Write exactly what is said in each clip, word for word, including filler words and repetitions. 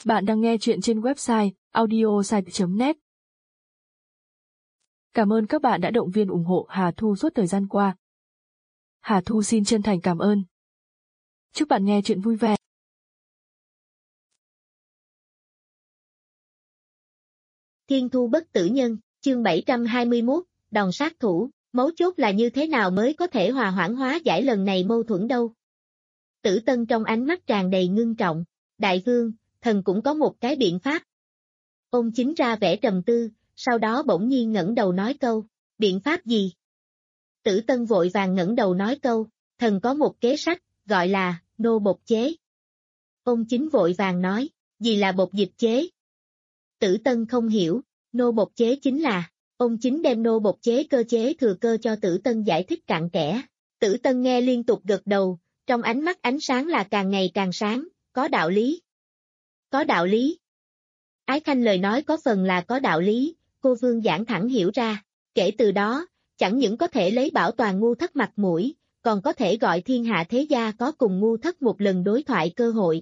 Bạn đang nghe chuyện trên website audiosite chấm net. Cảm ơn các bạn đã động viên ủng hộ Hà Thu suốt thời gian qua. Hà Thu xin chân thành cảm ơn. Chúc bạn nghe chuyện vui vẻ. Thiên Thu Bất Tử Nhân, chương bảy trăm hai mươi mốt, đòn sát thủ, mấu chốt là như thế nào mới có thể hòa hoãn hóa giải lần này mâu thuẫn đâu. Tử Tân trong ánh mắt tràn đầy ngưng trọng, đại vương, thần cũng có một cái biện pháp. Ôn Chính ra vẻ trầm tư, sau đó bỗng nhiên ngẩng đầu nói câu, biện pháp gì? Tử Tân vội vàng ngẩng đầu nói câu, thần có một kế sách, gọi là, nô bộc chế. Ôn Chính vội vàng nói, gì là bộc dịch chế? Tử Tân không hiểu, nô bộc chế chính là, Ôn Chính đem nô bộc chế cơ chế thừa cơ cho Tử Tân giải thích cặn kẽ. Tử Tân nghe liên tục gật đầu, trong ánh mắt ánh sáng là càng ngày càng sáng, có đạo lý. Có đạo lý. Ái Khanh lời nói có phần là có đạo lý, cô vương giảng thẳng hiểu ra, kể từ đó, chẳng những có thể lấy bảo toàn ngu thất mặt mũi, còn có thể gọi thiên hạ thế gia có cùng ngu thất một lần đối thoại cơ hội.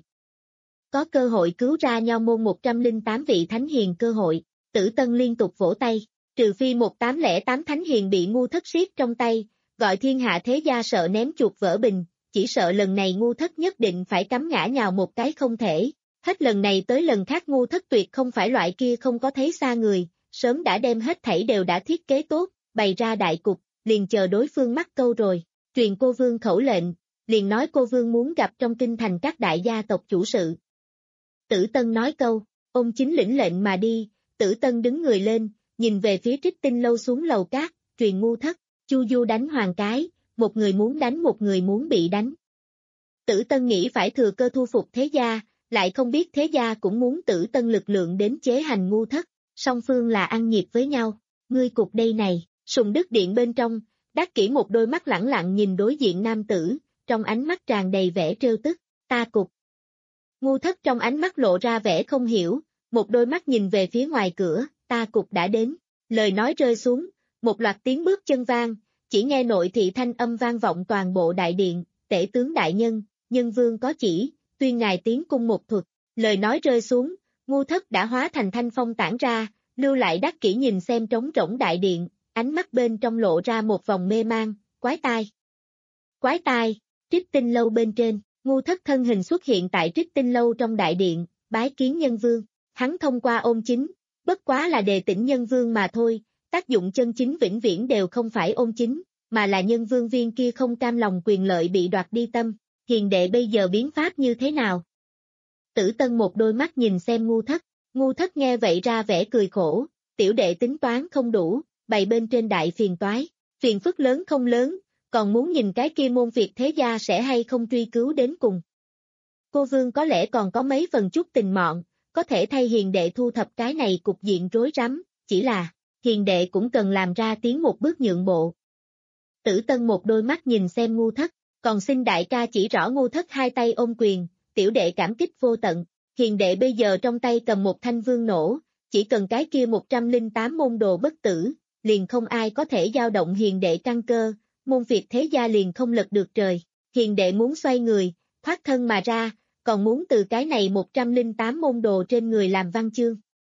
Có cơ hội cứu ra nho môn một trăm lẻ tám vị thánh hiền cơ hội, Tử Tân liên tục vỗ tay, trừ phi một tám không tám thánh hiền bị ngu thất siết trong tay, gọi thiên hạ thế gia sợ ném chuột vỡ bình, chỉ sợ lần này ngu thất nhất định phải cắm ngã nhào một cái không thể. Hết lần này tới lần khác ngu thất tuyệt không phải loại kia không có thấy xa người, sớm đã đem hết thảy đều đã thiết kế tốt, bày ra đại cục, liền chờ đối phương mắc câu rồi, truyền cô vương khẩu lệnh, liền nói cô vương muốn gặp trong kinh thành các đại gia tộc chủ sự. Tử Tân nói câu, Ôn Chính lĩnh lệnh mà đi, Tử Tân đứng người lên, nhìn về phía Trích Tinh lâu xuống lầu cát, truyền ngu thất, chu du đánh hoàng cái, một người muốn đánh một người muốn bị đánh. Tử Tân nghĩ phải thừa cơ thu phục thế gia, lại không biết thế gia cũng muốn Tử Tân lực lượng đến chế hành ngu thất, song phương là ăn nhịp với nhau, ngươi cục đây này, Sùng Đức Điện bên trong, Đắc Kỷ một đôi mắt lẳng lặng nhìn đối diện nam tử, trong ánh mắt tràn đầy vẻ trêu tức, ta cục. Ngu thất trong ánh mắt lộ ra vẻ không hiểu, một đôi mắt nhìn về phía ngoài cửa, ta cục đã đến, lời nói rơi xuống, một loạt tiếng bước chân vang, chỉ nghe nội thị thanh âm vang vọng toàn bộ đại điện, tể tướng đại nhân, nhân vương có chỉ, tuyên ngài tiến cung một thuật, lời nói rơi xuống, ngu thất đã hóa thành thanh phong tản ra, lưu lại Đắc Kỷ nhìn xem trống rỗng đại điện, ánh mắt bên trong lộ ra một vòng mê mang, quái tai. Quái tai, Trích Tinh lâu bên trên, ngu thất thân hình xuất hiện tại Trích Tinh lâu trong đại điện, bái kiến nhân vương, hắn thông qua Ôn Chính, bất quá là đề tỉnh nhân vương mà thôi, tác dụng chân chính vĩnh viễn đều không phải Ôn Chính, mà là nhân vương viên kia không cam lòng quyền lợi bị đoạt đi tâm. Hiền đệ bây giờ biến pháp như thế nào? Tử Tân một đôi mắt nhìn xem ngu thất, ngu thất nghe vậy ra vẻ cười khổ, tiểu đệ tính toán không đủ, bày bên trên đại phiền toái, phiền phức lớn không lớn, còn muốn nhìn cái kia môn việc thế gia sẽ hay không truy cứu đến cùng. Cô vương có lẽ còn có mấy phần chút tình mọn, có thể thay hiền đệ thu thập cái này cục diện rối rắm, chỉ là, hiền đệ cũng cần làm ra tiến một bước nhượng bộ. Tử Tân một đôi mắt nhìn xem ngu thất, còn xin đại ca chỉ rõ ngu thất hai tay ôm quyền, tiểu đệ cảm kích vô tận, hiền đệ bây giờ trong tay cầm một thanh vương nổ, chỉ cần cái kia một trăm lẻ tám môn đồ bất tử, liền không ai có thể dao động hiền đệ căn cơ, môn việc thế gia liền không lật được trời, hiền đệ muốn xoay người, thoát thân mà ra, còn muốn từ cái này một trăm lẻ tám môn đồ trên người làm văn chương.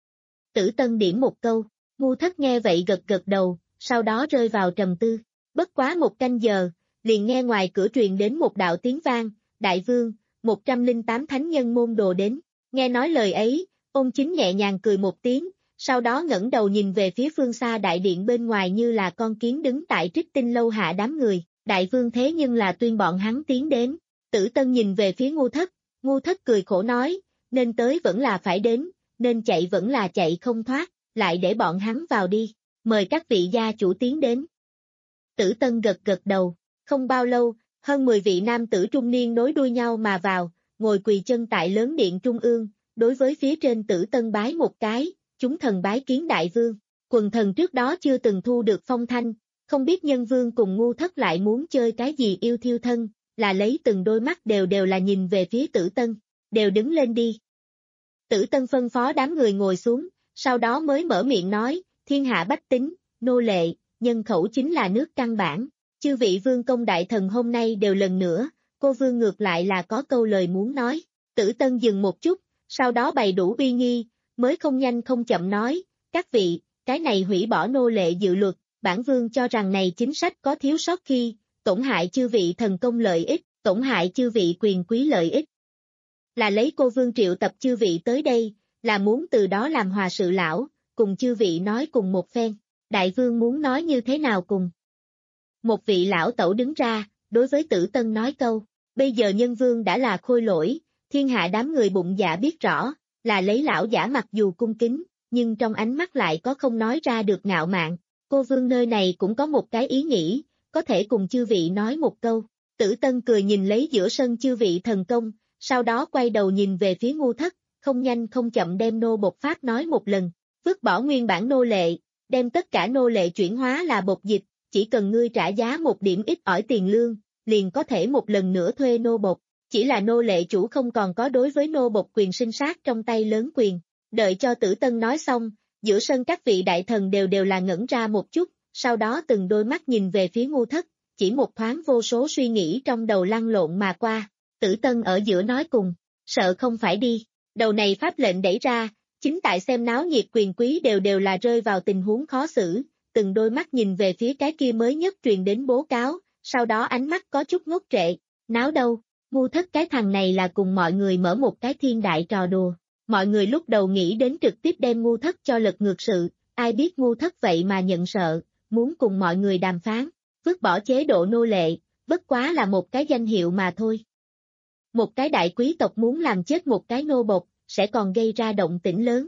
Tử Tân điểm một câu, ngu thất nghe vậy gật gật đầu, sau đó rơi vào trầm tư, bất quá một canh giờ, liền nghe ngoài cửa truyền đến một đạo tiếng vang, đại vương, một trăm lẻ tám thánh nhân môn đồ đến, nghe nói lời ấy, Ôn Chính nhẹ nhàng cười một tiếng, sau đó ngẩng đầu nhìn về phía phương xa đại điện bên ngoài như là con kiến đứng tại Trích Tinh lâu hạ đám người, đại vương thế nhưng là tuyên bọn hắn tiến đến, Tử Tân nhìn về phía ngu thất, ngu thất cười khổ nói, nên tới vẫn là phải đến, nên chạy vẫn là chạy không thoát, lại để bọn hắn vào đi, mời các vị gia chủ tiến đến. Tử Tân gật gật đầu. Không bao lâu, hơn mười vị nam tử trung niên nối đuôi nhau mà vào, ngồi quỳ chân tại lớn điện trung ương, đối với phía trên Tử Tân bái một cái, chúng thần bái kiến đại vương. Quần thần trước đó chưa từng thu được phong thanh, không biết nhân vương cùng ngu thất lại muốn chơi cái gì yêu thiêu thân, là lấy từng đôi mắt đều đều là nhìn về phía Tử Tân, đều đứng lên đi. Tử Tân phân phó đám người ngồi xuống, sau đó mới mở miệng nói, thiên hạ bách tính, nô lệ, nhân khẩu chính là nước căn bản. Chư vị vương công đại thần hôm nay đều lần nữa, cô vương ngược lại là có câu lời muốn nói, Tử Tân dừng một chút, sau đó bày đủ uy nghi, mới không nhanh không chậm nói, các vị, cái này hủy bỏ nô lệ dự luật, bản vương cho rằng này chính sách có thiếu sót khi, tổn hại chư vị thần công lợi ích, tổn hại chư vị quyền quý lợi ích. Là lấy cô vương triệu tập chư vị tới đây, là muốn từ đó làm hòa sự lão, cùng chư vị nói cùng một phen, đại vương muốn nói như thế nào cùng. Một vị lão tẩu đứng ra, đối với Tử Tân nói câu, bây giờ nhân vương đã là khôi lỗi, thiên hạ đám người bụng dạ biết rõ, là lấy lão giả mặc dù cung kính, nhưng trong ánh mắt lại có không nói ra được ngạo mạn, cô vương nơi này cũng có một cái ý nghĩ, có thể cùng chư vị nói một câu. Tử Tân cười nhìn lấy giữa sân chư vị thần công, sau đó quay đầu nhìn về phía Ngu Thất, không nhanh không chậm đem nô bộc pháp nói một lần, vứt bỏ nguyên bản nô lệ, đem tất cả nô lệ chuyển hóa là bột dịch, chỉ cần ngươi trả giá một điểm ít ỏi tiền lương, liền có thể một lần nữa thuê nô bộc, chỉ là nô lệ chủ không còn có đối với nô bộc quyền sinh sát trong tay lớn quyền. Đợi cho Tử Tân nói xong, giữa sân các vị đại thần đều đều là ngẩn ra một chút, sau đó từng đôi mắt nhìn về phía Ngu Thất, chỉ một thoáng vô số suy nghĩ trong đầu lăn lộn mà qua. Tử Tân ở giữa nói cùng, sợ không phải đi, đầu này pháp lệnh đẩy ra, chính tại xem náo nhiệt quyền quý đều đều là rơi vào tình huống khó xử, từng đôi mắt nhìn về phía cái kia mới nhất truyền đến bố cáo, sau đó ánh mắt có chút ngốc trệ, náo đâu, Ngu Thất cái thằng này là cùng mọi người mở một cái thiên đại trò đùa, mọi người lúc đầu nghĩ đến trực tiếp đem Ngu Thất cho lật ngược sự, ai biết Ngu Thất vậy mà nhận sợ, muốn cùng mọi người đàm phán, vứt bỏ chế độ nô lệ, bất quá là một cái danh hiệu mà thôi. Một cái đại quý tộc muốn làm chết một cái nô bộc, sẽ còn gây ra động tĩnh lớn.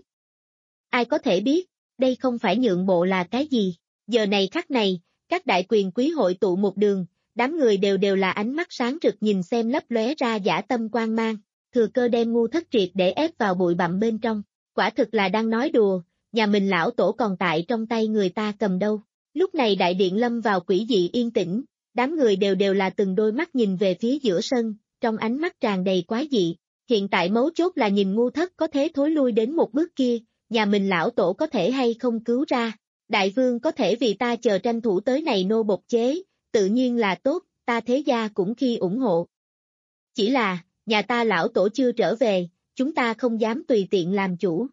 Ai có thể biết, đây không phải nhượng bộ là cái gì, giờ này khắc này, các đại quyền quý hội tụ một đường, đám người đều đều là ánh mắt sáng rực nhìn xem lấp lóe ra dã tâm quang mang, thừa cơ đem Ngu Thất triệt để ép vào bụi bặm bên trong, quả thực là đang nói đùa, nhà mình lão tổ còn tại trong tay người ta cầm đâu. Lúc này đại điện lâm vào quỷ dị yên tĩnh, đám người đều đều là từng đôi mắt nhìn về phía giữa sân, trong ánh mắt tràn đầy quái dị, hiện tại mấu chốt là nhìn Ngu Thất có thế thối lui đến một bước kia, nhà mình lão tổ có thể hay không cứu ra, đại vương có thể vì ta chờ tranh thủ tới này nô bộc chế, tự nhiên là tốt, ta thế gia cũng khi ủng hộ. Chỉ là, nhà ta lão tổ chưa trở về, chúng ta không dám tùy tiện làm chủ.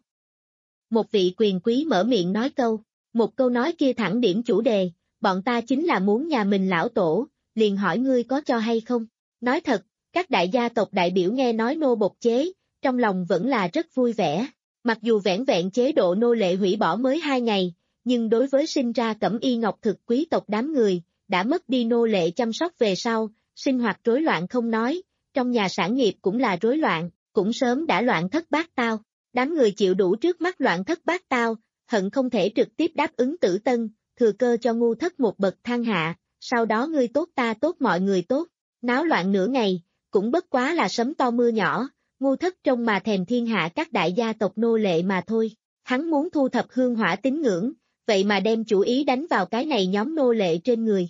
Một vị quyền quý mở miệng nói câu, một câu nói kia thẳng điểm chủ đề, bọn ta chính là muốn nhà mình lão tổ, liền hỏi ngươi có cho hay không. Nói thật, các đại gia tộc đại biểu nghe nói nô bộc chế, trong lòng vẫn là rất vui vẻ, mặc dù vẻn vẹn chế độ nô lệ hủy bỏ mới hai ngày, nhưng đối với sinh ra cẩm y ngọc thực quý tộc đám người, đã mất đi nô lệ chăm sóc về sau, sinh hoạt rối loạn không nói, trong nhà sản nghiệp cũng là rối loạn, cũng sớm đã loạn thất bát tao, đám người chịu đủ trước mắt loạn thất bát tao, hận không thể trực tiếp đáp ứng Tử Tân, thừa cơ cho Ngu Thất một bậc thang hạ, sau đó ngươi tốt ta tốt mọi người tốt, náo loạn nửa ngày, cũng bất quá là sấm to mưa nhỏ, Ngu Thất trông mà thèm thiên hạ các đại gia tộc nô lệ mà thôi, hắn muốn thu thập hương hỏa tín ngưỡng, vậy mà đem chủ ý đánh vào cái này nhóm nô lệ trên người.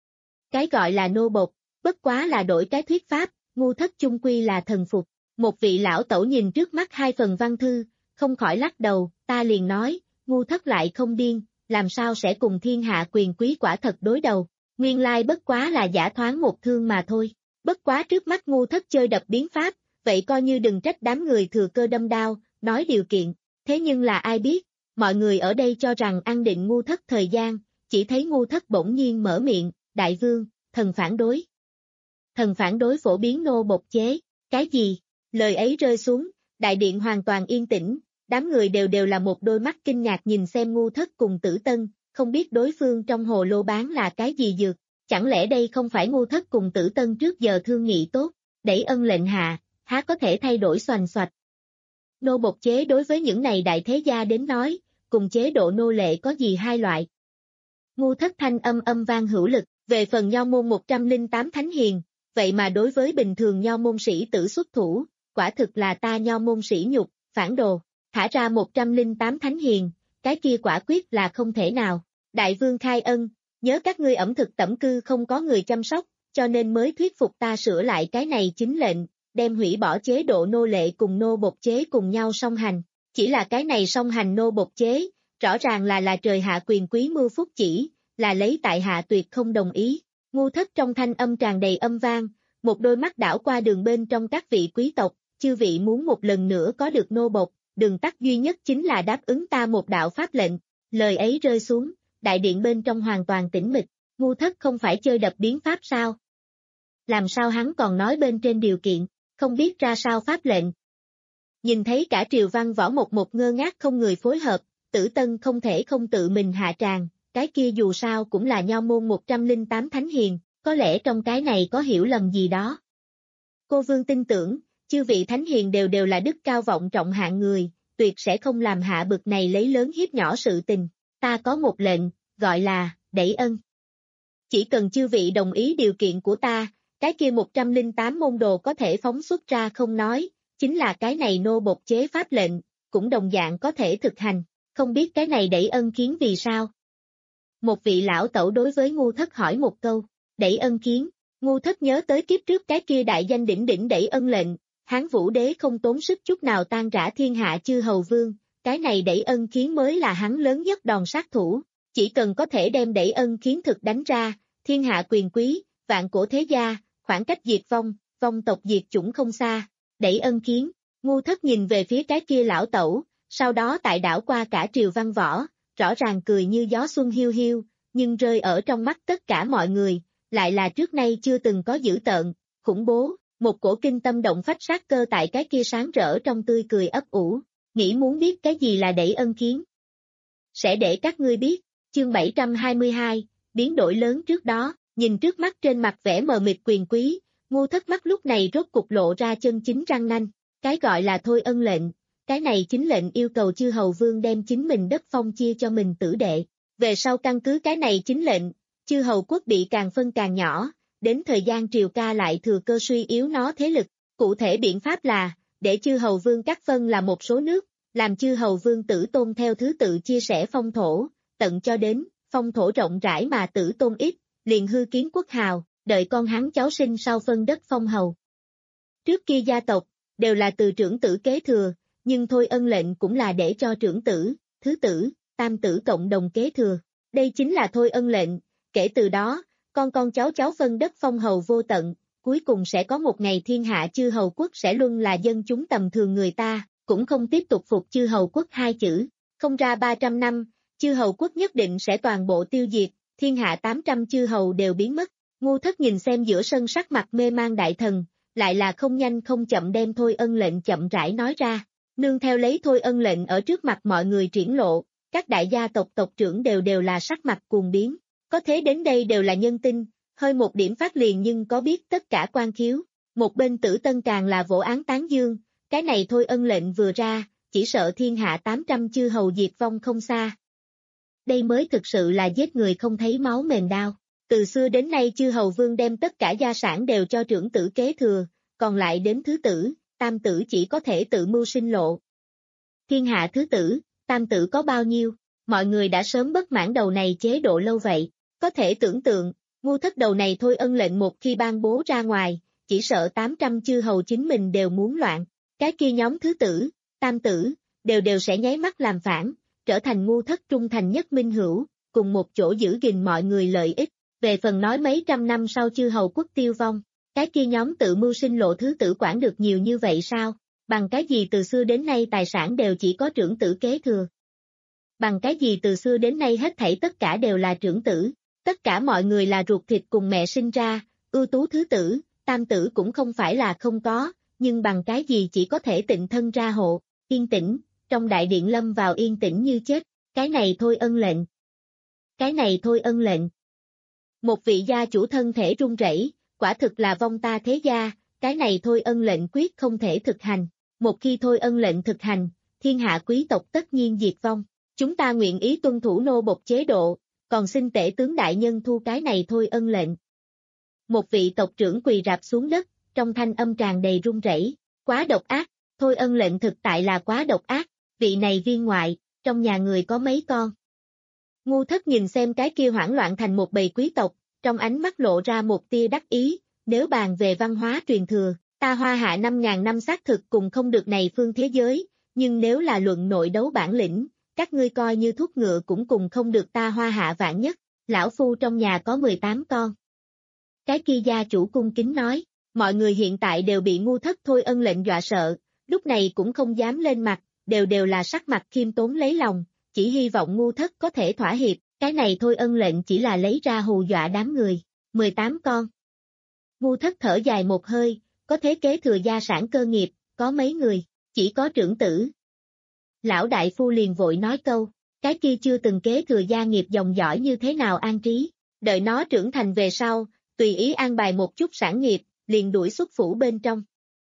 Cái gọi là nô bộc, bất quá là đổi cái thuyết pháp, Ngu Thất chung quy là thần phục, một vị lão tẩu nhìn trước mắt hai phần văn thư, không khỏi lắc đầu, ta liền nói, Ngu Thất lại không điên, làm sao sẽ cùng thiên hạ quyền quý quả thật đối đầu, nguyên lai bất quá là giả thoáng một thương mà thôi, bất quá trước mắt Ngu Thất chơi đập biến pháp, vậy coi như đừng trách đám người thừa cơ đâm đao, nói điều kiện, thế nhưng là ai biết, mọi người ở đây cho rằng ăn định Ngu Thất thời gian, chỉ thấy Ngu Thất bỗng nhiên mở miệng, đại vương, thần phản đối. Thần phản đối phổ biến nô bộc chế, cái gì? Lời ấy rơi xuống, đại điện hoàn toàn yên tĩnh, đám người đều đều là một đôi mắt kinh ngạc nhìn xem Ngu Thất cùng Tử Tân, không biết đối phương trong hồ lô bán là cái gì dược, chẳng lẽ đây không phải Ngu Thất cùng Tử Tân trước giờ thương nghị tốt, đẩy ân lệnh hạ, há có thể thay đổi xoành xoạch. Nô bộc chế đối với những này đại thế gia đến nói, cùng chế độ nô lệ có gì hai loại. Ngu Thất thanh âm âm vang hữu lực, về phần nho môn một trăm lẻ tám thánh hiền, vậy mà đối với bình thường nho môn sĩ tử xuất thủ, quả thực là ta nho môn sĩ nhục, phản đồ, thả ra một trăm lẻ tám thánh hiền, cái kia quả quyết là không thể nào. Đại vương khai ân, nhớ các ngươi ẩm thực tẩm cư không có người chăm sóc, cho nên mới thuyết phục ta sửa lại cái này chính lệnh, đem hủy bỏ chế độ nô lệ cùng nô bộc chế cùng nhau song hành. Chỉ là cái này song hành nô bộc chế, rõ ràng là là trời hạ quyền quý mưu phúc chỉ, là lấy tại hạ tuyệt không đồng ý. Ngu Thất trong thanh âm tràn đầy âm vang, một đôi mắt đảo qua đường bên trong các vị quý tộc, chư vị muốn một lần nữa có được nô bộc, đường tắt duy nhất chính là đáp ứng ta một đạo pháp lệnh. Lời ấy rơi xuống, đại điện bên trong hoàn toàn tĩnh mịch, Ngu Thất không phải chơi đập biến pháp sao? Làm sao hắn còn nói bên trên điều kiện, không biết ra sao pháp lệnh. Nhìn thấy cả triều văn võ một một ngơ ngác không người phối hợp, Tử Tân không thể không tự mình hạ tràng, cái kia dù sao cũng là nho môn một trăm lẻ tám thánh hiền, có lẽ trong cái này có hiểu lầm gì đó. Cô Vương tin tưởng, chư vị thánh hiền đều đều là đức cao vọng trọng hạng người, tuyệt sẽ không làm hạ bực này lấy lớn hiếp nhỏ sự tình. Ta có một lệnh, gọi là, đẩy ân. Chỉ cần chư vị đồng ý điều kiện của ta, cái kia một trăm lẻ tám môn đồ có thể phóng xuất ra không nói, chính là cái này nô bộc chế pháp lệnh, cũng đồng dạng có thể thực hành, không biết cái này đẩy ân kiến vì sao. Một vị lão tẩu đối với Ngu Thất hỏi một câu, đẩy ân kiến, Ngu Thất nhớ tới kiếp trước cái kia đại danh đỉnh đỉnh đẩy ân lệnh, Hán Vũ Đế không tốn sức chút nào tan rã thiên hạ chư hầu vương, cái này đẩy ân kiến mới là hắn lớn nhất đòn sát thủ, chỉ cần có thể đem đẩy ân kiến thực đánh ra, thiên hạ quyền quý, vạn cổ thế gia, khoảng cách diệt vong, vong tộc diệt chủng không xa, đẩy ân kiến, Ngu Thất nhìn về phía cái kia lão tẩu, sau đó tại đảo qua cả triều văn võ, rõ ràng cười như gió xuân hiu hiu, nhưng rơi ở trong mắt tất cả mọi người, lại là trước nay chưa từng có dữ tợn, khủng bố, một cổ kinh tâm động phách sát cơ tại cái kia sáng rỡ trong tươi cười ấp ủ, nghĩ muốn biết cái gì là đẩy ân kiến. Sẽ để các ngươi biết, chương bảy trăm hai mươi hai, biến đổi lớn trước đó, nhìn trước mắt trên mặt vẻ mờ mịt quyền quý, Ngu Thất mắt lúc này rốt cục lộ ra chân chính răng nanh, cái gọi là thôi ân lệnh, cái này chính lệnh yêu cầu chư hầu vương đem chính mình đất phong chia cho mình tử đệ, về sau căn cứ cái này chính lệnh, chư hầu quốc bị càng phân càng nhỏ, đến thời gian triều ca lại thừa cơ suy yếu nó thế lực, cụ thể biện pháp là, để chư hầu vương cắt phân là một số nước, làm chư hầu vương tử tôn theo thứ tự chia sẻ phong thổ, tận cho đến, phong thổ rộng rãi mà tử tôn ít, liền hư kiến quốc hào, đợi con hắn cháu sinh sau phân đất phong hầu. Trước kia gia tộc, đều là từ trưởng tử kế thừa, nhưng thôi ân lệnh cũng là để cho trưởng tử, thứ tử, tam tử cộng đồng kế thừa. Đây chính là thôi ân lệnh, kể từ đó, con con cháu cháu phân đất phong hầu vô tận, cuối cùng sẽ có một ngày thiên hạ chư hầu quốc sẽ luôn là dân chúng tầm thường người ta, cũng không tiếp tục phục chư hầu quốc hai chữ. Không ra ba trăm năm, chư hầu quốc nhất định sẽ toàn bộ tiêu diệt, thiên hạ tám trăm chư hầu đều biến mất. Ngu Thất nhìn xem giữa sân sắc mặt mê mang đại thần, lại là không nhanh không chậm đem thôi ân lệnh chậm rãi nói ra. Nương theo lấy thôi ân lệnh ở trước mặt mọi người triển lộ, các đại gia tộc tộc trưởng đều đều là sắc mặt cuồng biến. Có thế đến đây đều là nhân tinh, hơi một điểm phát liền nhưng có biết tất cả quan khiếu. Một bên Tử Tân càng là vỗ án tán dương, cái này thôi ân lệnh vừa ra, chỉ sợ thiên hạ tám trăm chư hầu diệt vong không xa. Đây mới thực sự là giết người không thấy máu mềm đao. Từ xưa đến nay chư hầu vương đem tất cả gia sản đều cho trưởng tử kế thừa, còn lại đến thứ tử, tam tử chỉ có thể tự mưu sinh lộ. Thiên hạ thứ tử, tam tử có bao nhiêu, mọi người đã sớm bất mãn đầu này chế độ lâu vậy, có thể tưởng tượng, Ngu Thất đầu này thôi ân lệnh một khi ban bố ra ngoài, chỉ sợ tám trăm chư hầu chính mình đều muốn loạn, cái kia nhóm thứ tử, tam tử, đều đều sẽ nháy mắt làm phản, trở thành Ngu Thất trung thành nhất minh hữu, cùng một chỗ giữ gìn mọi người lợi ích, về phần nói mấy trăm năm sau chư hầu quốc tiêu vong. Cái kia nhóm tự mưu sinh lộ thứ tử quản được nhiều như vậy sao? Bằng cái gì từ xưa đến nay tài sản đều chỉ có trưởng tử kế thừa? Bằng cái gì từ xưa đến nay hết thảy tất cả đều là trưởng tử? Tất cả mọi người là ruột thịt cùng mẹ sinh ra, ưu tú thứ tử, tam tử cũng không phải là không có, nhưng bằng cái gì chỉ có thể tịnh thân ra hộ, yên tĩnh, trong đại điện lâm vào yên tĩnh như chết, cái này thôi ân lệnh. Cái này thôi ân lệnh. Một vị gia chủ thân thể run rẩy. Quả thực là vong ta thế gia, cái này thôi ân lệnh quyết không thể thực hành. Một khi thôi ân lệnh thực hành, thiên hạ quý tộc tất nhiên diệt vong. Chúng ta nguyện ý tuân thủ nô bộc chế độ, còn xin tể tướng đại nhân thu cái này thôi ân lệnh. Một vị tộc trưởng quỳ rạp xuống đất, trong thanh âm tràn đầy run rẩy, quá độc ác, thôi ân lệnh thực tại là quá độc ác, vị này viên ngoại, trong nhà người có mấy con. Ngu Thất nhìn xem cái kia hoảng loạn thành một bầy quý tộc, trong ánh mắt lộ ra một tia đắc ý, nếu bàn về văn hóa truyền thừa, ta Hoa Hạ năm ngàn năm xác thực cùng không được này phương thế giới, nhưng nếu là luận nội đấu bản lĩnh, các ngươi coi như thúc ngựa cũng cùng không được ta Hoa Hạ vạn nhất, lão phu trong nhà có mười tám con. Cái kia gia chủ cung kính nói, Mọi người hiện tại đều bị Ngu Thất Thôi Ân lệnh dọa sợ, lúc này cũng không dám lên mặt, đều đều là sắc mặt khiêm tốn lấy lòng, chỉ hy vọng Ngu Thất có thể thỏa hiệp, cái này Thôi Ân lệnh chỉ là lấy ra hù dọa đám người, mười tám con. Ngu Thất thở dài một hơi, có thế kế thừa gia sản cơ nghiệp, có mấy người, chỉ có trưởng tử. Lão đại phu liền vội nói câu, cái kia chưa từng kế thừa gia nghiệp dòng dõi như thế nào an trí, đợi nó trưởng thành về sau, tùy ý an bài một chút sản nghiệp, liền đuổi xuất phủ bên trong.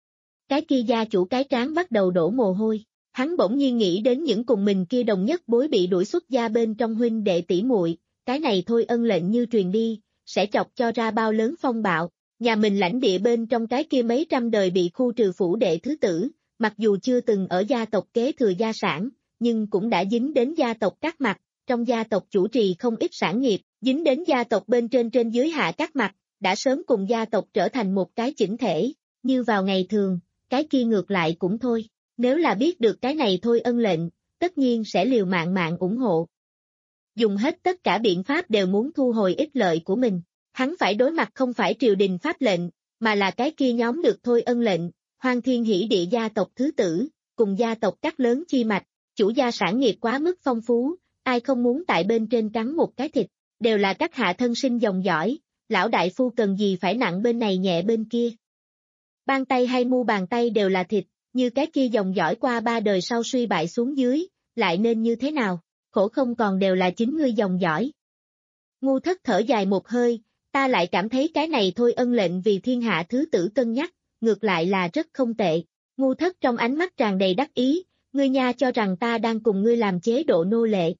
Cái kia gia chủ cái trán bắt đầu đổ mồ hôi, hắn bỗng nhiên nghĩ đến những cùng mình kia đồng nhất bối bị đuổi xuất gia bên trong huynh đệ tỷ muội, cái này Thôi Ân lệnh như truyền đi, sẽ chọc cho ra bao lớn phong bạo, nhà mình lãnh địa bên trong cái kia mấy trăm đời bị khu trừ phủ đệ thứ tử, mặc dù chưa từng ở gia tộc kế thừa gia sản, nhưng cũng đã dính đến gia tộc các mặt, trong gia tộc chủ trì không ít sản nghiệp, dính đến gia tộc bên trên trên dưới hạ các mặt, đã sớm cùng gia tộc trở thành một cái chỉnh thể, như vào ngày thường, cái kia ngược lại cũng thôi, nếu là biết được cái này Thôi Ân lệnh, tất nhiên sẽ liều mạng mạng ủng hộ. Dùng hết tất cả biện pháp đều muốn thu hồi ích lợi của mình, hắn phải đối mặt không phải triều đình pháp lệnh, mà là cái kia nhóm được Thôi Ân lệnh, Hoang Thiên Hỷ Địa gia tộc thứ tử, cùng gia tộc các lớn chi mạch, chủ gia sản nghiệp quá mức phong phú, ai không muốn tại bên trên cắn một cái thịt, đều là các hạ thân sinh dòng dõi, lão đại phu cần gì phải nặng bên này nhẹ bên kia. Bàn tay hay mu bàn tay đều là thịt, như cái kia dòng dõi qua ba đời sau suy bại xuống dưới, lại nên như thế nào, khổ không còn đều là chính ngươi dòng dõi. Ngu Thất thở dài một hơi, ta lại cảm thấy cái này Thôi Ân lệnh vì thiên hạ thứ tử cân nhắc, ngược lại là rất không tệ. Ngu Thất trong ánh mắt tràn đầy đắc ý, ngươi nha cho rằng ta đang cùng ngươi làm chế độ nô lệ.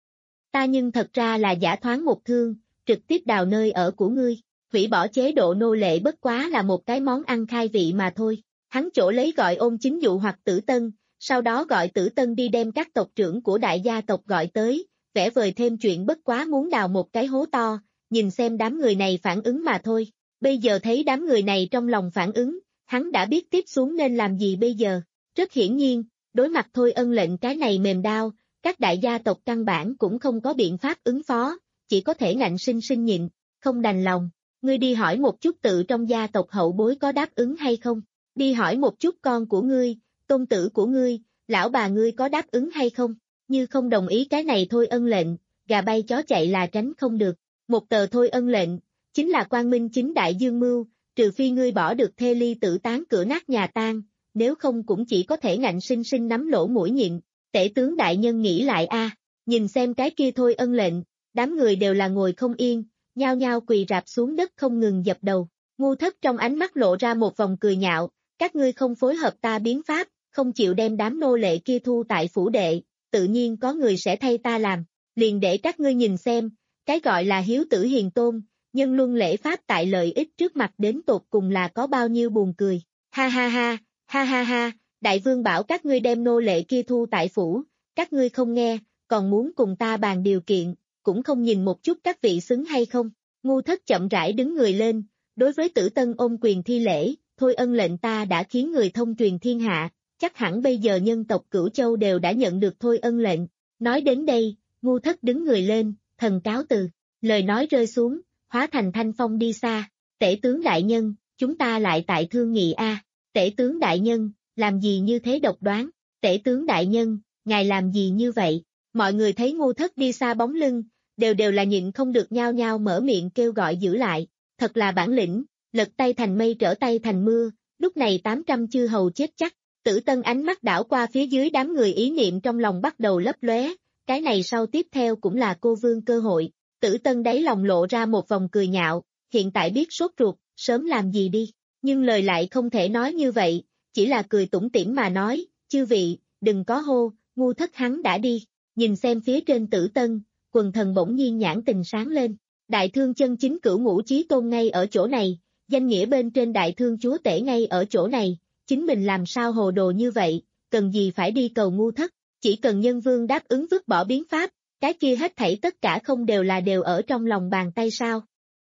Ta nhưng thật ra là giả thoáng một thương, trực tiếp đào nơi ở của ngươi, hủy bỏ chế độ nô lệ bất quá là một cái món ăn khai vị mà thôi. Hắn chỗ lấy gọi Ôn Chính Dụ hoặc Tử Tân, sau đó gọi Tử Tân đi đem các tộc trưởng của đại gia tộc gọi tới, vẽ vời thêm chuyện bất quá muốn đào một cái hố to, nhìn xem đám người này phản ứng mà thôi. Bây giờ thấy đám người này trong lòng phản ứng, hắn đã biết tiếp xuống nên làm gì bây giờ. Rất hiển nhiên, đối mặt Thôi Ân lệnh cái này mềm đao, các đại gia tộc căn bản cũng không có biện pháp ứng phó, chỉ có thể ngạnh sinh sinh nhịn, không đành lòng. Ngươi đi hỏi một chút tự trong gia tộc hậu bối có đáp ứng hay không? Đi hỏi một chút con của ngươi, tôn tử của ngươi, lão bà ngươi có đáp ứng hay không? Như không đồng ý cái này Thôi Ân lệnh, gà bay chó chạy là tránh không được. Một tờ Thôi Ân lệnh, chính là quang minh chính đại dương mưu, trừ phi ngươi bỏ được thê ly tử tán cửa nát nhà tan, nếu không cũng chỉ có thể ngạnh sinh sinh nắm lỗ mũi nhịn. Tể tướng đại nhân nghĩ lại a, nhìn xem cái kia Thôi Ân lệnh, đám người đều là ngồi không yên, nhao nhao quỳ rạp xuống đất không ngừng dập đầu. Ngu Thất trong ánh mắt lộ ra một vòng cười nhạo, các ngươi không phối hợp ta biến pháp, không chịu đem đám nô lệ kia thu tại phủ đệ, tự nhiên có người sẽ thay ta làm, liền để các ngươi nhìn xem, cái gọi là hiếu tử hiền tôn, nhân luân lễ pháp tại lợi ích trước mặt đến tột cùng là có bao nhiêu buồn cười. Ha ha ha, ha ha ha, đại vương bảo các ngươi đem nô lệ kia thu tại phủ, các ngươi không nghe, còn muốn cùng ta bàn điều kiện, cũng không nhìn một chút các vị xứng hay không. Ngu Thất chậm rãi đứng người lên, đối với Tử Tân ôm quyền thi lễ, Thôi Ân lệnh ta đã khiến người thông truyền thiên hạ, chắc hẳn bây giờ nhân tộc Cửu Châu đều đã nhận được Thôi Ân lệnh. Nói đến đây, Ngu Thất đứng người lên, thần cáo từ, lời nói rơi xuống, hóa thành thanh phong đi xa. Tể tướng đại nhân, chúng ta lại tại thương nghị a. Tể tướng đại nhân, làm gì như thế độc đoán? Tể tướng đại nhân, ngài làm gì như vậy? Mọi người thấy Ngu Thất đi xa bóng lưng, đều đều là nhịn không được nhao nhao mở miệng kêu gọi giữ lại. Thật là bản lĩnh, lật tay thành mây trở tay thành mưa, lúc này tám trăm chư hầu chết chắc. Tử Tân ánh mắt đảo qua phía dưới đám người, ý niệm trong lòng bắt đầu lấp lóe, cái này sau tiếp theo cũng là cô vương cơ hội. Tử Tân đáy lòng lộ ra một vòng cười nhạo, hiện tại biết sốt ruột, sớm làm gì đi, nhưng lời lại không thể nói như vậy, chỉ là cười tủm tỉm mà nói, chư vị, đừng có hô, Ngu Thất hắn đã đi. Nhìn xem phía trên Tử Tân, quần thần bỗng nhiên nhãn tình sáng lên, đại thương chân chính cửu ngũ chí tôn ngay ở chỗ này, danh nghĩa bên trên đại thương chúa tể ngay ở chỗ này, chính mình làm sao hồ đồ như vậy, cần gì phải đi cầu Ngu Thất, chỉ cần nhân vương đáp ứng vứt bỏ biến pháp, cái kia hết thảy tất cả không đều là đều ở trong lòng bàn tay sao.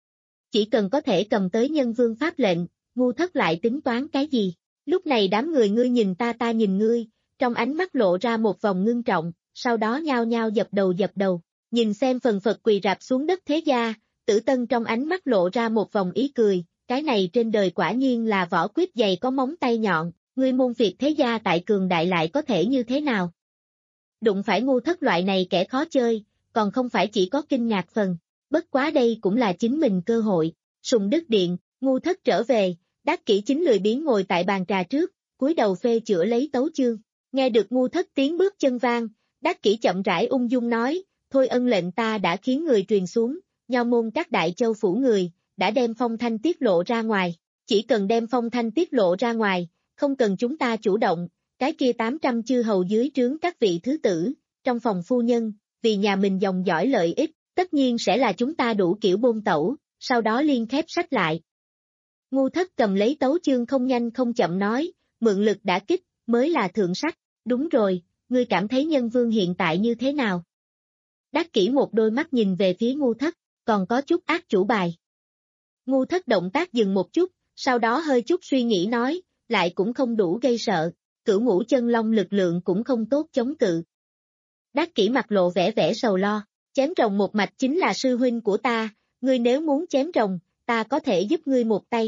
Chỉ cần có thể cầm tới nhân vương pháp lệnh, Ngu Thất lại tính toán cái gì? Lúc này đám người ngươi nhìn ta ta nhìn ngươi, trong ánh mắt lộ ra một vòng ngưng trọng, sau đó nhao nhao dập đầu dập đầu, nhìn xem phần phật quỳ rạp xuống đất thế gia, Tử Tân trong ánh mắt lộ ra một vòng ý cười, cái này trên đời quả nhiên là vỏ quýt dày có móng tay nhọn, ngươi môn Việt thế gia tại cường đại lại có thể như thế nào? Đụng phải ngu thất loại này kẻ khó chơi, còn không phải chỉ có kinh ngạc phần, bất quá đây cũng là chính mình cơ hội. Sùng Đức Điện, ngu thất trở về, Đắc Kỷ chính lười biếng ngồi tại bàn trà trước, cúi đầu phê chữa lấy tấu chương. Nghe được ngu thất tiếng bước chân vang, Đắc Kỷ chậm rãi ung dung nói, thôi ân lệnh ta đã khiến người truyền xuống, nho môn các đại châu phủ người, đã đem phong thanh tiết lộ ra ngoài, chỉ cần đem phong thanh tiết lộ ra ngoài, không cần chúng ta chủ động, cái kia tám trăm chư hầu dưới trướng các vị thứ tử, trong phòng phu nhân, vì nhà mình dòng dõi lợi ích, tất nhiên sẽ là chúng ta đủ kiểu bôn tẩu, sau đó liên khép sách lại. Ngu thất cầm lấy tấu chương không nhanh không chậm nói, mượn lực đả kích, mới là thượng sách, đúng rồi, ngươi cảm thấy nhân vương hiện tại như thế nào? Đắc Kỷ một đôi mắt nhìn về phía ngu thất, còn có chút ác chủ bài. Ngu thất động tác dừng một chút, sau đó hơi chút suy nghĩ nói, lại cũng không đủ gây sợ, cửu ngũ chân long lực lượng cũng không tốt chống cự. Đắc Kỷ mặt lộ vẻ vẻ sầu lo, chém rồng một mạch chính là sư huynh của ta, ngươi nếu muốn chém rồng, ta có thể giúp ngươi một tay.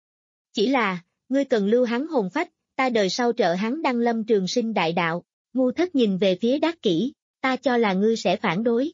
Chỉ là, ngươi cần lưu hắn hồn phách, ta đời sau trợ hắn đăng lâm trường sinh đại đạo. Ngu thất nhìn về phía Đắc Kỷ, ta cho là ngươi sẽ phản đối.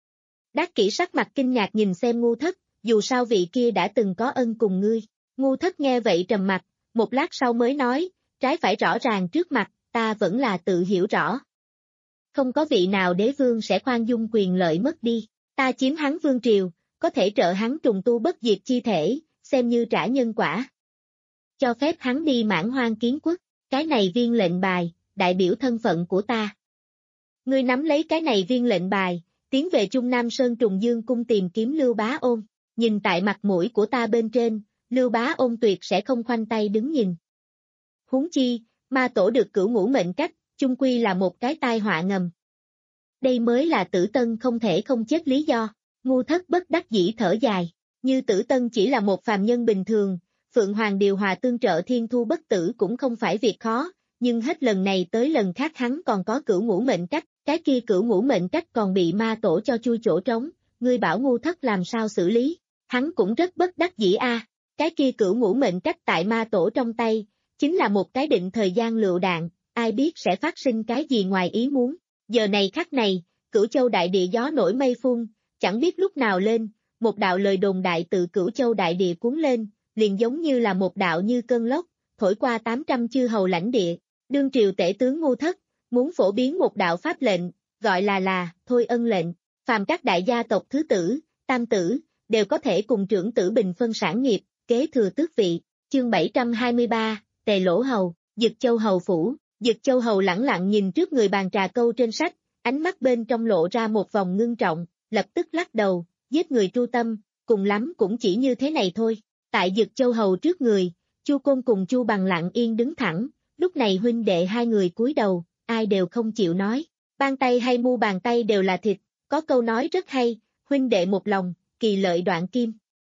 Đắc Kỷ sắc mặt kinh ngạc nhìn xem ngu thất, dù sao vị kia đã từng có ân cùng ngươi. Ngu thất nghe vậy trầm mặt, một lát sau mới nói, trái phải rõ ràng trước mặt, ta vẫn là tự hiểu rõ. Không có vị nào đế vương sẽ khoan dung quyền lợi mất đi, ta chiếm hắn vương triều, có thể trợ hắn trùng tu bất diệt chi thể, xem như trả nhân quả. Cho phép hắn đi mãn hoang kiến quốc, cái này viên lệnh bài, đại biểu thân phận của ta. Ngươi nắm lấy cái này viên lệnh bài, tiến về Trung Nam Sơn Trùng Dương cung tìm kiếm Lưu Bá Ôn, nhìn tại mặt mũi của ta bên trên, Lưu Bá Ôn tuyệt sẽ không khoanh tay đứng nhìn. Huống chi, ma tổ được cửu ngũ mệnh cách, chung quy là một cái tai họa ngầm. Đây mới là Tử Tân không thể không chết lý do. Ngu thất bất đắc dĩ thở dài, như Tử Tân chỉ là một phàm nhân bình thường, Phượng Hoàng điều hòa tương trợ thiên thu bất tử cũng không phải việc khó, nhưng hết lần này tới lần khác hắn còn có cửu ngũ mệnh cách, cái kia cửu ngũ mệnh cách còn bị ma tổ cho chui chỗ trống, ngươi bảo ngu thất làm sao xử lý, hắn cũng rất bất đắc dĩ a. À. Cái kia cửu ngũ mệnh cách tại ma tổ trong tay, chính là một cái định thời gian lựu đạn, ai biết sẽ phát sinh cái gì ngoài ý muốn, giờ này khắc này, Cửu Châu đại địa gió nổi mây phun, chẳng biết lúc nào lên, một đạo lời đồn đại từ Cửu Châu đại địa cuốn lên, liền giống như là một đạo như cơn lốc, thổi qua tám trăm chư hầu lãnh địa, đương triều tể tướng ngu thất, muốn phổ biến một đạo pháp lệnh, gọi là là, thôi ân lệnh, phàm các đại gia tộc thứ tử, tam tử, đều có thể cùng trưởng tử bình phân sản nghiệp, kế thừa tước vị, chương bảy trăm hai mươi ba, Tề Lỗ Hầu, Dực Châu Hầu Phủ, Dực Châu Hầu lẳng lặng nhìn trước người bàn trà câu trên sách, ánh mắt bên trong lộ ra một vòng ngưng trọng, lập tức lắc đầu, giết người tru tâm, cùng lắm cũng chỉ như thế này thôi. Tại Dực Châu Hầu trước người, Chu Côn cùng Chu Bằng lặng yên đứng thẳng, lúc này huynh đệ hai người cúi đầu, ai đều không chịu nói, bàn tay hay mu bàn tay đều là thịt, có câu nói rất hay, huynh đệ một lòng, kỳ lợi đoạn kim.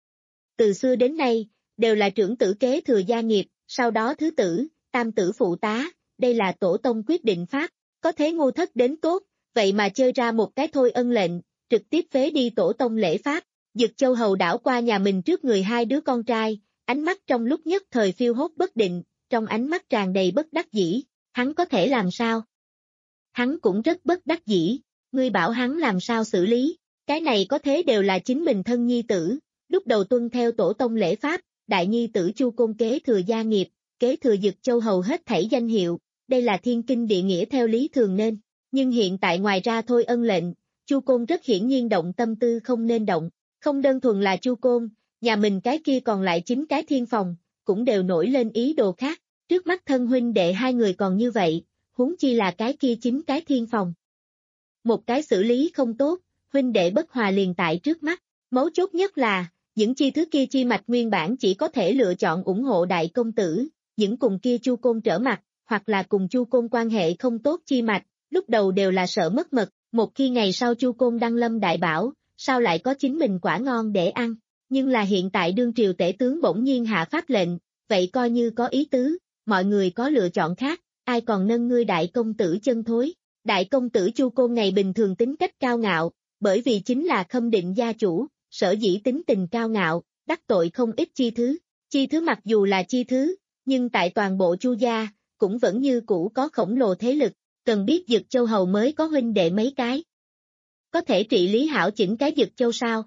Từ xưa đến nay, đều là trưởng tử kế thừa gia nghiệp, sau đó thứ tử, tam tử phụ tá, đây là tổ tông quyết định pháp, có thế ngu thất đến tốt, vậy mà chơi ra một cái thôi ân lệnh, trực tiếp phế đi tổ tông lễ pháp. Dực Châu Hầu đảo qua nhà mình trước người hai đứa con trai, ánh mắt trong lúc nhất thời phiêu hốt bất định, trong ánh mắt tràn đầy bất đắc dĩ, hắn có thể làm sao? Hắn cũng rất bất đắc dĩ, ngươi bảo hắn làm sao xử lý, cái này có thế đều là chính mình thân nhi tử, lúc đầu tuân theo tổ tông lễ pháp, đại nhi tử Chu Côn kế thừa gia nghiệp, kế thừa Dực Châu Hầu hết thảy danh hiệu, đây là thiên kinh địa nghĩa theo lý thường nên, nhưng hiện tại ngoài ra thôi ân lệnh, Chu Côn rất hiển nhiên động tâm tư không nên động. Không đơn thuần là Chu Côn, nhà mình cái kia còn lại chính cái thiên phòng, cũng đều nổi lên ý đồ khác, trước mắt thân huynh đệ hai người còn như vậy, huống chi là cái kia chính cái thiên phòng. Một cái xử lý không tốt, huynh đệ bất hòa liền tại trước mắt, mấu chốt nhất là, những chi thứ kia chi mạch nguyên bản chỉ có thể lựa chọn ủng hộ đại công tử, những cùng kia Chu Côn trở mặt, hoặc là cùng Chu Côn quan hệ không tốt chi mạch, lúc đầu đều là sợ mất mật, một khi ngày sau Chu Côn đăng lâm đại bảo, sao lại có chính mình quả ngon để ăn, nhưng là hiện tại đương triều tể tướng bỗng nhiên hạ pháp lệnh, vậy coi như có ý tứ, mọi người có lựa chọn khác, ai còn nâng ngươi đại công tử chân thối. Đại công tử Chu Côn ngày bình thường tính cách cao ngạo, bởi vì chính là khâm định gia chủ, sở dĩ tính tình cao ngạo, đắc tội không ít chi thứ, Chi thứ mặc dù là chi thứ, nhưng tại toàn bộ Chu gia, cũng vẫn như cũ có khổng lồ thế lực, cần biết Dực Châu Hầu mới có huynh đệ mấy cái. Có thể trị lý hảo chỉnh cái Dực Châu sao?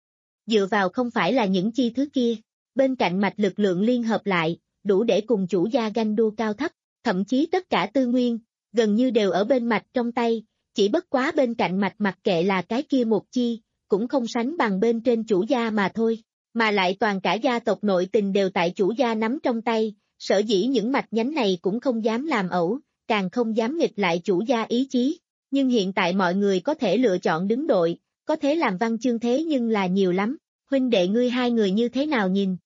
Dựa vào không phải là những chi thứ kia, bên cạnh mạch lực lượng liên hợp lại, đủ để cùng chủ gia ganh đua cao thấp, thậm chí tất cả tư nguyên, gần như đều ở bên mạch trong tay, chỉ bất quá bên cạnh mạch mặc kệ là cái kia một chi, cũng không sánh bằng bên trên chủ gia mà thôi, mà lại toàn cả gia tộc nội tình đều tại chủ gia nắm trong tay, sở dĩ những mạch nhánh này cũng không dám làm ẩu, càng không dám nghịch lại chủ gia ý chí, nhưng hiện tại mọi người có thể lựa chọn đứng đội, có thể làm văn chương thế nhưng là nhiều lắm, huynh đệ ngươi hai người như thế nào nhìn?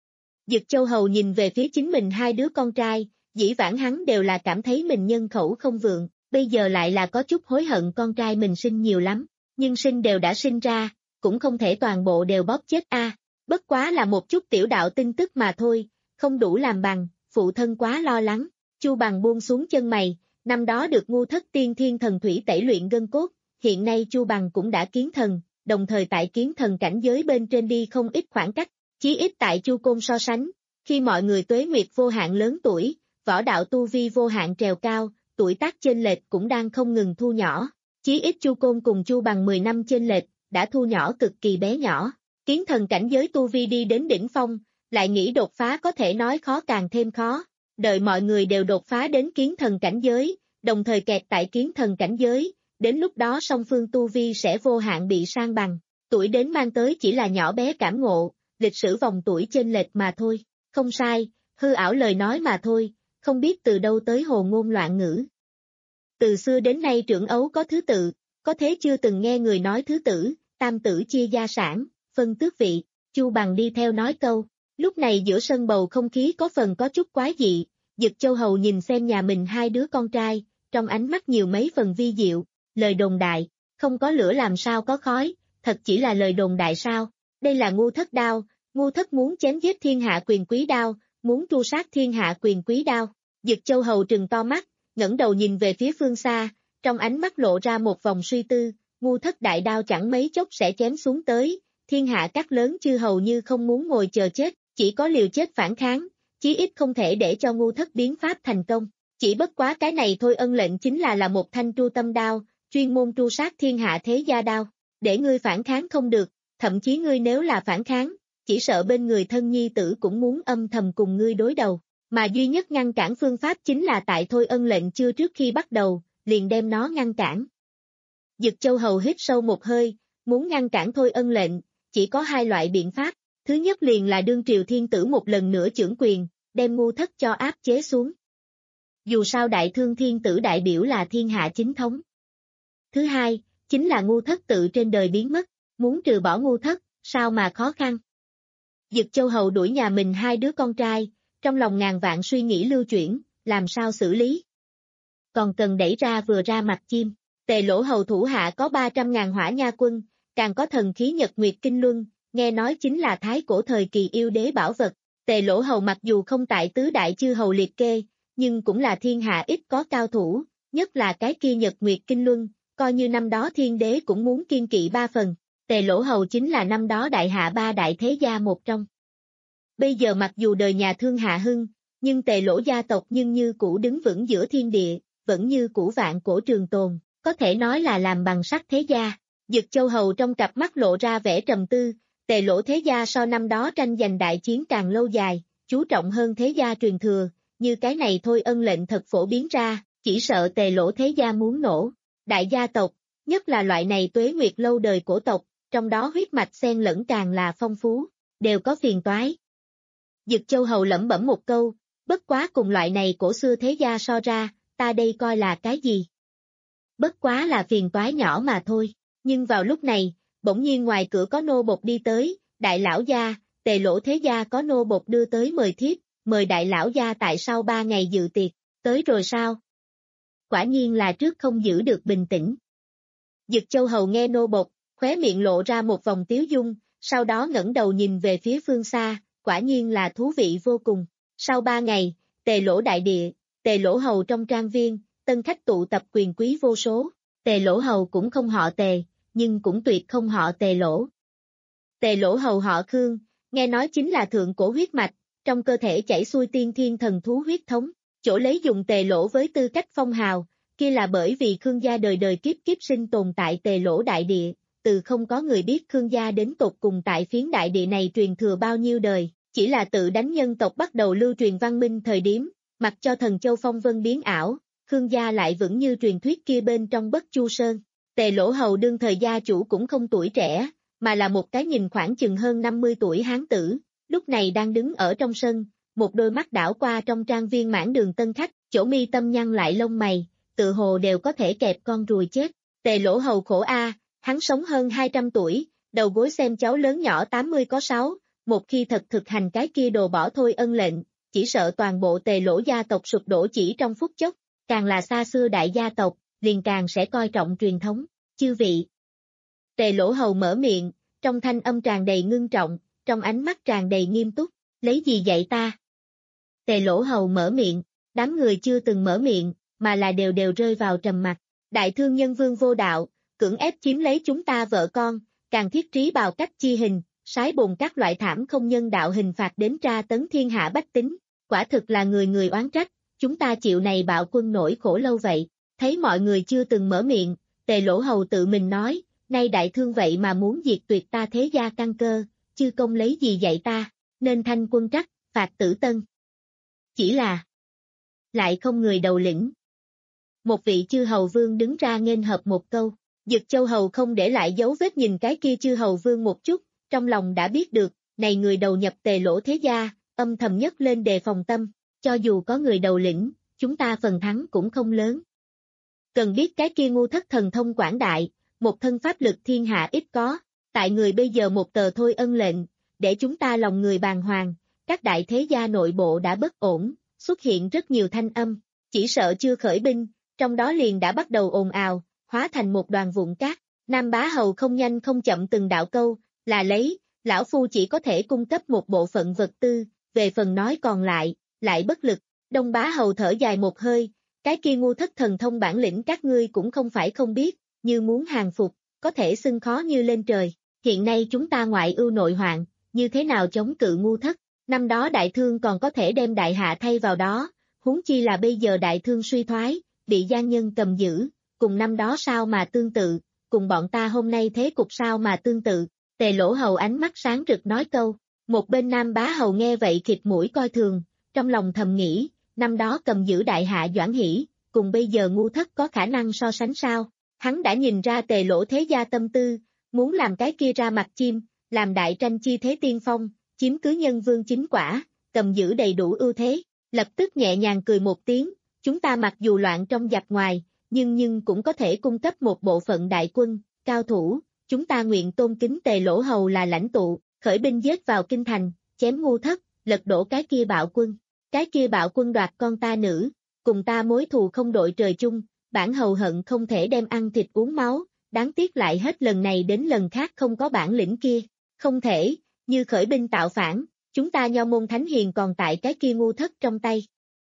Dực Châu Hầu nhìn về phía chính mình hai đứa con trai, dĩ vãng hắn đều là cảm thấy mình nhân khẩu không vượng, bây giờ lại là có chút hối hận con trai mình sinh nhiều lắm, nhưng sinh đều đã sinh ra, cũng không thể toàn bộ đều bóp chết a. Bất quá là một chút tiểu đạo tin tức mà thôi, không đủ làm bằng, phụ thân quá lo lắng, Chu Bằng buông xuống chân mày, năm đó được Ngu Thất Tiên Thiên Thần Thủy tẩy luyện gân cốt, hiện nay Chu Bằng cũng đã kiến thần, đồng thời tại kiến thần cảnh giới bên trên đi không ít khoảng cách, chí ít tại Chu Côn so sánh, khi mọi người tuế nguyệt vô hạn lớn tuổi, võ đạo tu vi vô hạn trèo cao, tuổi tác chênh lệch cũng đang không ngừng thu nhỏ, chí ít Chu Côn cùng Chu Bằng mười năm chênh lệch, đã thu nhỏ cực kỳ bé nhỏ, kiến thần cảnh giới tu vi đi đến đỉnh phong, lại nghĩ đột phá có thể nói khó càng thêm khó, đợi mọi người đều đột phá đến kiến thần cảnh giới, đồng thời kẹt tại kiến thần cảnh giới, đến lúc đó song phương tu vi sẽ vô hạn bị sang bằng, tuổi đến mang tới chỉ là nhỏ bé cảm ngộ, lịch sử vòng tuổi chênh lệch mà thôi, không sai, hư ảo lời nói mà thôi, không biết từ đâu tới hồ ngôn loạn ngữ. Từ xưa đến nay trưởng ấu có thứ tự, có thế chưa từng nghe người nói thứ tử, tam tử chia gia sản, phân tước vị, Chu Bằng đi theo nói câu, lúc này giữa sân bầu không khí có phần có chút quái dị, Dực Châu Hầu nhìn xem nhà mình hai đứa con trai, trong ánh mắt nhiều mấy phần vi diệu, lời đồn đại, không có lửa làm sao có khói, thật chỉ là lời đồn đại sao, đây là Ngu Thất đao, Ngu Thất muốn chém giết thiên hạ quyền quý đao, muốn tru sát thiên hạ quyền quý đao, Dực Châu Hầu trừng to mắt, ngẩng đầu nhìn về phía phương xa, trong ánh mắt lộ ra một vòng suy tư, Ngu Thất đại đao chẳng mấy chốc sẽ chém xuống tới, thiên hạ các lớn chư hầu như không muốn ngồi chờ chết, chỉ có liều chết phản kháng, chí ít không thể để cho Ngu Thất biến pháp thành công, chỉ bất quá cái này thôi ân lệnh chính là là một thanh tru tâm đao, chuyên môn tru sát thiên hạ thế gia đao, để ngươi phản kháng không được, thậm chí ngươi nếu là phản kháng, chỉ sợ bên người thân nhi tử cũng muốn âm thầm cùng ngươi đối đầu, mà duy nhất ngăn cản phương pháp chính là tại thôi ân lệnh chưa trước khi bắt đầu, liền đem nó ngăn cản. Dực Châu Hầu hít sâu một hơi, muốn ngăn cản thôi ân lệnh, chỉ có hai loại biện pháp, thứ nhất liền là đương triều thiên tử một lần nữa chưởng quyền, đem Ngu Thất cho áp chế xuống. Dù sao đại thương thiên tử đại biểu là thiên hạ chính thống. Thứ hai, chính là Ngu Thất tự trên đời biến mất, muốn trừ bỏ Ngu Thất, sao mà khó khăn. Dực Châu Hầu đuổi nhà mình hai đứa con trai, trong lòng ngàn vạn suy nghĩ lưu chuyển, làm sao xử lý. Còn cần đẩy ra vừa ra mặt chim, Tề Lỗ Hầu thủ hạ có ba trăm ngàn hỏa nha quân, càng có thần khí Nhật Nguyệt Kinh Luân, nghe nói chính là thái cổ thời kỳ yêu đế bảo vật. Tề Lỗ Hầu mặc dù không tại tứ đại chư hầu liệt kê, nhưng cũng là thiên hạ ít có cao thủ, nhất là cái kia Nhật Nguyệt Kinh Luân, coi như năm đó thiên đế cũng muốn kiên kỵ ba phần. Tề Lỗ Hầu chính là năm đó đại hạ ba đại thế gia một trong. Bây giờ mặc dù đời nhà thương hạ hưng, nhưng Tề Lỗ gia tộc nhưng như cũ đứng vững giữa thiên địa, vẫn như cũ vạn cổ trường tồn, có thể nói là làm bằng sắt thế gia. Dực Châu Hầu trong cặp mắt lộ ra vẻ trầm tư, Tề Lỗ thế gia so năm đó tranh giành đại chiến càng lâu dài, chú trọng hơn thế gia truyền thừa, như cái này thôi ân lệnh thật phổ biến ra, chỉ sợ Tề Lỗ thế gia muốn nổ. Đại gia tộc, nhất là loại này tuế nguyệt lâu đời cổ tộc, trong đó huyết mạch xen lẫn càng là phong phú, đều có phiền toái. Dực Châu Hầu lẩm bẩm một câu, bất quá cùng loại này cổ xưa thế gia so ra, ta đây coi là cái gì? Bất quá là phiền toái nhỏ mà thôi, nhưng vào lúc này, bỗng nhiên ngoài cửa có nô bộc đi tới, đại lão gia, Tề Lỗ thế gia có nô bộc đưa tới mời thiếp, mời đại lão gia tại sau ba ngày dự tiệc, tới rồi sao? Quả nhiên là trước không giữ được bình tĩnh. Dực Châu Hầu nghe nô bộc, khóe miệng lộ ra một vòng tiếu dung, sau đó ngẩng đầu nhìn về phía phương xa, quả nhiên là thú vị vô cùng. Sau ba ngày, Tề Lỗ đại địa, Tề Lỗ Hầu trong trang viên, tân khách tụ tập quyền quý vô số, Tề Lỗ Hầu cũng không họ Tề, nhưng cũng tuyệt không họ Tề Lỗ. Tề Lỗ Hầu họ Khương, nghe nói chính là thượng cổ huyết mạch, trong cơ thể chảy xuôi tiên thiên thần thú huyết thống, chỗ lấy dùng Tề Lỗ với tư cách phong hào, kia là bởi vì Khương gia đời đời kiếp kiếp sinh tồn tại Tề Lỗ đại địa, từ không có người biết Khương gia đến tột cùng tại phiến đại địa này truyền thừa bao nhiêu đời, chỉ là tự đánh nhân tộc bắt đầu lưu truyền văn minh thời điểm, mặc cho thần châu phong vân biến ảo, Khương gia lại vẫn như truyền thuyết kia bên trong Bất Chu Sơn. Tề Lỗ hầu đương thời gia chủ cũng không tuổi trẻ, mà là một cái nhìn khoảng chừng hơn năm mươi tuổi hán tử, lúc này đang đứng ở trong sân, một đôi mắt đảo qua trong trang viên mãn đường tân khách, chỗ mi tâm nhăn lại lông mày, tự hồ đều có thể kẹp con ruồi chết. Tề Lỗ hầu khổ a, hắn sống hơn hai trăm tuổi, đầu gối xem cháu lớn nhỏ tám mươi có sáu, một khi thật thực hành cái kia đồ bỏ thôi ân lệnh, chỉ sợ toàn bộ Tề Lỗ gia tộc sụp đổ chỉ trong phút chốc, càng là xa xưa đại gia tộc, liền càng sẽ coi trọng truyền thống. Chư vị. Tề Lỗ hầu mở miệng, trong thanh âm tràn đầy ngưng trọng, trong ánh mắt tràn đầy nghiêm túc, lấy gì dạy ta? Tề Lỗ hầu mở miệng, đám người chưa từng mở miệng, mà là đều đều rơi vào trầm mặc. Đại thương nhân vương vô đạo, cưỡng ép chiếm lấy chúng ta vợ con, càng thiết trí bào cách chi hình, sái bồn các loại thảm không nhân đạo hình phạt đến tra tấn thiên hạ bách tính, quả thực là người người oán trách, chúng ta chịu này bạo quân nổi khổ lâu vậy. Thấy mọi người chưa từng mở miệng, Tề Lỗ hầu tự mình nói, nay đại thương vậy mà muốn diệt tuyệt ta thế gia căn cơ, chư công lấy gì dạy ta, nên thanh quân trắc, phạt tử tân. Chỉ là, lại không người đầu lĩnh. Một vị chư hầu vương đứng ra nghênh hợp một câu, Dực Châu hầu không để lại dấu vết nhìn cái kia chư hầu vương một chút, trong lòng đã biết được, này người đầu nhập Tề Lỗ thế gia, âm thầm nhất lên đề phòng tâm, cho dù có người đầu lĩnh, chúng ta phần thắng cũng không lớn. Cần biết cái kia ngu thất thần thông quảng đại, một thân pháp lực thiên hạ ít có, tại người bây giờ một tờ thôi ân lệnh, để chúng ta lòng người bàng hoàng, các đại thế gia nội bộ đã bất ổn, xuất hiện rất nhiều thanh âm, chỉ sợ chưa khởi binh, trong đó liền đã bắt đầu ồn ào, hóa thành một đoàn vụn cát. Nam Bá hầu không nhanh không chậm từng đạo câu, là lấy, lão phu chỉ có thể cung cấp một bộ phận vật tư, về phần nói còn lại, lại bất lực. Đông Bá hầu thở dài một hơi, cái kia ngu thất thần thông bản lĩnh các ngươi cũng không phải không biết, như muốn hàng phục, có thể xưng khó như lên trời. Hiện nay chúng ta ngoại ưu nội hoạn, như thế nào chống cự ngu thất, năm đó đại thương còn có thể đem đại hạ thay vào đó, huống chi là bây giờ đại thương suy thoái, bị gian nhân cầm giữ, cùng năm đó sao mà tương tự, cùng bọn ta hôm nay thế cục sao mà tương tự. Tề Lỗ hầu ánh mắt sáng rực nói câu, một bên Nam Bá hầu nghe vậy khịt mũi coi thường, trong lòng thầm nghĩ, năm đó cầm giữ đại hạ Doãn Hỷ, cùng bây giờ ngu thất có khả năng so sánh sao, hắn đã nhìn ra Tề Lỗ thế gia tâm tư, muốn làm cái kia ra mặt chim, làm đại tranh chi thế tiên phong, chiếm cứ nhân vương chính quả, cầm giữ đầy đủ ưu thế, lập tức nhẹ nhàng cười một tiếng, chúng ta mặc dù loạn trong giặc ngoài, nhưng nhưng cũng có thể cung cấp một bộ phận đại quân, cao thủ, chúng ta nguyện tôn kính Tề Lỗ hầu là lãnh tụ, khởi binh giết vào kinh thành, chém ngu thất, lật đổ cái kia bạo quân, cái kia bạo quân đoạt con ta nữ, cùng ta mối thù không đội trời chung, bản hầu hận không thể đem ăn thịt uống máu, đáng tiếc lại hết lần này đến lần khác không có bản lĩnh kia, không thể, như khởi binh tạo phản, chúng ta nho môn thánh hiền còn tại cái kia ngu thất trong tay.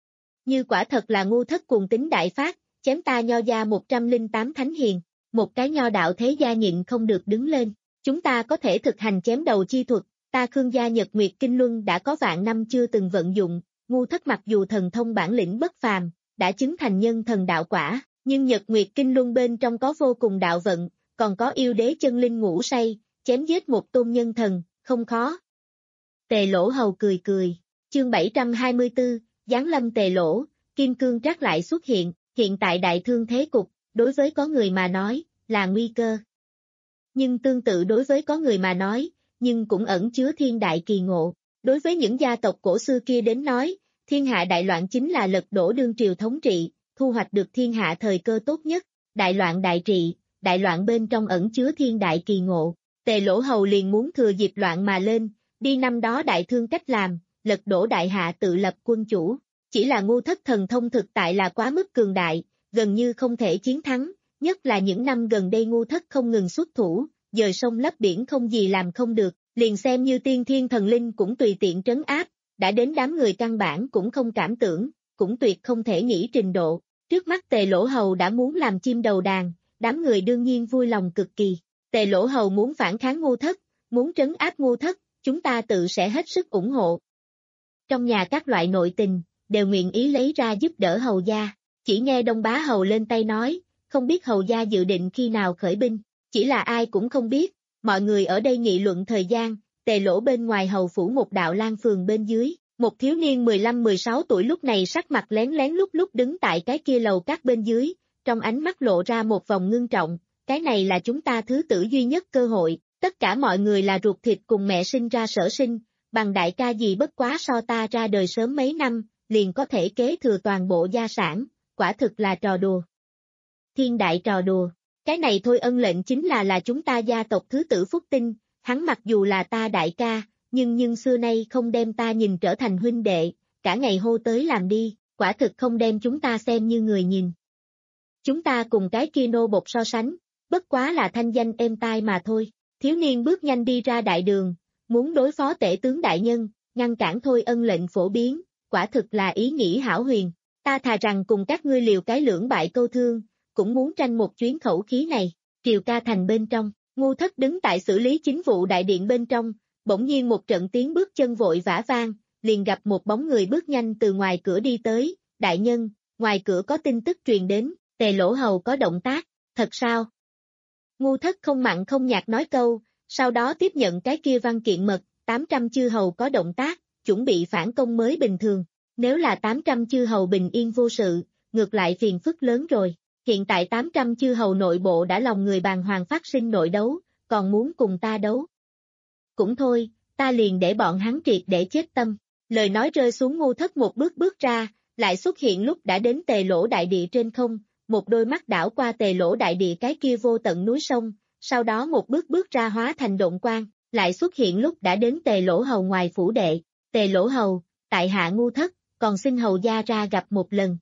Như quả thật là ngu thất cuồng tính đại phát, chém ta nho gia một trăm lẻ tám thánh hiền, một cái nho đạo thế gia nhịn không được đứng lên, chúng ta có thể thực hành chém đầu chi thuật, ta Khương gia Nhật Nguyệt Kinh Luân đã có vạn năm chưa từng vận dụng, ngu thất mặc dù thần thông bản lĩnh bất phàm, đã chứng thành nhân thần đạo quả, nhưng Nhật Nguyệt Kinh Luân bên trong có vô cùng đạo vận, còn có yêu đế chân linh ngủ say, chém giết một tôn nhân thần, không khó. Tề Lỗ hầu cười cười, chương bảy trăm hai mươi tư, Giáng lâm Tề Lỗ, Kim Cương Trác lại xuất hiện, hiện tại đại thương thế cục, đối với có người mà nói, là nguy cơ. Nhưng tương tự đối với có người mà nói, nhưng cũng ẩn chứa thiên đại kỳ ngộ. Đối với những gia tộc cổ xưa kia đến nói, thiên hạ đại loạn chính là lật đổ đương triều thống trị, thu hoạch được thiên hạ thời cơ tốt nhất, đại loạn đại trị, đại loạn bên trong ẩn chứa thiên đại kỳ ngộ. Tề Lỗ hầu liền muốn thừa dịp loạn mà lên, đi năm đó đại thương cách làm, lật đổ đại hạ tự lập quân chủ, chỉ là ngu thất thần thông thực tại là quá mức cường đại, gần như không thể chiến thắng, nhất là những năm gần đây ngu thất không ngừng xuất thủ, dời sông lấp biển không gì làm không được, liền xem như tiên thiên thần linh cũng tùy tiện trấn áp, đã đến đám người căn bản cũng không cảm tưởng, cũng tuyệt không thể nghĩ trình độ. Trước mắt Tề Lỗ hầu đã muốn làm chim đầu đàn, đám người đương nhiên vui lòng cực kỳ. Tề Lỗ hầu muốn phản kháng ngu thất, muốn trấn áp ngu thất, chúng ta tự sẽ hết sức ủng hộ. trong nhà các loại nội tình, đều nguyện ý lấy ra giúp đỡ hầu gia. Chỉ nghe Đông Bá Hầu lên tay nói, không biết hầu gia dự định khi nào khởi binh, chỉ là ai cũng không biết, mọi người ở đây nghị luận thời gian, Tề Lỗ bên ngoài hầu phủ một đạo lan phường bên dưới, một thiếu niên mười lăm mười sáu tuổi lúc này sắc mặt lén lén lúc lúc đứng tại cái kia lầu các bên dưới, trong ánh mắt lộ ra một vòng ngưng trọng, cái này là chúng ta thứ tử duy nhất cơ hội, tất cả mọi người là ruột thịt cùng mẹ sinh ra sở sinh, bằng đại ca gì bất quá so ta ra đời sớm mấy năm, liền có thể kế thừa toàn bộ gia sản, quả thực là trò đùa. Thiên đại trò đùa, cái này thôi ân lệnh chính là là chúng ta gia tộc thứ tử phúc tinh, hắn mặc dù là ta đại ca, nhưng nhưng xưa nay không đem ta nhìn trở thành huynh đệ, cả ngày hô tới làm đi, quả thực không đem chúng ta xem như người nhìn. Chúng ta cùng cái kia nô bột so sánh, bất quá là thanh danh êm tai mà thôi. Thiếu niên bước nhanh đi ra đại đường, muốn đối phó tể tướng đại nhân, ngăn cản thôi ân lệnh phổ biến, quả thực là ý nghĩ hão huyền. Ta thà rằng cùng các ngươi liều cái lưỡng bại câu thương, cũng muốn tranh một chuyến khẩu khí này. Triều Ca thành bên trong, Ngu Thất đứng tại xử lý chính vụ đại điện bên trong, bỗng nhiên một trận tiếng bước chân vội vã vang, liền gặp một bóng người bước nhanh từ ngoài cửa đi tới. Đại nhân, ngoài cửa có tin tức truyền đến, Tề Lỗ hầu có động tác, thật sao? Ngu Thất không mặn không nhạt nói câu, sau đó tiếp nhận cái kia văn kiện mật, tám trăm chư hầu có động tác, chuẩn bị phản công mới bình thường. Nếu là tám trăm chư hầu bình yên vô sự, ngược lại phiền phức lớn rồi. Hiện tại tám trăm chư hầu nội bộ đã lòng người bàng hoàng phát sinh nội đấu, còn muốn cùng ta đấu. Cũng thôi, ta liền để bọn hắn triệt để chết tâm. Lời nói rơi xuống Ngu Thất một bước bước ra, lại xuất hiện lúc đã đến Tề Lỗ đại địa trên không, một đôi mắt đảo qua Tề Lỗ đại địa cái kia vô tận núi sông, sau đó một bước bước ra hóa thành độn quang, lại xuất hiện lúc đã đến Tề Lỗ hầu ngoài phủ đệ. Tề Lỗ hầu, tại hạ Ngu Thất, còn xin hầu gia ra gặp một lần.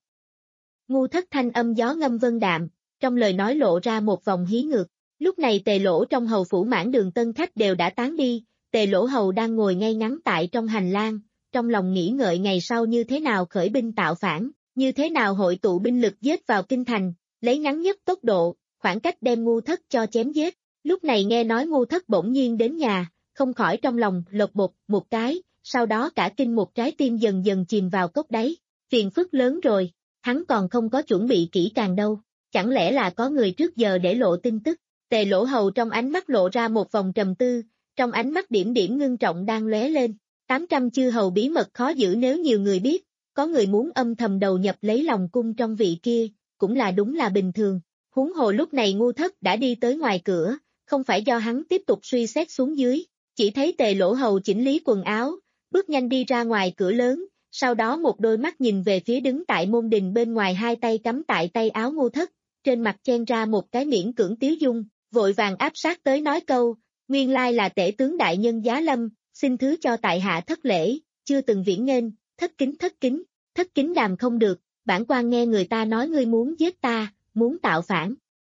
Ngu Thất thanh âm gió ngâm vân đạm, trong lời nói lộ ra một vòng hí ngược. Lúc này Tề Lỗ trong hầu phủ mãn đường tân khách đều đã tán đi, Tề Lỗ hầu đang ngồi ngay ngắn tại trong hành lang, trong lòng nghĩ ngợi ngày sau như thế nào khởi binh tạo phản, như thế nào hội tụ binh lực giết vào kinh thành, lấy ngắn nhất tốc độ, khoảng cách đem Ngu Thất cho chém giết. Lúc này nghe nói Ngu Thất bỗng nhiên đến nhà, không khỏi trong lòng lột bột một cái, sau đó cả kinh một trái tim dần dần chìm vào cốc đáy. Phiền phức lớn rồi, hắn còn không có chuẩn bị kỹ càng đâu, chẳng lẽ là có người trước giờ để lộ tin tức. Tề Lỗ hầu trong ánh mắt lộ ra một vòng trầm tư, trong ánh mắt điểm điểm ngưng trọng đang lóe lên. tám trăm chư hầu bí mật khó giữ nếu nhiều người biết, có người muốn âm thầm đầu nhập lấy lòng cung trong vị kia, cũng là đúng là bình thường. Huống hồ lúc này Ngu Thất đã đi tới ngoài cửa, không phải do hắn tiếp tục suy xét xuống dưới, chỉ thấy Tề Lỗ hầu chỉnh lý quần áo, bước nhanh đi ra ngoài cửa lớn, sau đó một đôi mắt nhìn về phía đứng tại môn đình bên ngoài hai tay cắm tại tay áo Ngu Thất, trên mặt chen ra một cái miễn cưỡng tiếu dung, vội vàng áp sát tới nói câu, nguyên lai là tể tướng đại nhân giá lâm, xin thứ cho tại hạ thất lễ, chưa từng viễn nghênh, thất kính thất kính, thất kính đàm không được, bản quan nghe người ta nói ngươi muốn giết ta, muốn tạo phản.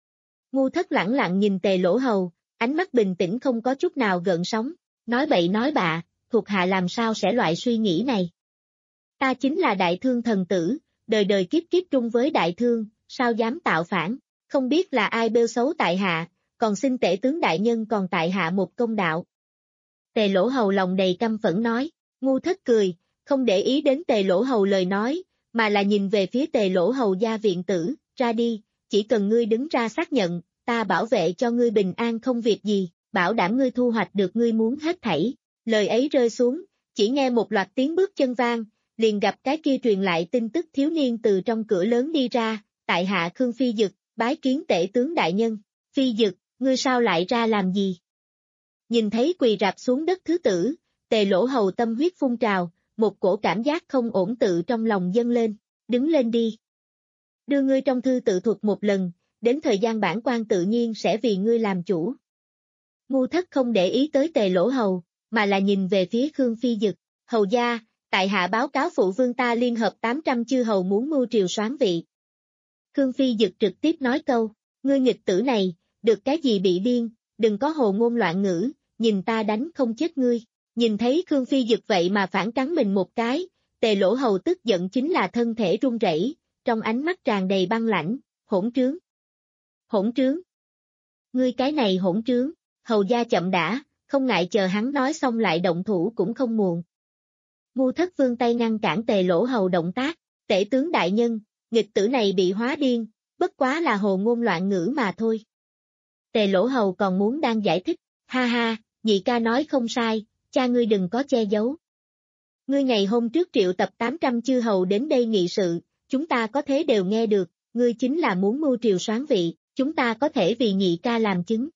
Ngu Thất lẳng lặng nhìn Tề Lỗ hầu, ánh mắt bình tĩnh không có chút nào gợn sóng, nói bậy nói bạ, thuộc hạ làm sao sẽ loại suy nghĩ này. Ta chính là đại thương thần tử, đời đời kiếp kiếp trung với đại thương, sao dám tạo phản, không biết là ai bêu xấu tại hạ, còn xin tể tướng đại nhân còn tại hạ một công đạo. Tề Lỗ hầu lòng đầy căm phẫn nói, Ngu Thất cười, không để ý đến Tề Lỗ hầu lời nói, mà là nhìn về phía Tề Lỗ hầu gia viện tử, ra đi, chỉ cần ngươi đứng ra xác nhận, ta bảo vệ cho ngươi bình an không việc gì, bảo đảm ngươi thu hoạch được ngươi muốn hết thảy. Lời ấy rơi xuống, chỉ nghe một loạt tiếng bước chân vang, liền gặp cái kia truyền lại tin tức thiếu niên từ trong cửa lớn đi ra, tại hạ Khương Phi Dực, bái kiến tể tướng đại nhân. Phi Dực, ngươi sao lại ra làm gì? Nhìn thấy quỳ rạp xuống đất thứ tử, Tề Lỗ hầu tâm huyết phun trào, một cổ cảm giác không ổn tự trong lòng dâng lên, đứng lên đi. Đưa ngươi trong thư tự thuật một lần, đến thời gian bản quan tự nhiên sẽ vì ngươi làm chủ. Ngu Thất không để ý tới Tề Lỗ hầu, mà là nhìn về phía Khương Phi Dực, hầu gia, tại hạ báo cáo phụ vương ta liên hợp tám trăm chư hầu muốn mưu triều soán vị. Khương Phi Dực trực tiếp nói câu, ngươi nghịch tử này, được cái gì bị điên, đừng có hồ ngôn loạn ngữ, nhìn ta đánh không chết ngươi. Nhìn thấy Khương Phi Dực vậy mà phản cắn mình một cái, Tề Lỗ hầu tức giận chính là thân thể run rẩy, trong ánh mắt tràn đầy băng lãnh, hỗn trướng. Hỗn trướng. Ngươi cái này hỗn trướng, hầu gia chậm đã, không ngại chờ hắn nói xong lại động thủ cũng không muộn. Ngu Thất vươn tay ngăn cản Tề Lỗ Hầu động tác, tể tướng đại nhân, nghịch tử này bị hóa điên, bất quá là hồ ngôn loạn ngữ mà thôi. Tề Lỗ Hầu còn muốn đang giải thích, ha ha, nhị ca nói không sai, cha ngươi đừng có che giấu. Ngươi ngày hôm trước triệu tập tám trăm chư hầu đến đây nghị sự, chúng ta có thế đều nghe được, ngươi chính là muốn mưu triều soán vị, chúng ta có thể vì nhị ca làm chứng.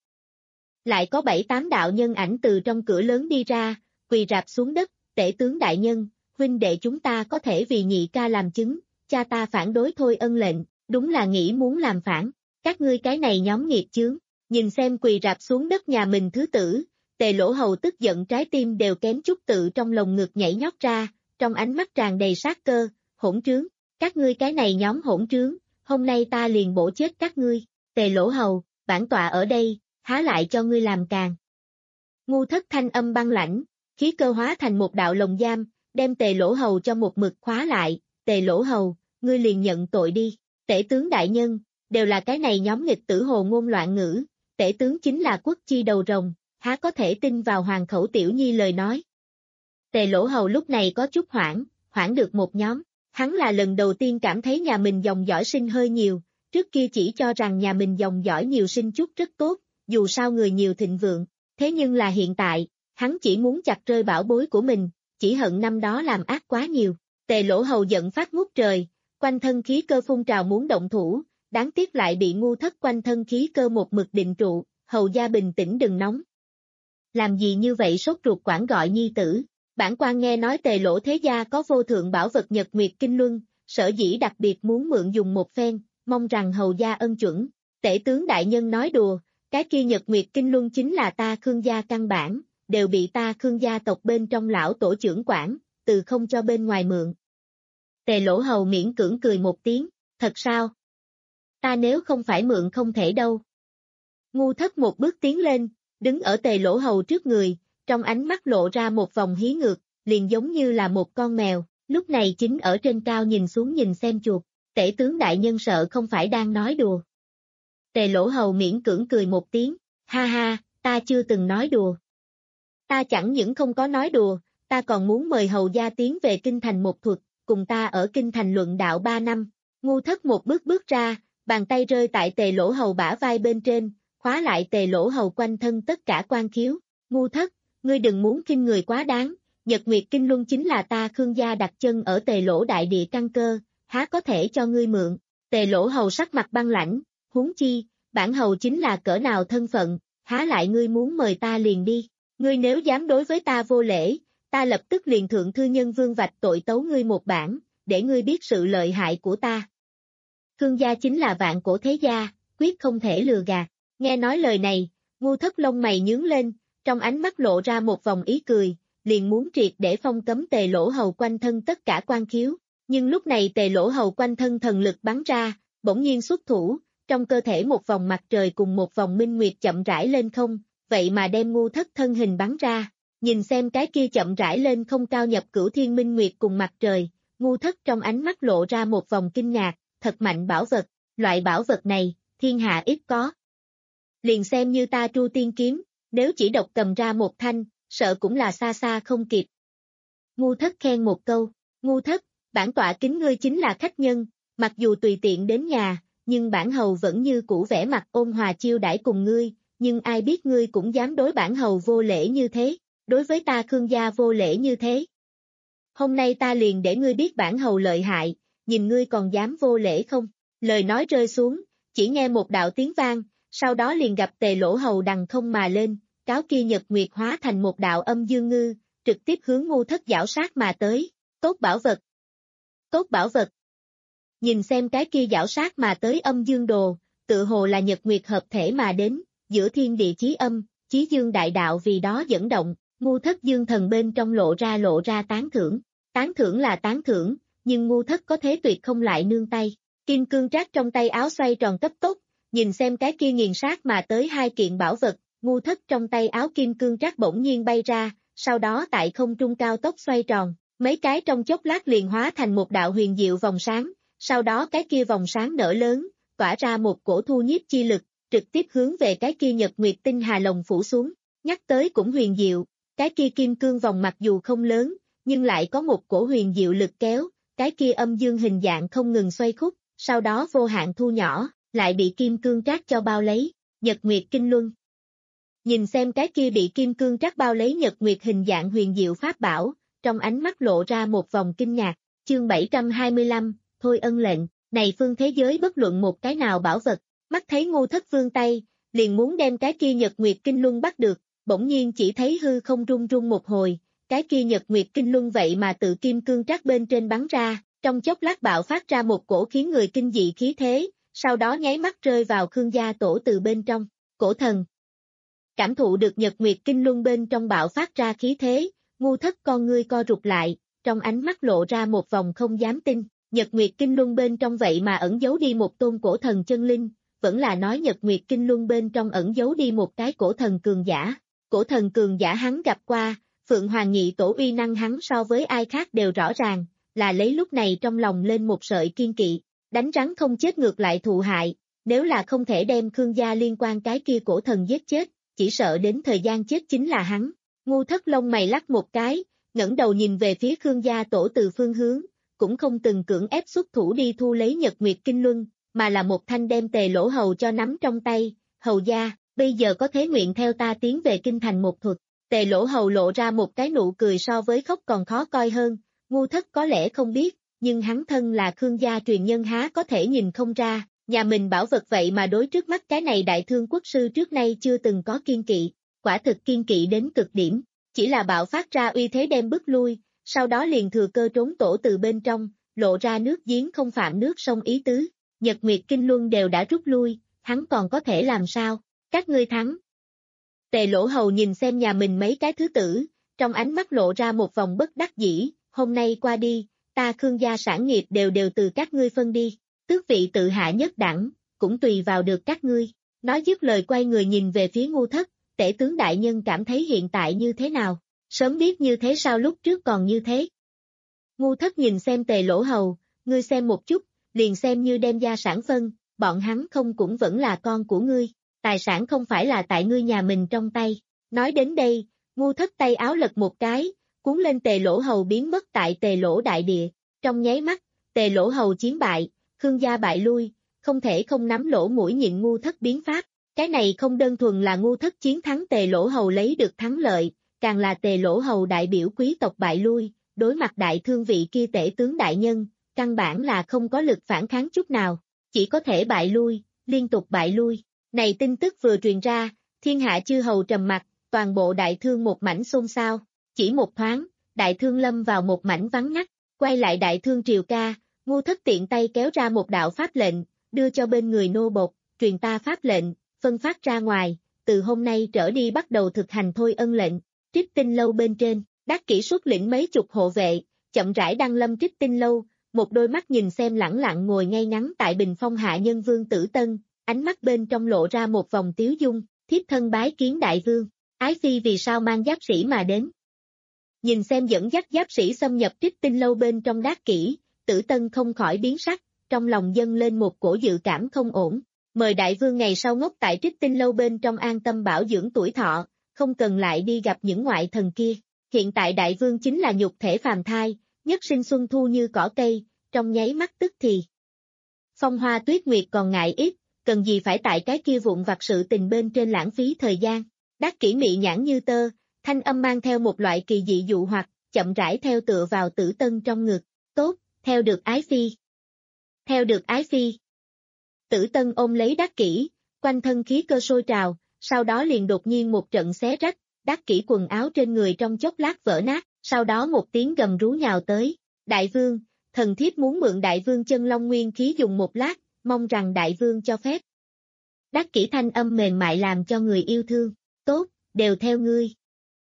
Lại có bảy tám đạo nhân ảnh từ trong cửa lớn đi ra, quỳ rạp xuống đất, tể tướng đại nhân, huynh đệ chúng ta có thể vì nhị ca làm chứng, cha ta phản đối thôi ân lệnh, đúng là nghĩ muốn làm phản, các ngươi cái này nhóm nghiệt chướng, nhìn xem quỳ rạp xuống đất nhà mình thứ tử, Tề Lỗ Hầu tức giận trái tim đều kém chút tự trong lồng ngực nhảy nhót ra, trong ánh mắt tràn đầy sát cơ, hỗn trướng, các ngươi cái này nhóm hỗn trướng, hôm nay ta liền bổ chết các ngươi, Tề Lỗ Hầu, bản tọa ở đây, há lại cho ngươi làm càng. Ngu Thất thanh âm băng lãnh, khí cơ hóa thành một đạo lồng giam, đem Tề Lỗ Hầu cho một mực khóa lại, Tề Lỗ Hầu, ngươi liền nhận tội đi, tể tướng đại nhân, đều là cái này nhóm nghịch tử hồ ngôn loạn ngữ, tể tướng chính là quốc chi đầu rồng, há có thể tin vào hoàng khẩu tiểu nhi lời nói. Tề Lỗ Hầu lúc này có chút hoảng, hoảng được một nhóm, hắn là lần đầu tiên cảm thấy nhà mình dòng dõi sinh hơi nhiều, trước kia chỉ cho rằng nhà mình dòng dõi nhiều sinh chút rất tốt, dù sao người nhiều thịnh vượng, thế nhưng là hiện tại, hắn chỉ muốn chặt rơi bảo bối của mình, chỉ hận năm đó làm ác quá nhiều. Tề Lỗ Hầu giận phát ngút trời, quanh thân khí cơ phun trào muốn động thủ, đáng tiếc lại bị Ngu Thất quanh thân khí cơ một mực định trụ, hầu gia bình tĩnh đừng nóng. Làm gì như vậy sốt ruột quản gọi nhi tử, bản quan nghe nói Tề Lỗ thế gia có vô thượng bảo vật Nhật Nguyệt Kinh Luân, sở dĩ đặc biệt muốn mượn dùng một phen, mong rằng hầu gia ân chuẩn, tể tướng đại nhân nói đùa, cái kia Nhật Nguyệt Kinh Luân chính là ta Khương gia căn bản, đều bị ta Khương gia tộc bên trong lão tổ trưởng quản, từ không cho bên ngoài mượn. Tề Lỗ Hầu miễn cưỡng cười một tiếng, thật sao? Ta nếu không phải mượn không thể đâu. Ngu Thất một bước tiến lên, đứng ở Tề Lỗ Hầu trước người, trong ánh mắt lộ ra một vòng hí ngược, liền giống như là một con mèo, lúc này chính ở trên cao nhìn xuống nhìn xem chuột, tể tướng đại nhân sợ không phải đang nói đùa. Tề Lỗ Hầu miễn cưỡng cười một tiếng, ha ha, ta chưa từng nói đùa. Ta chẳng những không có nói đùa, ta còn muốn mời hầu gia tiến về kinh thành một thuật, cùng ta ở kinh thành luận đạo ba năm. Ngu Thất một bước bước ra, bàn tay rơi tại Tề Lỗ Hầu bả vai bên trên, khóa lại Tề Lỗ Hầu quanh thân tất cả quan khiếu. Ngu Thất, ngươi đừng muốn khinh người quá đáng, Nhật Nguyệt Kinh Luân chính là ta Khương gia đặt chân ở Tề Lỗ đại địa căn cơ, há có thể cho ngươi mượn. Tề Lỗ Hầu sắc mặt băng lãnh, huống chi, bản hầu chính là cỡ nào thân phận, há lại ngươi muốn mời ta liền đi. Ngươi nếu dám đối với ta vô lễ, ta lập tức liền thượng thư nhân vương vạch tội tấu ngươi một bản, để ngươi biết sự lợi hại của ta. Khương gia chính là vạn cổ thế gia, quyết không thể lừa gạt. Nghe nói lời này, Ngu Thất lông mày nhướng lên, trong ánh mắt lộ ra một vòng ý cười, liền muốn triệt để phong cấm Tề Lỗ Hầu quanh thân tất cả quan khiếu. Nhưng lúc này Tề Lỗ Hầu quanh thân thần lực bắn ra, bỗng nhiên xuất thủ, trong cơ thể một vòng mặt trời cùng một vòng minh nguyệt chậm rãi lên không, vậy mà đem Ngu Thất thân hình bắn ra. Nhìn xem cái kia chậm rãi lên không cao nhập cửu thiên minh nguyệt cùng mặt trời, Ngu Thất trong ánh mắt lộ ra một vòng kinh ngạc, thật mạnh bảo vật, loại bảo vật này, thiên hạ ít có. Liền xem như ta Tru Tiên Kiếm, nếu chỉ độc cầm ra một thanh, sợ cũng là xa xa không kịp. Ngu Thất khen một câu, Ngu Thất, bản tọa kính ngươi chính là khách nhân, mặc dù tùy tiện đến nhà, nhưng bản hầu vẫn như cũ vẻ mặt ôn hòa chiêu đãi cùng ngươi, nhưng ai biết ngươi cũng dám đối bản hầu vô lễ như thế, đối với ta Khương gia vô lễ như thế. Hôm nay ta liền để ngươi biết bản hầu lợi hại, nhìn ngươi còn dám vô lễ không? Lời nói rơi xuống, chỉ nghe một đạo tiếng vang, sau đó liền gặp Tề Lỗ Hầu đằng không mà lên, cáo kia nhật nguyệt hóa thành một đạo âm dương ngư, trực tiếp hướng Ngu Thất giảo sát mà tới, tốt bảo vật. Tốt bảo vật. Nhìn xem cái kia giảo sát mà tới âm dương đồ, tự hồ là nhật nguyệt hợp thể mà đến, giữa thiên địa chí âm, chí dương đại đạo vì đó dẫn động, Ngu Thất dương thần bên trong lộ ra lộ ra tán thưởng. Tán thưởng là tán thưởng, nhưng Ngu Thất có thế tuyệt không lại nương tay. Kim cương trác trong tay áo xoay tròn cấp tốc, nhìn xem cái kia nghiền sát mà tới hai kiện bảo vật, Ngu Thất trong tay áo kim cương trác bỗng nhiên bay ra, sau đó tại không trung cao tốc xoay tròn, mấy cái trong chốc lát liền hóa thành một đạo huyền diệu vòng sáng, sau đó cái kia vòng sáng nở lớn, tỏa ra một cổ thu nhiếp chi lực, trực tiếp hướng về cái kia nhật nguyệt tinh hà lồng phủ xuống, nhắc tới cũng huyền diệu, cái kia kim cương vòng mặc dù không lớn, nhưng lại có một cổ huyền diệu lực kéo, cái kia âm dương hình dạng không ngừng xoay khúc, sau đó vô hạn thu nhỏ, lại bị kim cương trác cho bao lấy, Nhật Nguyệt Kinh Luân. Nhìn xem cái kia bị kim cương trác bao lấy Nhật Nguyệt hình dạng huyền diệu pháp bảo, trong ánh mắt lộ ra một vòng kinh ngạc, chương bảy trăm hai mươi lăm, thôi ân lệnh, này phương thế giới bất luận một cái nào bảo vật, mắt thấy Ngô Thất vươn tay, liền muốn đem cái kia Nhật Nguyệt Kinh Luân bắt được, bỗng nhiên chỉ thấy hư không rung rung một hồi, cái kia Nhật Nguyệt Kinh Luân vậy mà tự kim cương trác bên trên bắn ra, trong chốc lát bạo phát ra một cổ khiến người kinh dị khí thế, sau đó nháy mắt rơi vào Khương gia tổ từ bên trong, cổ thần. Cảm thụ được Nhật Nguyệt Kinh Luân bên trong bạo phát ra khí thế, Ngu Thất con ngươi co rụt lại, trong ánh mắt lộ ra một vòng không dám tin, Nhật Nguyệt Kinh Luân bên trong vậy mà ẩn giấu đi một tôn cổ thần chân linh, vẫn là nói Nhật Nguyệt Kinh Luân bên trong ẩn giấu đi một cái cổ thần cường giả, cổ thần cường giả hắn gặp qua, Phượng Hoàng Nhị Tổ uy năng hắn so với ai khác đều rõ ràng, là lấy lúc này trong lòng lên một sợi kiên kỵ, đánh rắn không chết ngược lại thụ hại, nếu là không thể đem Khương gia liên quan cái kia cổ thần giết chết, chỉ sợ đến thời gian chết chính là hắn. Ngu Thất lông mày lắc một cái, ngẩng đầu nhìn về phía Khương gia tổ từ phương hướng, cũng không từng cưỡng ép xuất thủ đi thu lấy Nhật Nguyệt Kinh Luân, mà là một thanh đem Tề Lỗ Hầu cho nắm trong tay, hầu gia, bây giờ có thế nguyện theo ta tiến về kinh thành một thuật. Tề Lỗ Hầu lộ ra một cái nụ cười so với khóc còn khó coi hơn, Ngu Thất có lẽ không biết, nhưng hắn thân là Khương gia truyền nhân há có thể nhìn không ra, nhà mình bảo vật vậy mà đối trước mắt cái này đại thương quốc sư trước nay chưa từng có kiên kỵ, quả thực kiên kỵ đến cực điểm, chỉ là bạo phát ra uy thế đem bức lui, sau đó liền thừa cơ trốn tổ từ bên trong, lộ ra nước giếng không phạm nước sông ý tứ, Nhật Nguyệt Kinh Luân đều đã rút lui, hắn còn có thể làm sao, các ngươi thắng. Tề Lỗ Hầu nhìn xem nhà mình mấy cái thứ tử, trong ánh mắt lộ ra một vòng bất đắc dĩ, hôm nay qua đi, ta Khương gia sản nghiệp đều đều từ các ngươi phân đi, tước vị tự hạ nhất đẳng, cũng tùy vào được các ngươi. Nói dứt lời quay người nhìn về phía Ngu Thất, tể tướng đại nhân cảm thấy hiện tại như thế nào, sớm biết như thế sao lúc trước còn như thế. Ngu Thất nhìn xem Tề Lỗ Hầu, ngươi xem một chút, liền xem như đem gia sản phân, bọn hắn không cũng vẫn là con của ngươi, tài sản không phải là tại ngươi nhà mình trong tay. Nói đến đây, Ngu Thất tay áo lật một cái, cuốn lên Tề Lỗ Hầu biến mất tại Tề Lỗ đại địa, trong nháy mắt, Tề Lỗ Hầu chiến bại, Khương gia bại lui, không thể không nắm lỗ mũi nhịn Ngu Thất biến pháp, cái này không đơn thuần là Ngu Thất chiến thắng Tề Lỗ Hầu lấy được thắng lợi, càng là Tề Lỗ Hầu đại biểu quý tộc bại lui, đối mặt đại thương vị kia tể tướng đại nhân, căn bản là không có lực phản kháng chút nào, chỉ có thể bại lui, liên tục bại lui. Này tin tức vừa truyền ra, thiên hạ chư hầu trầm mặc, toàn bộ đại thương một mảnh xôn xao, chỉ một thoáng, đại thương lâm vào một mảnh vắng ngắt, quay lại đại thương triều ca, Ngu Thất tiện tay kéo ra một đạo pháp lệnh, đưa cho bên người nô bộc, truyền ta pháp lệnh, phân phát ra ngoài, từ hôm nay trở đi bắt đầu thực hành thôi ân lệnh, Trích Tinh lâu bên trên, Đắc Kỷ xuất lĩnh mấy chục hộ vệ, chậm rãi đăng lâm Trích Tinh lâu, một đôi mắt nhìn xem lẳng lặng ngồi ngay ngắn tại bình phong hạ nhân Vương Tử Tân, ánh mắt bên trong lộ ra một vòng tiếu dung, thiếp thân bái kiến đại vương, ái phi vì sao mang giáp sĩ mà đến. Nhìn xem dẫn dắt giáp sĩ xâm nhập Trích Tinh lâu bên trong Đắc Kỷ, Tử Tân không khỏi biến sắc, trong lòng dâng lên một cổ dự cảm không ổn, mời đại vương ngày sau ngốc tại Trích Tinh lâu bên trong an tâm bảo dưỡng tuổi thọ, không cần lại đi gặp những ngoại thần kia, hiện tại đại vương chính là nhục thể phàm thai, nhất sinh xuân thu như cỏ cây, trong nháy mắt tức thì. Phong hoa tuyết nguyệt còn ngại ít, cần gì phải tại cái kia vụn vặt sự tình bên trên lãng phí thời gian. Đắc Kỷ mị nhãn như tơ, thanh âm mang theo một loại kỳ dị dụ hoặc, chậm rãi theo tựa vào Tử Tân trong ngực, tốt, theo được ái phi. Theo được ái phi. Tử Tân ôm lấy Đắc Kỷ, quanh thân khí cơ sôi trào, sau đó liền đột nhiên một trận xé rách, Đắc Kỷ quần áo trên người trong chốc lát vỡ nát, sau đó một tiếng gầm rú nhào tới, đại vương, thần thiếp muốn mượn đại vương chân long nguyên khí dùng một lát, mong rằng đại vương cho phép. Đắc Kỷ thanh âm mềm mại làm cho người yêu thương, tốt, đều theo ngươi.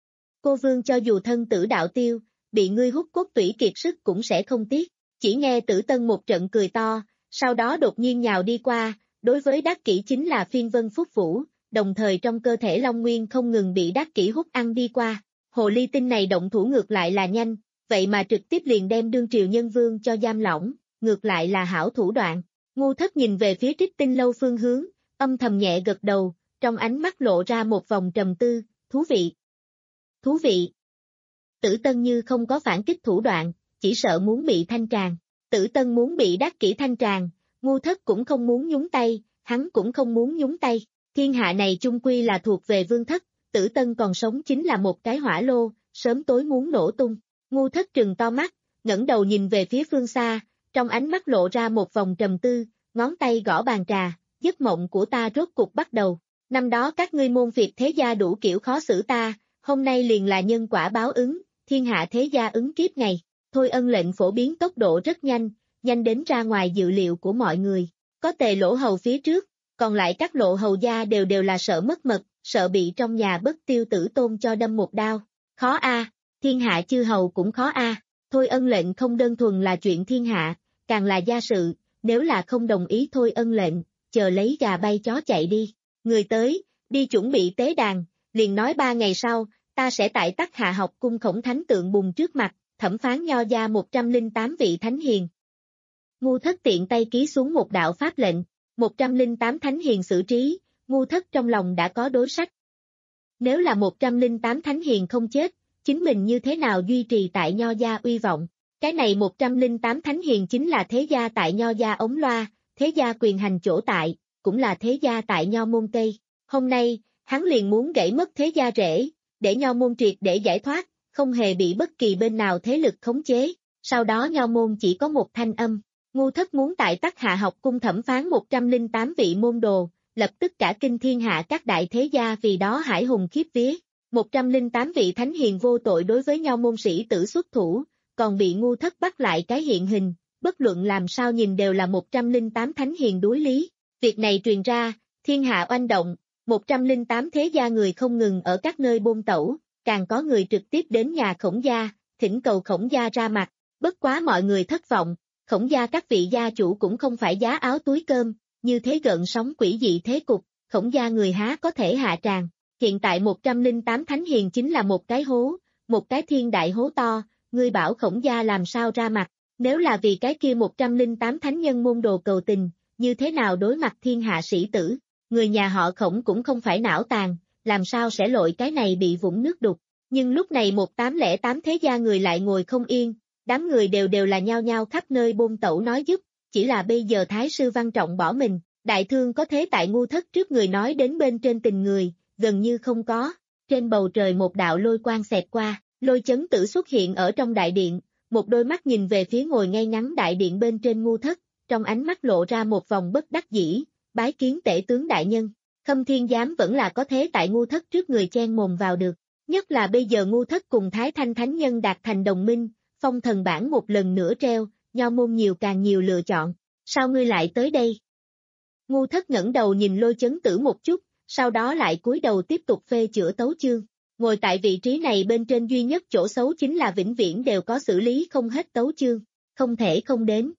Cô vương cho dù thân tử đạo tiêu, bị ngươi hút cốt tủy kiệt sức cũng sẽ không tiếc, chỉ nghe Tử Tân một trận cười to, sau đó đột nhiên nhào đi qua, đối với Đắc Kỷ chính là phiên vân phúc vũ, đồng thời trong cơ thể Long Nguyên không ngừng bị Đắc Kỷ hút ăn đi qua, hồ ly tinh này động thủ ngược lại là nhanh, vậy mà trực tiếp liền đem đương triều nhân vương cho giam lỏng, ngược lại là hảo thủ đoạn. Ngu Thất nhìn về phía Trích Tinh lâu phương hướng, âm thầm nhẹ gật đầu, trong ánh mắt lộ ra một vòng trầm tư, thú vị. Thú vị. Tử Tân như không có phản kích thủ đoạn, chỉ sợ muốn bị thanh tràng. Tử Tân muốn bị đắc kỷ thanh tràng, Ngu Thất cũng không muốn nhúng tay, hắn cũng không muốn nhúng tay. Thiên hạ này chung quy là thuộc về Vương Thất, Tử Tân còn sống chính là một cái hỏa lô, sớm tối muốn nổ tung. Ngu Thất trừng to mắt, ngẩng đầu nhìn về phía phương xa, trong ánh mắt lộ ra một vòng trầm tư, ngón tay gõ bàn trà, giấc mộng của ta rốt cục bắt đầu. Năm đó các ngươi môn phiệt thế gia đủ kiểu khó xử ta, hôm nay liền là nhân quả báo ứng, thiên hạ thế gia ứng kiếp ngày. Thôi Ân lệnh phổ biến tốc độ rất nhanh, nhanh đến ra ngoài dự liệu của mọi người. Có Tề Lỗ Hầu phía trước, còn lại các lộ hầu gia đều đều là sợ mất mật, sợ bị trong nhà Bất Tiêu Tử Tôn cho đâm một đao. Khó a, thiên hạ chư hầu cũng khó a. Thôi Ân lệnh không đơn thuần là chuyện thiên hạ, càng là gia sự, nếu là không đồng ý Thôi Ân lệnh, chờ lấy gà bay chó chạy đi. Người tới, đi chuẩn bị tế đàn, liền nói ba ngày sau, ta sẽ tại Tắc Hạ học cung Khổng Thánh tượng bùng trước mặt, thẩm phán nho gia một trăm lẻ tám vị thánh hiền. Ngu Thất tiện tay ký xuống một đạo pháp lệnh, một trăm lẻ tám thánh hiền xử trí, Ngu Thất trong lòng đã có đối sách. Nếu là một trăm lẻ tám thánh hiền không chết, chính mình như thế nào duy trì tại nho gia uy vọng? Cái này một trăm lẻ tám thánh hiền chính là thế gia tại nho gia ống loa, thế gia quyền hành chỗ tại, cũng là thế gia tại nho môn Tây. Hôm nay, hắn liền muốn gãy mất thế gia rễ, để nho môn triệt để giải thoát, không hề bị bất kỳ bên nào thế lực khống chế. Sau đó nho môn chỉ có một thanh âm. Ngu Thất muốn tại Tắc Hạ học cung thẩm phán một trăm lẻ tám vị môn đồ, lập tức cả kinh thiên hạ các đại thế gia vì đó hải hùng khiếp vía. một trăm lẻ tám vị thánh hiền vô tội đối với nho môn sĩ tử xuất thủ, còn bị Ngu Thất bắt lại cái hiện hình, bất luận làm sao nhìn đều là một trăm lẻ tám thánh hiền đối lý. Việc này truyền ra, thiên hạ oanh động, một trăm lẻ tám thế gia người không ngừng ở các nơi bôn tẩu, càng có người trực tiếp đến nhà Khổng gia, thỉnh cầu Khổng gia ra mặt, bất quá mọi người thất vọng, Khổng gia các vị gia chủ cũng không phải giá áo túi cơm, như thế gợn sóng quỷ dị thế cục, Khổng gia người há có thể hạ tràng. Hiện tại một trăm lẻ tám thánh hiền chính là một cái hố, một cái thiên đại hố to, ngươi bảo Khổng gia làm sao ra mặt, nếu là vì cái kia một trăm lẻ tám thánh nhân môn đồ cầu tình, như thế nào đối mặt thiên hạ sĩ tử, người nhà họ Khổng cũng không phải não tàn, làm sao sẽ lội cái này bị vũng nước đục, nhưng lúc này một tám lẻ tám thế gia người lại ngồi không yên, đám người đều đều là nhao nhao khắp nơi bôn tẩu nói giúp, chỉ là bây giờ Thái sư Văn Trọng bỏ mình, đại thương có thế tại Ngu Thất trước người nói đến bên trên tình người, gần như không có. Trên bầu trời một đạo lôi quang xẹt qua, Lôi Chấn Tử xuất hiện ở trong đại điện, một đôi mắt nhìn về phía ngồi ngay ngắn đại điện bên trên Ngu Thất, trong ánh mắt lộ ra một vòng bất đắc dĩ, bái kiến tể tướng đại nhân. Khâm Thiên Giám vẫn là có thế tại Ngu Thất trước người chen mồm vào được, nhất là bây giờ Ngu Thất cùng Thái Thanh Thánh Nhân đạt thành đồng minh, phong thần bảng một lần nữa treo, nho môn nhiều càng nhiều lựa chọn, sao ngươi lại tới đây? Ngu Thất ngẩng đầu nhìn Lôi Chấn Tử một chút, sau đó lại cúi đầu tiếp tục phê chữa tấu chương. Ngồi tại vị trí này bên trên duy nhất chỗ xấu chính là vĩnh viễn đều có xử lý không hết tấu chương, không thể không đến.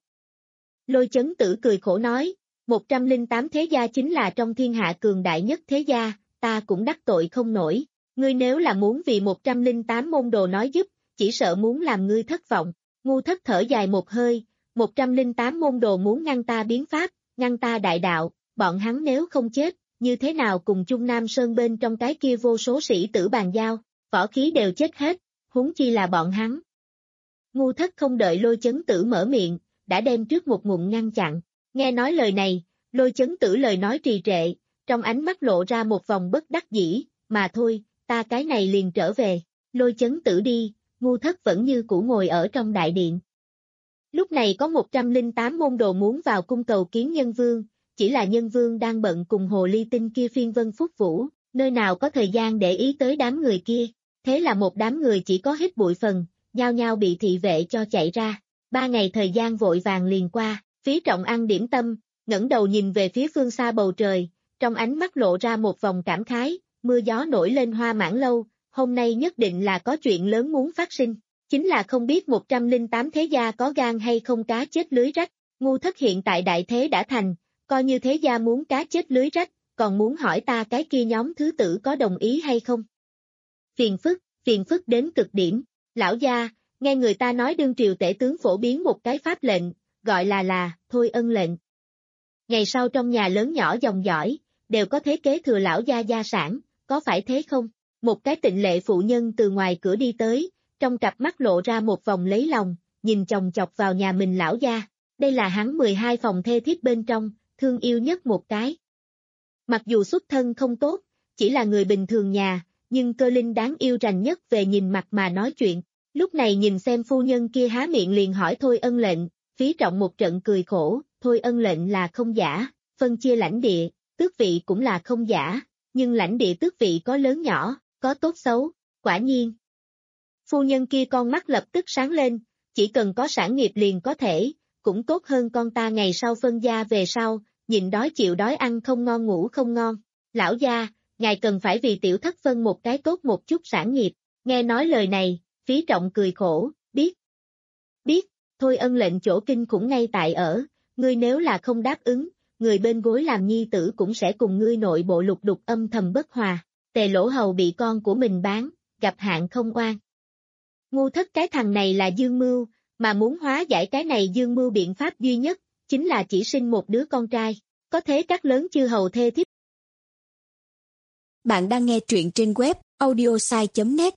Lôi Chấn Tử cười khổ nói, một trăm lẻ tám thế gia chính là trong thiên hạ cường đại nhất thế gia, ta cũng đắc tội không nổi, ngươi nếu là muốn vì một trăm lẻ tám môn đồ nói giúp, chỉ sợ muốn làm ngươi thất vọng. Ngu Thất thở dài một hơi, một trăm lẻ tám môn đồ muốn ngăn ta biến pháp, ngăn ta đại đạo, bọn hắn nếu không chết, như thế nào cùng Trung Nam Sơn bên trong cái kia vô số sĩ tử bàn giao, võ khí đều chết hết, huống chi là bọn hắn. Ngu Thất không đợi Lôi Chấn Tử mở miệng, đã đem trước một ngụm ngăn chặn, nghe nói lời này, Lôi Chấn Tử lời nói trì trệ, trong ánh mắt lộ ra một vòng bất đắc dĩ, mà thôi, ta cái này liền trở về, Lôi Chấn Tử đi, Ngu Thất vẫn như cũ ngồi ở trong đại điện. Lúc này có một trăm lẻ tám môn đồ muốn vào cung cầu kiến Nhân Vương, chỉ là Nhân Vương đang bận cùng hồ ly tinh kia phiên vân phúc vũ, nơi nào có thời gian để ý tới đám người kia, thế là một đám người chỉ có hít bụi phần, nhao nhao bị thị vệ cho chạy ra, ba ngày thời gian vội vàng liền qua, Phí Trọng ăn điểm tâm, ngẩng đầu nhìn về phía phương xa bầu trời, trong ánh mắt lộ ra một vòng cảm khái, mưa gió nổi lên Hoa Mãn Lâu, hôm nay nhất định là có chuyện lớn muốn phát sinh, chính là không biết một trăm lẻ tám thế gia có gan hay không cá chết lưới rách, Ngu Thất hiện tại đại thế đã thành, coi như thế gia muốn cá chết lưới rách, còn muốn hỏi ta cái kia nhóm thứ tử có đồng ý hay không. Phiền phức, phiền phức đến cực điểm, lão gia, nghe người ta nói đương triều tể tướng phổ biến một cái pháp lệnh, gọi là là, Thôi Ân lệnh. Ngày sau trong nhà lớn nhỏ dòng dõi, đều có thế kế thừa lão gia gia sản, có phải thế không? Một cái tịnh lệ phụ nhân từ ngoài cửa đi tới, trong cặp mắt lộ ra một vòng lấy lòng, nhìn chòng chọc vào nhà mình lão gia. Đây là hắn mười hai phòng thê thiếp bên trong, thương yêu nhất một cái. Mặc dù xuất thân không tốt, chỉ là người bình thường nhà, nhưng Cơ Linh đáng yêu rành nhất về nhìn mặt mà nói chuyện. Lúc này nhìn xem phu nhân kia há miệng liền hỏi Thôi Ân lệnh, Phí Trọng một trận cười khổ, Thôi Ân lệnh là không giả, phân chia lãnh địa, tước vị cũng là không giả, nhưng lãnh địa tước vị có lớn nhỏ, có tốt xấu, quả nhiên. Phu nhân kia con mắt lập tức sáng lên, chỉ cần có sản nghiệp liền có thể, cũng tốt hơn con ta ngày sau phân gia về sau, nhịn đói chịu đói ăn không ngon ngủ không ngon. Lão gia, ngài cần phải vì tiểu thất phân một cái tốt một chút sản nghiệp. Nghe nói lời này, Phí Trọng cười khổ, biết. Biết, Thôi Ân lệnh chỗ kinh khủng ngay tại ở, ngươi nếu là không đáp ứng, người bên gối làm nhi tử cũng sẽ cùng ngươi nội bộ lục đục âm thầm bất hòa. Tề Lỗ Hầu bị con của mình bán, gặp hạn không oan. Ngu thất cái thằng này là dương mưu, mà muốn hóa giải cái này dương mưu biện pháp duy nhất, chính là chỉ sinh một đứa con trai, có thế các lớn chư hầu thê thiếp. Bạn đang nghe truyện trên web audiosai chấm net.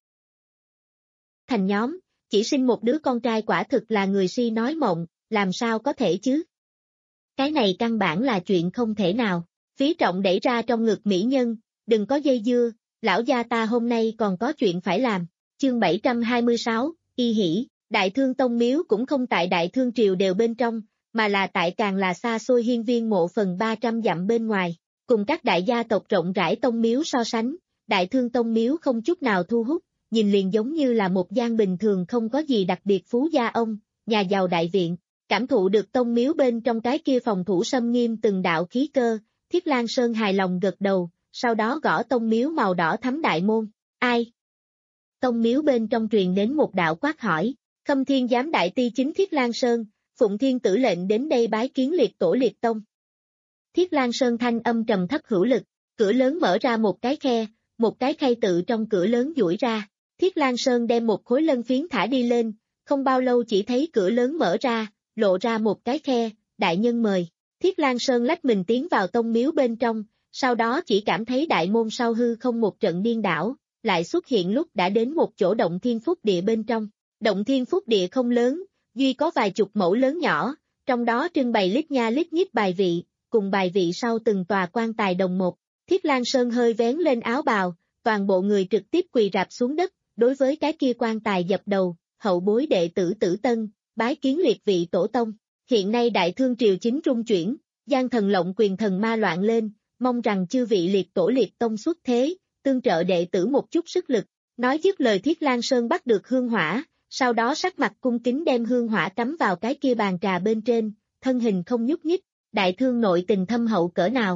Thành nhóm, chỉ sinh một đứa con trai quả thực là người si nói mộng, làm sao có thể chứ? Cái này căn bản là chuyện không thể nào. Phí Trọng đẩy ra trong ngực mỹ nhân, đừng có dây dưa, lão gia ta hôm nay còn có chuyện phải làm. Chương bảy trăm hai mươi sáu, Y Hỷ, Đại Thương Tông miếu cũng không tại Đại Thương Triều đều bên trong, mà là tại càng là xa xôi hiên viên mộ phần ba trăm dặm bên ngoài. Cùng các đại gia tộc rộng rãi tông miếu so sánh, Đại Thương Tông miếu không chút nào thu hút, nhìn liền giống như là một gian bình thường không có gì đặc biệt phú gia ông, nhà giàu đại viện. Cảm thụ được tông miếu bên trong cái kia phòng thủ xâm nghiêm từng đạo khí cơ, Thiết Lang Sơn hài lòng gật đầu, sau đó gõ tông miếu màu đỏ thắm đại môn. Ai? Tông miếu bên trong truyền đến một đạo quát hỏi, Khâm Thiên giám đại ti chính Thiết Lang Sơn, phụng thiên tử lệnh đến đây bái kiến liệt tổ liệt tông. Thiết Lang Sơn thanh âm trầm thấp hữu lực, cửa lớn mở ra một cái khe, một cái khay tự trong cửa lớn duỗi ra. Thiết Lang Sơn đem một khối lân phiến thả đi lên, không bao lâu chỉ thấy cửa lớn mở ra, lộ ra một cái khe, đại nhân mời. Thiết Lang Sơn lách mình tiến vào tông miếu bên trong, sau đó chỉ cảm thấy đại môn sau hư không một trận điên đảo, lại xuất hiện lúc đã đến một chỗ động thiên phúc địa bên trong. Động thiên phúc địa không lớn, duy có vài chục mẫu lớn nhỏ, trong đó trưng bày lít nha lít nhít bài vị, cùng bài vị sau từng tòa quan tài đồng một. Thiết Lang Sơn hơi vén lên áo bào, toàn bộ người trực tiếp quỳ rạp xuống đất, đối với cái kia quan tài dập đầu, hậu bối đệ tử Tử Tân, bái kiến liệt vị tổ tông. Hiện nay Đại Thương Triều chính trung chuyển, giang thần lộng quyền thần ma loạn lên, mong rằng chư vị liệt tổ liệt tông xuất thế, tương trợ đệ tử một chút sức lực. Nói dứt lời Thiết Lang Sơn bắt được hương hỏa, sau đó sắc mặt cung kính đem hương hỏa cắm vào cái kia bàn trà bên trên, thân hình không nhúc nhích. Đại Thương nội tình thâm hậu cỡ nào?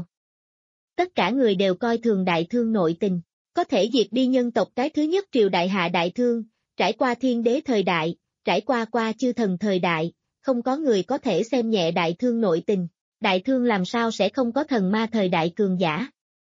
Tất cả người đều coi thường Đại Thương nội tình, có thể diệt đi nhân tộc cái thứ nhất triều đại hạ Đại Thương, trải qua thiên đế thời đại, trải qua qua chư thần thời đại, không có người có thể xem nhẹ Đại Thương nội tình. Đại Thương làm sao sẽ không có thần ma thời đại cường giả?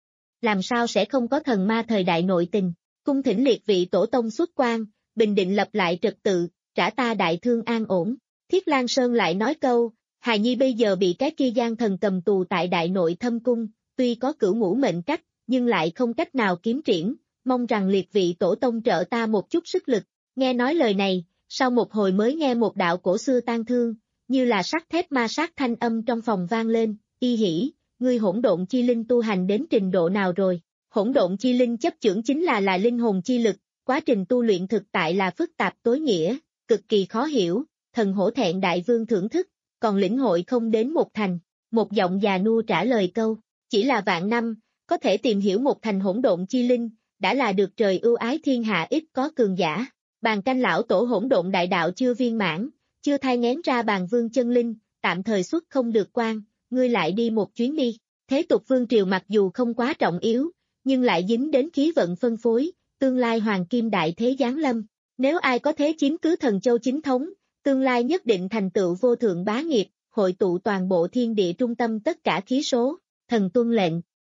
Làm sao sẽ không có thần ma thời đại nội tình? Cung thỉnh liệt vị tổ tông xuất quan, bình định lập lại trật tự, trả ta Đại Thương an ổn. Thiết Lang Sơn lại nói câu, hài nhi bây giờ bị cái kia gian thần cầm tù tại đại nội thâm cung, tuy có cửu ngũ mệnh cách, nhưng lại không cách nào kiếm triển, mong rằng liệt vị tổ tông trợ ta một chút sức lực. Nghe nói lời này, sau một hồi mới nghe một đạo cổ xưa tang thương, như là sắt thép ma sát thanh âm trong phòng vang lên. Y Hỷ, ngươi hỗn độn chi linh tu hành đến trình độ nào rồi? Hỗn độn chi linh chấp chưởng chính là là linh hồn chi lực, quá trình tu luyện thực tại là phức tạp tối nghĩa, cực kỳ khó hiểu, thần hổ thẹn đại vương thưởng thức, còn lĩnh hội không đến một thành. Một giọng già nua trả lời câu, chỉ là vạn năm, có thể tìm hiểu một thành hỗn độn chi linh, đã là được trời ưu ái thiên hạ ít có cường giả. Bàn canh lão tổ hỗn độn đại đạo chưa viên mãn, chưa thai nghén ra bàn vương chân linh, tạm thời xuất không được quan, ngươi lại đi một chuyến đi. Thế tục vương triều mặc dù không quá trọng yếu, nhưng lại dính đến khí vận phân phối, tương lai hoàng kim đại thế giáng lâm. Nếu ai có thế chiếm cứ thần châu chính thống, tương lai nhất định thành tựu vô thượng bá nghiệp, hội tụ toàn bộ thiên địa trung tâm tất cả khí số, thần tuân lệnh.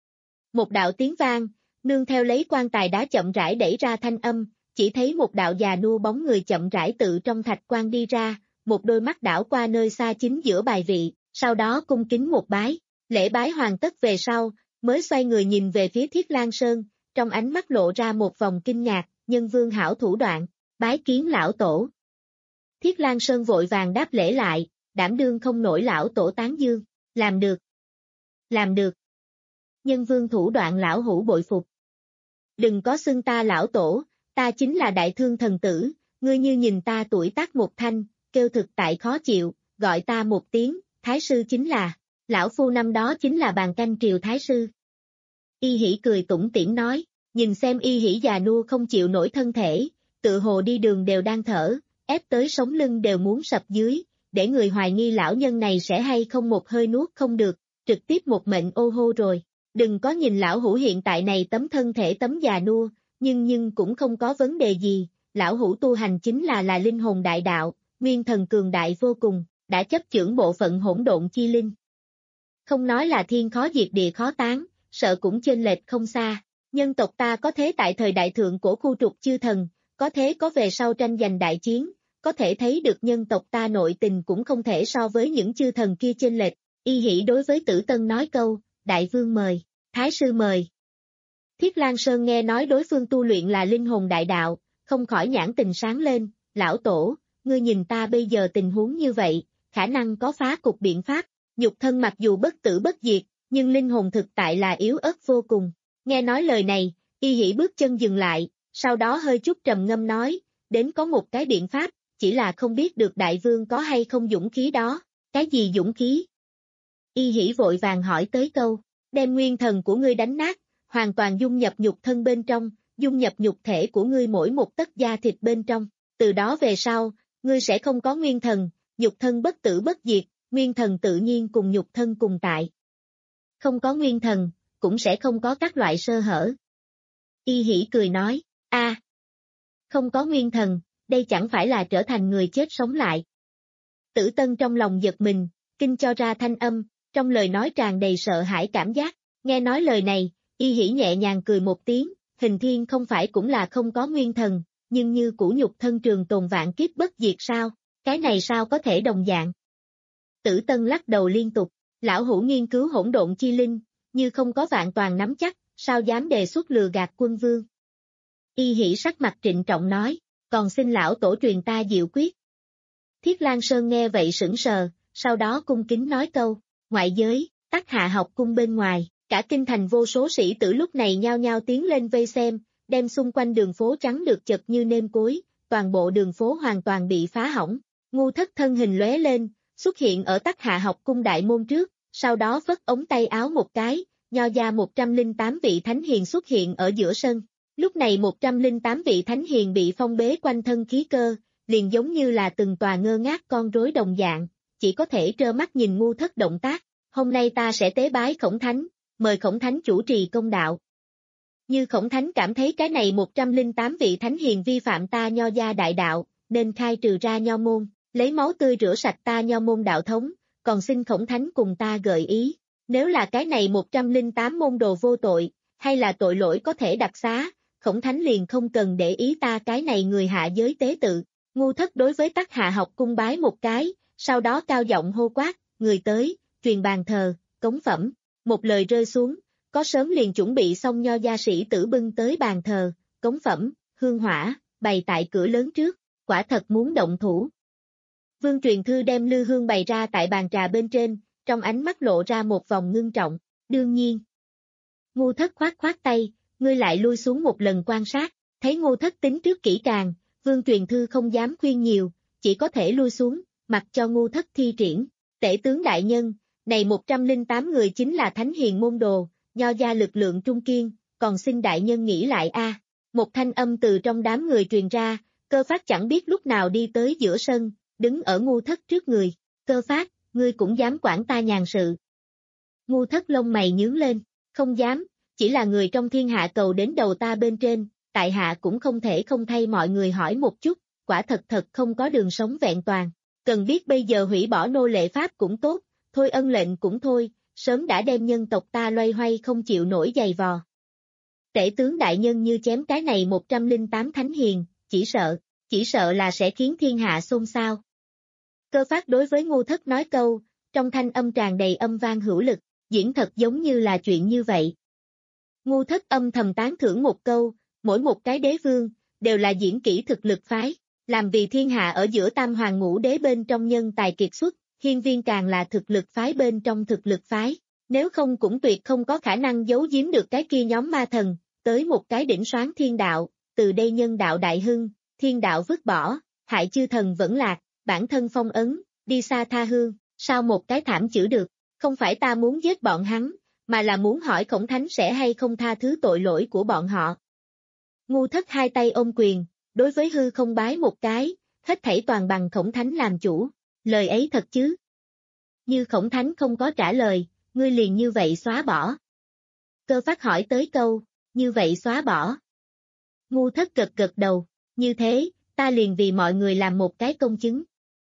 Một đạo tiếng vang, nương theo lấy quan tài đá chậm rãi đẩy ra thanh âm, chỉ thấy một đạo già nua bóng người chậm rãi tự trong thạch quan đi ra, một đôi mắt đảo qua nơi xa chính giữa bài vị, sau đó cung kính một bái, lễ bái hoàn tất về sau, mới xoay người nhìn về phía Thiết Lang Sơn, trong ánh mắt lộ ra một vòng kinh ngạc, nhân vương hảo thủ đoạn. Bái kiến lão tổ. Thiết Lang Sơn vội vàng đáp lễ lại, đảm đương không nổi lão tổ tán dương, làm được. Làm được. Nhân vương thủ đoạn lão hữu bội phục. Đừng có xưng ta lão tổ, ta chính là đại thương thần tử, ngươi như nhìn ta tuổi tác một thanh, kêu thực tại khó chịu, gọi ta một tiếng, thái sư chính là, lão phu năm đó chính là bàn canh triều thái sư. Y Hỷ cười tủm tỉm nói, nhìn xem Y Hỷ già nua không chịu nổi thân thể, tự hồ đi đường đều đang thở, ép tới sống lưng đều muốn sập dưới, để người hoài nghi lão nhân này sẽ hay không một hơi nuốt không được, trực tiếp một mệnh ô hô rồi. Đừng có nhìn lão hữu hiện tại này tấm thân thể tấm già nua, nhưng nhưng cũng không có vấn đề gì, lão hữu tu hành chính là là linh hồn đại đạo, nguyên thần cường đại vô cùng, đã chấp chưởng bộ phận hỗn độn chi linh. Không nói là thiên khó diệt địa khó tán, sợ cũng chênh lệch không xa, nhân tộc ta có thế tại thời đại thượng cổ khu trục chư thần, có thế có về sau tranh giành đại chiến, có thể thấy được nhân tộc ta nội tình cũng không thể so với những chư thần kia chênh lệch. Y Hỷ đối với Tử Tân nói câu, đại vương mời, thái sư mời. Thiết Lang Sơn nghe nói đối phương tu luyện là linh hồn đại đạo, không khỏi nhãn tình sáng lên, lão tổ, ngươi nhìn ta bây giờ tình huống như vậy, khả năng có phá cục biện pháp, nhục thân mặc dù bất tử bất diệt, nhưng linh hồn thực tại là yếu ớt vô cùng. Nghe nói lời này, Y Hỷ bước chân dừng lại, sau đó hơi chút trầm ngâm nói, đến có một cái biện pháp, chỉ là không biết được đại vương có hay không dũng khí đó, cái gì dũng khí? Y Hỷ vội vàng hỏi tới câu, đem nguyên thần của ngươi đánh nát, hoàn toàn dung nhập nhục thân bên trong, dung nhập nhục thể của ngươi mỗi một tấc da thịt bên trong, từ đó về sau, ngươi sẽ không có nguyên thần, nhục thân bất tử bất diệt, nguyên thần tự nhiên cùng nhục thân cùng tại. Không có nguyên thần, cũng sẽ không có các loại sơ hở. Y Hỷ cười nói, a, không có nguyên thần, đây chẳng phải là trở thành người chết sống lại. Tử Tân trong lòng giật mình, kinh cho ra thanh âm, trong lời nói tràn đầy sợ hãi cảm giác, nghe nói lời này, Y Hỷ nhẹ nhàng cười một tiếng, Hình Thiên không phải cũng là không có nguyên thần, nhưng như cũ nhục thân trường tồn vạn kiếp bất diệt sao, cái này sao có thể đồng dạng. Tử Tân lắc đầu liên tục, lão hữu nghiên cứu hỗn độn chi linh, như không có vạn toàn nắm chắc, sao dám đề xuất lừa gạt quân vương. Y Hỷ sắc mặt trịnh trọng nói, còn xin lão tổ truyền ta diệu quyết. Thiết Lang Sơn nghe vậy sững sờ, sau đó cung kính nói câu, ngoại giới, Tắc Hạ học cung bên ngoài, cả kinh thành vô số sĩ tử lúc này nhao nhao tiến lên vây xem, đem xung quanh đường phố trắng được chật như nêm cối, toàn bộ đường phố hoàn toàn bị phá hỏng. Ngu Thất thân hình lóe lên, xuất hiện ở Tắc Hạ học cung đại môn trước, sau đó phất ống tay áo một cái, nho ra một trăm lẻ tám vị thánh hiền xuất hiện ở giữa sân. Lúc này một trăm lẻ tám vị thánh hiền bị phong bế quanh thân khí cơ, liền giống như là từng tòa ngơ ngác con rối đồng dạng, chỉ có thể trơ mắt nhìn Ngu Thất động tác. Hôm nay ta sẽ tế bái Khổng Thánh, mời Khổng Thánh chủ trì công đạo. Như Khổng Thánh cảm thấy cái này một trăm lẻ tám vị thánh hiền vi phạm ta nho gia đại đạo, nên khai trừ ra nho môn, lấy máu tươi rửa sạch ta nho môn đạo thống, còn xin Khổng Thánh cùng ta gợi ý, nếu là cái này một trăm lẻ tám môn đồ vô tội, hay là tội lỗi có thể đặc xá, Khổng Thánh liền không cần để ý ta cái này người hạ giới tế tự. Ngu Thất đối với Tắc Hạ học cung bái một cái, sau đó cao giọng hô quát, người tới, truyền bàn thờ, cống phẩm. Một lời rơi xuống, có sớm liền chuẩn bị xong nho gia sĩ tử bưng tới bàn thờ, cống phẩm, hương hỏa, bày tại cửa lớn trước, quả thật muốn động thủ. Vương Truyền Thư đem lư hương bày ra tại bàn trà bên trên, trong ánh mắt lộ ra một vòng ngưng trọng, đương nhiên. Ngu Thất khoát khoát tay, ngươi lại lui xuống một lần quan sát, thấy Ngu Thất tính trước kỹ càng, Vương Truyền Thư không dám khuyên nhiều, chỉ có thể lui xuống, mặc cho Ngu Thất thi triển. Tể tướng đại nhân, này một trăm lẻ tám người chính là thánh hiền môn đồ, nho gia lực lượng trung kiên, còn xin đại nhân nghĩ lại a. À. Một thanh âm từ trong đám người truyền ra, Cơ Phát chẳng biết lúc nào đi tới giữa sân, đứng ở Ngu Thất trước người, Cơ Phát, ngươi cũng dám quản ta nhàn sự. Ngu Thất lông mày nhướng lên, không dám, chỉ là người trong thiên hạ cầu đến đầu ta bên trên, tại hạ cũng không thể không thay mọi người hỏi một chút, quả thật thật không có đường sống vẹn toàn, cần biết bây giờ hủy bỏ nô lệ pháp cũng tốt, thôi ân lệnh cũng thôi, sớm đã đem nhân tộc ta loay hoay không chịu nổi giày vò. Tể tướng đại nhân như chém cái này một trăm lẻ tám thánh hiền, chỉ sợ, chỉ sợ là sẽ khiến thiên hạ xôn xao. Cơ Phát đối với Ngu Thất nói câu, trong thanh âm tràn đầy âm vang hữu lực, diễn thật giống như là chuyện như vậy. Ngu Thất âm thầm tán thưởng một câu, mỗi một cái đế vương, đều là diễn kỹ thực lực phái, làm vì thiên hạ ở giữa tam hoàng ngũ đế bên trong nhân tài kiệt xuất, hiên viên càng là thực lực phái bên trong thực lực phái, nếu không cũng tuyệt không có khả năng giấu giếm được cái kia nhóm ma thần, tới một cái đỉnh soán thiên đạo, từ đây nhân đạo đại hưng, thiên đạo vứt bỏ, hại chư thần vẫn lạc, bản thân phong ấn, đi xa tha hương, sao một cái thảm chữ được, không phải ta muốn giết bọn hắn, mà là muốn hỏi Khổng Thánh sẽ hay không tha thứ tội lỗi của bọn họ. Ngu Thất hai tay ôm quyền, đối với hư không bái một cái, hết thảy toàn bằng Khổng Thánh làm chủ, lời ấy thật chứ? Như Khổng Thánh không có trả lời, ngươi liền như vậy xóa bỏ. Cơ Phát hỏi tới câu, như vậy xóa bỏ. Ngu Thất gật gật đầu, như thế, ta liền vì mọi người làm một cái công chứng.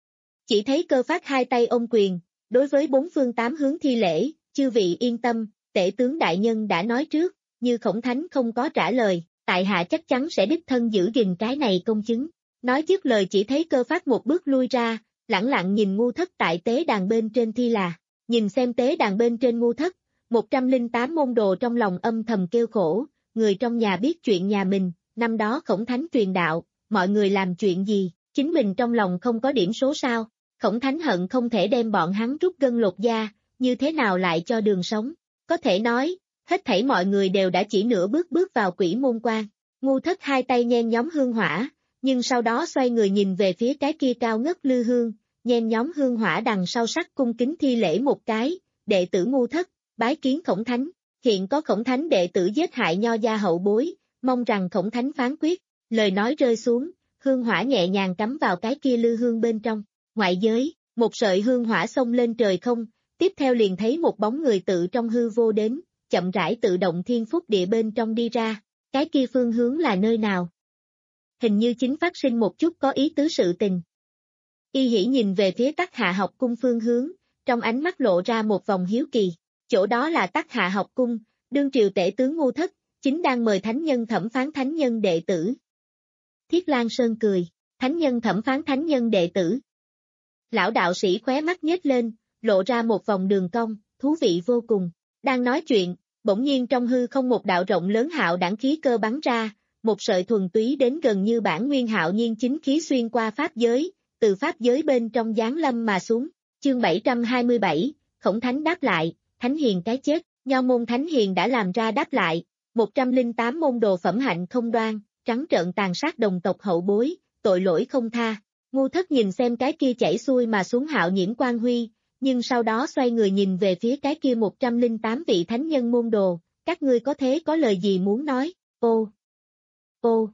Chỉ thấy Cơ Phát hai tay ôm quyền, đối với bốn phương tám hướng thi lễ, chư vị yên tâm, tể tướng đại nhân đã nói trước, như Khổng Thánh không có trả lời, tại hạ chắc chắn sẽ đích thân giữ gìn cái này công chứng. Nói dứt lời chỉ thấy Cơ Phát một bước lui ra, lẳng lặng nhìn Ngu Thất tại tế đàn bên trên thi là, nhìn xem tế đàn bên trên Ngu Thất, một trăm lẻ tám môn đồ trong lòng âm thầm kêu khổ, người trong nhà biết chuyện nhà mình, năm đó Khổng Thánh truyền đạo, mọi người làm chuyện gì, chính mình trong lòng không có điểm số sao, Khổng Thánh hận không thể đem bọn hắn rút gân lột da, như thế nào lại cho đường sống, có thể nói, hết thảy mọi người đều đã chỉ nửa bước bước vào quỷ môn quan, Ngu Thất hai tay nhen nhóm hương hỏa, nhưng sau đó xoay người nhìn về phía cái kia cao ngất lư hương, nhen nhóm hương hỏa đằng sau sắc cung kính thi lễ một cái, đệ tử Ngu Thất, bái kiến Khổng Thánh, hiện có Khổng Thánh đệ tử giết hại nho gia hậu bối, mong rằng Khổng Thánh phán quyết, lời nói rơi xuống, hương hỏa nhẹ nhàng cắm vào cái kia lư hương bên trong, ngoại giới, một sợi hương hỏa xông lên trời không, tiếp theo liền thấy một bóng người tự trong hư vô đến, chậm rãi tự động thiên phúc địa bên trong đi ra, cái kia phương hướng là nơi nào? Hình như chính phát sinh một chút có ý tứ sự tình. Y Hỷ nhìn về phía Tắc Hạ học cung phương hướng, trong ánh mắt lộ ra một vòng hiếu kỳ, chỗ đó là Tắc Hạ học cung, đương triều tể tướng Ngu Thất, chính đang mời thánh nhân thẩm phán thánh nhân đệ tử. Thiết Lan Sơn cười, thánh nhân thẩm phán thánh nhân đệ tử. Lão đạo sĩ khóe mắt nhếch lên, lộ ra một vòng đường cong, thú vị vô cùng. Đang nói chuyện, bỗng nhiên trong hư không một đạo rộng lớn hạo đẳng khí cơ bắn ra, một sợi thuần túy đến gần như bản nguyên hạo nhiên chính khí xuyên qua pháp giới, từ pháp giới bên trong giáng lâm mà xuống. Chương bảy trăm hai mươi bảy, Khổng Thánh đáp lại, Thánh Hiền cái chết, Nho môn Thánh Hiền đã làm ra đáp lại, một trăm lẻ tám môn đồ phẩm hạnh không đoan, trắng trợn tàn sát đồng tộc hậu bối, tội lỗi không tha. Ngu Thất nhìn xem cái kia chảy xuôi mà xuống hạo nhiễm quang huy, nhưng sau đó xoay người nhìn về phía cái kia một trăm lẻ tám vị thánh nhân môn đồ, các ngươi có thế có lời gì muốn nói, ô, ô,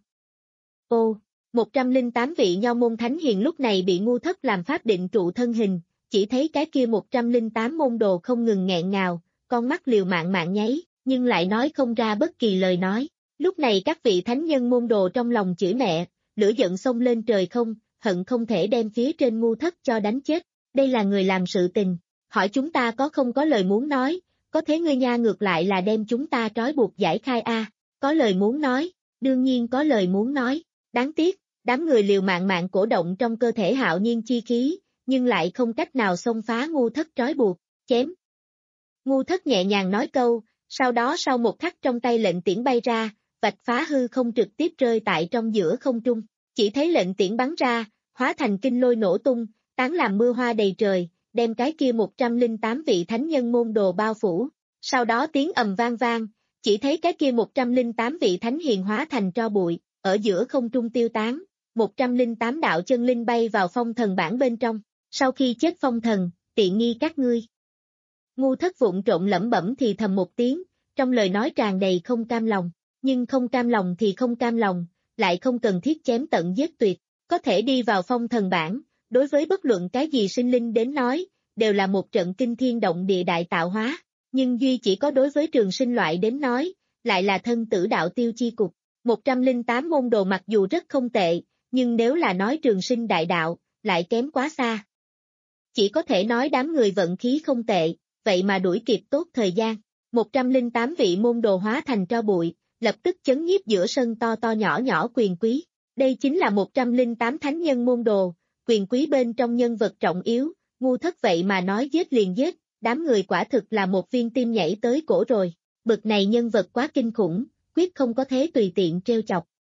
ô, một trăm lẻ tám vị nho môn thánh hiền lúc này bị Ngu Thất làm pháp định trụ thân hình, chỉ thấy cái kia một trăm lẻ tám môn đồ không ngừng nghẹn ngào, con mắt liều mạng mạng nháy, nhưng lại nói không ra bất kỳ lời nói, lúc này các vị thánh nhân môn đồ trong lòng chửi mẹ, lửa giận xông lên trời không, hận không thể đem phía trên Ngu Thất cho đánh chết. Đây là người làm sự tình, hỏi chúng ta có không có lời muốn nói, có thế ngươi nha ngược lại là đem chúng ta trói buộc giải khai a, à. Có lời muốn nói, đương nhiên có lời muốn nói, đáng tiếc, đám người liều mạng mạng cổ động trong cơ thể hạo nhiên chi khí, nhưng lại không cách nào xông phá Ngu Thất trói buộc, chém. Ngu Thất nhẹ nhàng nói câu, sau đó sau một khắc trong tay lệnh tiễn bay ra, vạch phá hư không trực tiếp rơi tại trong giữa không trung, chỉ thấy lệnh tiễn bắn ra, hóa thành kinh lôi nổ tung, tán làm mưa hoa đầy trời, đem cái kia một trăm lẻ tám vị thánh nhân môn đồ bao phủ. Sau đó tiếng ầm vang vang, chỉ thấy cái kia một trăm lẻ tám vị thánh hiền hóa thành tro bụi, ở giữa không trung tiêu tán, một trăm lẻ tám đạo chân linh bay vào phong thần bản bên trong. Sau khi chết phong thần, tiện nghi các ngươi. Ngu Thất vụng trộn lẩm bẩm thì thầm một tiếng, trong lời nói tràn đầy không cam lòng, nhưng không cam lòng thì không cam lòng, lại không cần thiết chém tận giết tuyệt, có thể đi vào phong thần bản. Đối với bất luận cái gì sinh linh đến nói, đều là một trận kinh thiên động địa đại tạo hóa, nhưng duy chỉ có đối với trường sinh loại đến nói, lại là thân tử đạo tiêu chi cục. một trăm lẻ tám môn đồ mặc dù rất không tệ, nhưng nếu là nói trường sinh đại đạo, lại kém quá xa. Chỉ có thể nói đám người vận khí không tệ, vậy mà đuổi kịp tốt thời gian. một trăm lẻ tám vị môn đồ hóa thành tro bụi, lập tức chấn nhiếp giữa sân to to nhỏ nhỏ quyền quý. Đây chính là một trăm lẻ tám thánh nhân môn đồ. Quyền quý bên trong nhân vật trọng yếu, Ngu Thất vậy mà nói giết liền giết, đám người quả thực là một viên tim nhảy tới cổ rồi, bực này nhân vật quá kinh khủng, quyết không có thế tùy tiện trêu chọc,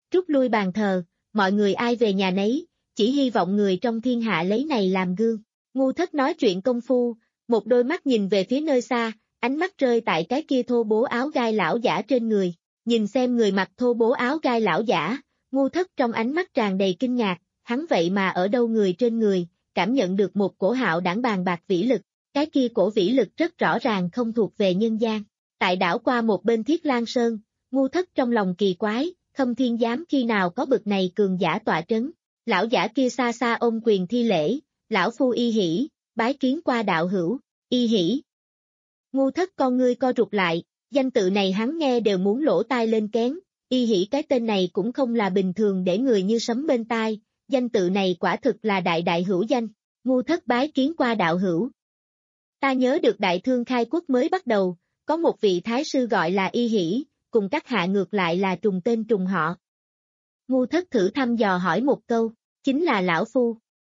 Rút lui bàn thờ, mọi người ai về nhà nấy, chỉ hy vọng người trong thiên hạ lấy này làm gương. Ngu Thất nói chuyện công phu, một đôi mắt nhìn về phía nơi xa, ánh mắt rơi tại cái kia thô bố áo gai lão giả trên người. Nhìn xem người mặc thô bố áo gai lão giả, Ngu Thất trong ánh mắt tràn đầy kinh ngạc, hắn vậy mà ở đâu người trên người, cảm nhận được một cổ hạo đảng bàn bạc vĩ lực, cái kia cổ vĩ lực rất rõ ràng không thuộc về nhân gian. Tại đảo qua một bên Thiết Lang Sơn, Ngu Thất trong lòng kỳ quái, Khâm Thiên Giám khi nào có bực này cường giả tọa trấn. Lão giả kia xa xa ôm quyền thi lễ, lão phu Y Hỷ, bái kiến qua đạo hữu, Y Hỷ. Ngu Thất con ngươi co rụt lại, danh tự này hắn nghe đều muốn lỗ tai lên kén, Y Hỷ cái tên này cũng không là bình thường để người như sấm bên tai, danh tự này quả thực là đại đại hữu danh. Ngu Thất bái kiến qua đạo hữu. Ta nhớ được đại thương khai quốc mới bắt đầu, có một vị thái sư gọi là Y Hỷ, cùng các hạ ngược lại là trùng tên trùng họ. Ngu Thất thử thăm dò hỏi một câu, chính là lão phu.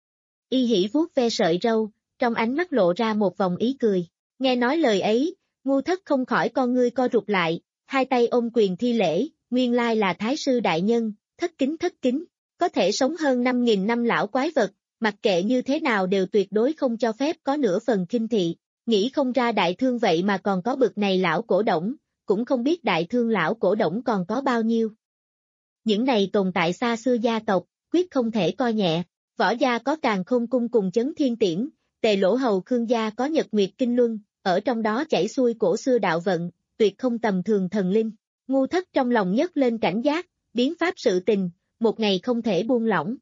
Y Hỷ vuốt ve sợi râu, trong ánh mắt lộ ra một vòng ý cười. Nghe nói lời ấy, Ngu Thất không khỏi con ngươi co rụt lại, hai tay ôm quyền thi lễ, nguyên lai là thái sư đại nhân, thất kính thất kính, có thể sống hơn năm nghìn năm lão quái vật, mặc kệ như thế nào đều tuyệt đối không cho phép có nửa phần khinh thị, nghĩ không ra đại thương vậy mà còn có bực này lão cổ đổng, cũng không biết đại thương lão cổ đổng còn có bao nhiêu. Những này tồn tại xa xưa gia tộc, quyết không thể coi nhẹ, Võ gia có Càn Khôn Cung cùng Chấn Thiên Tiễn, Tề Lỗ Hầu Khương gia có Nhật Nguyệt Kinh Luân, ở trong đó chảy xuôi cổ xưa đạo vận, tuyệt không tầm thường thần linh. Ngu Thất trong lòng nhấc lên cảnh giác, biến pháp sự tình, một ngày không thể buông lỏng.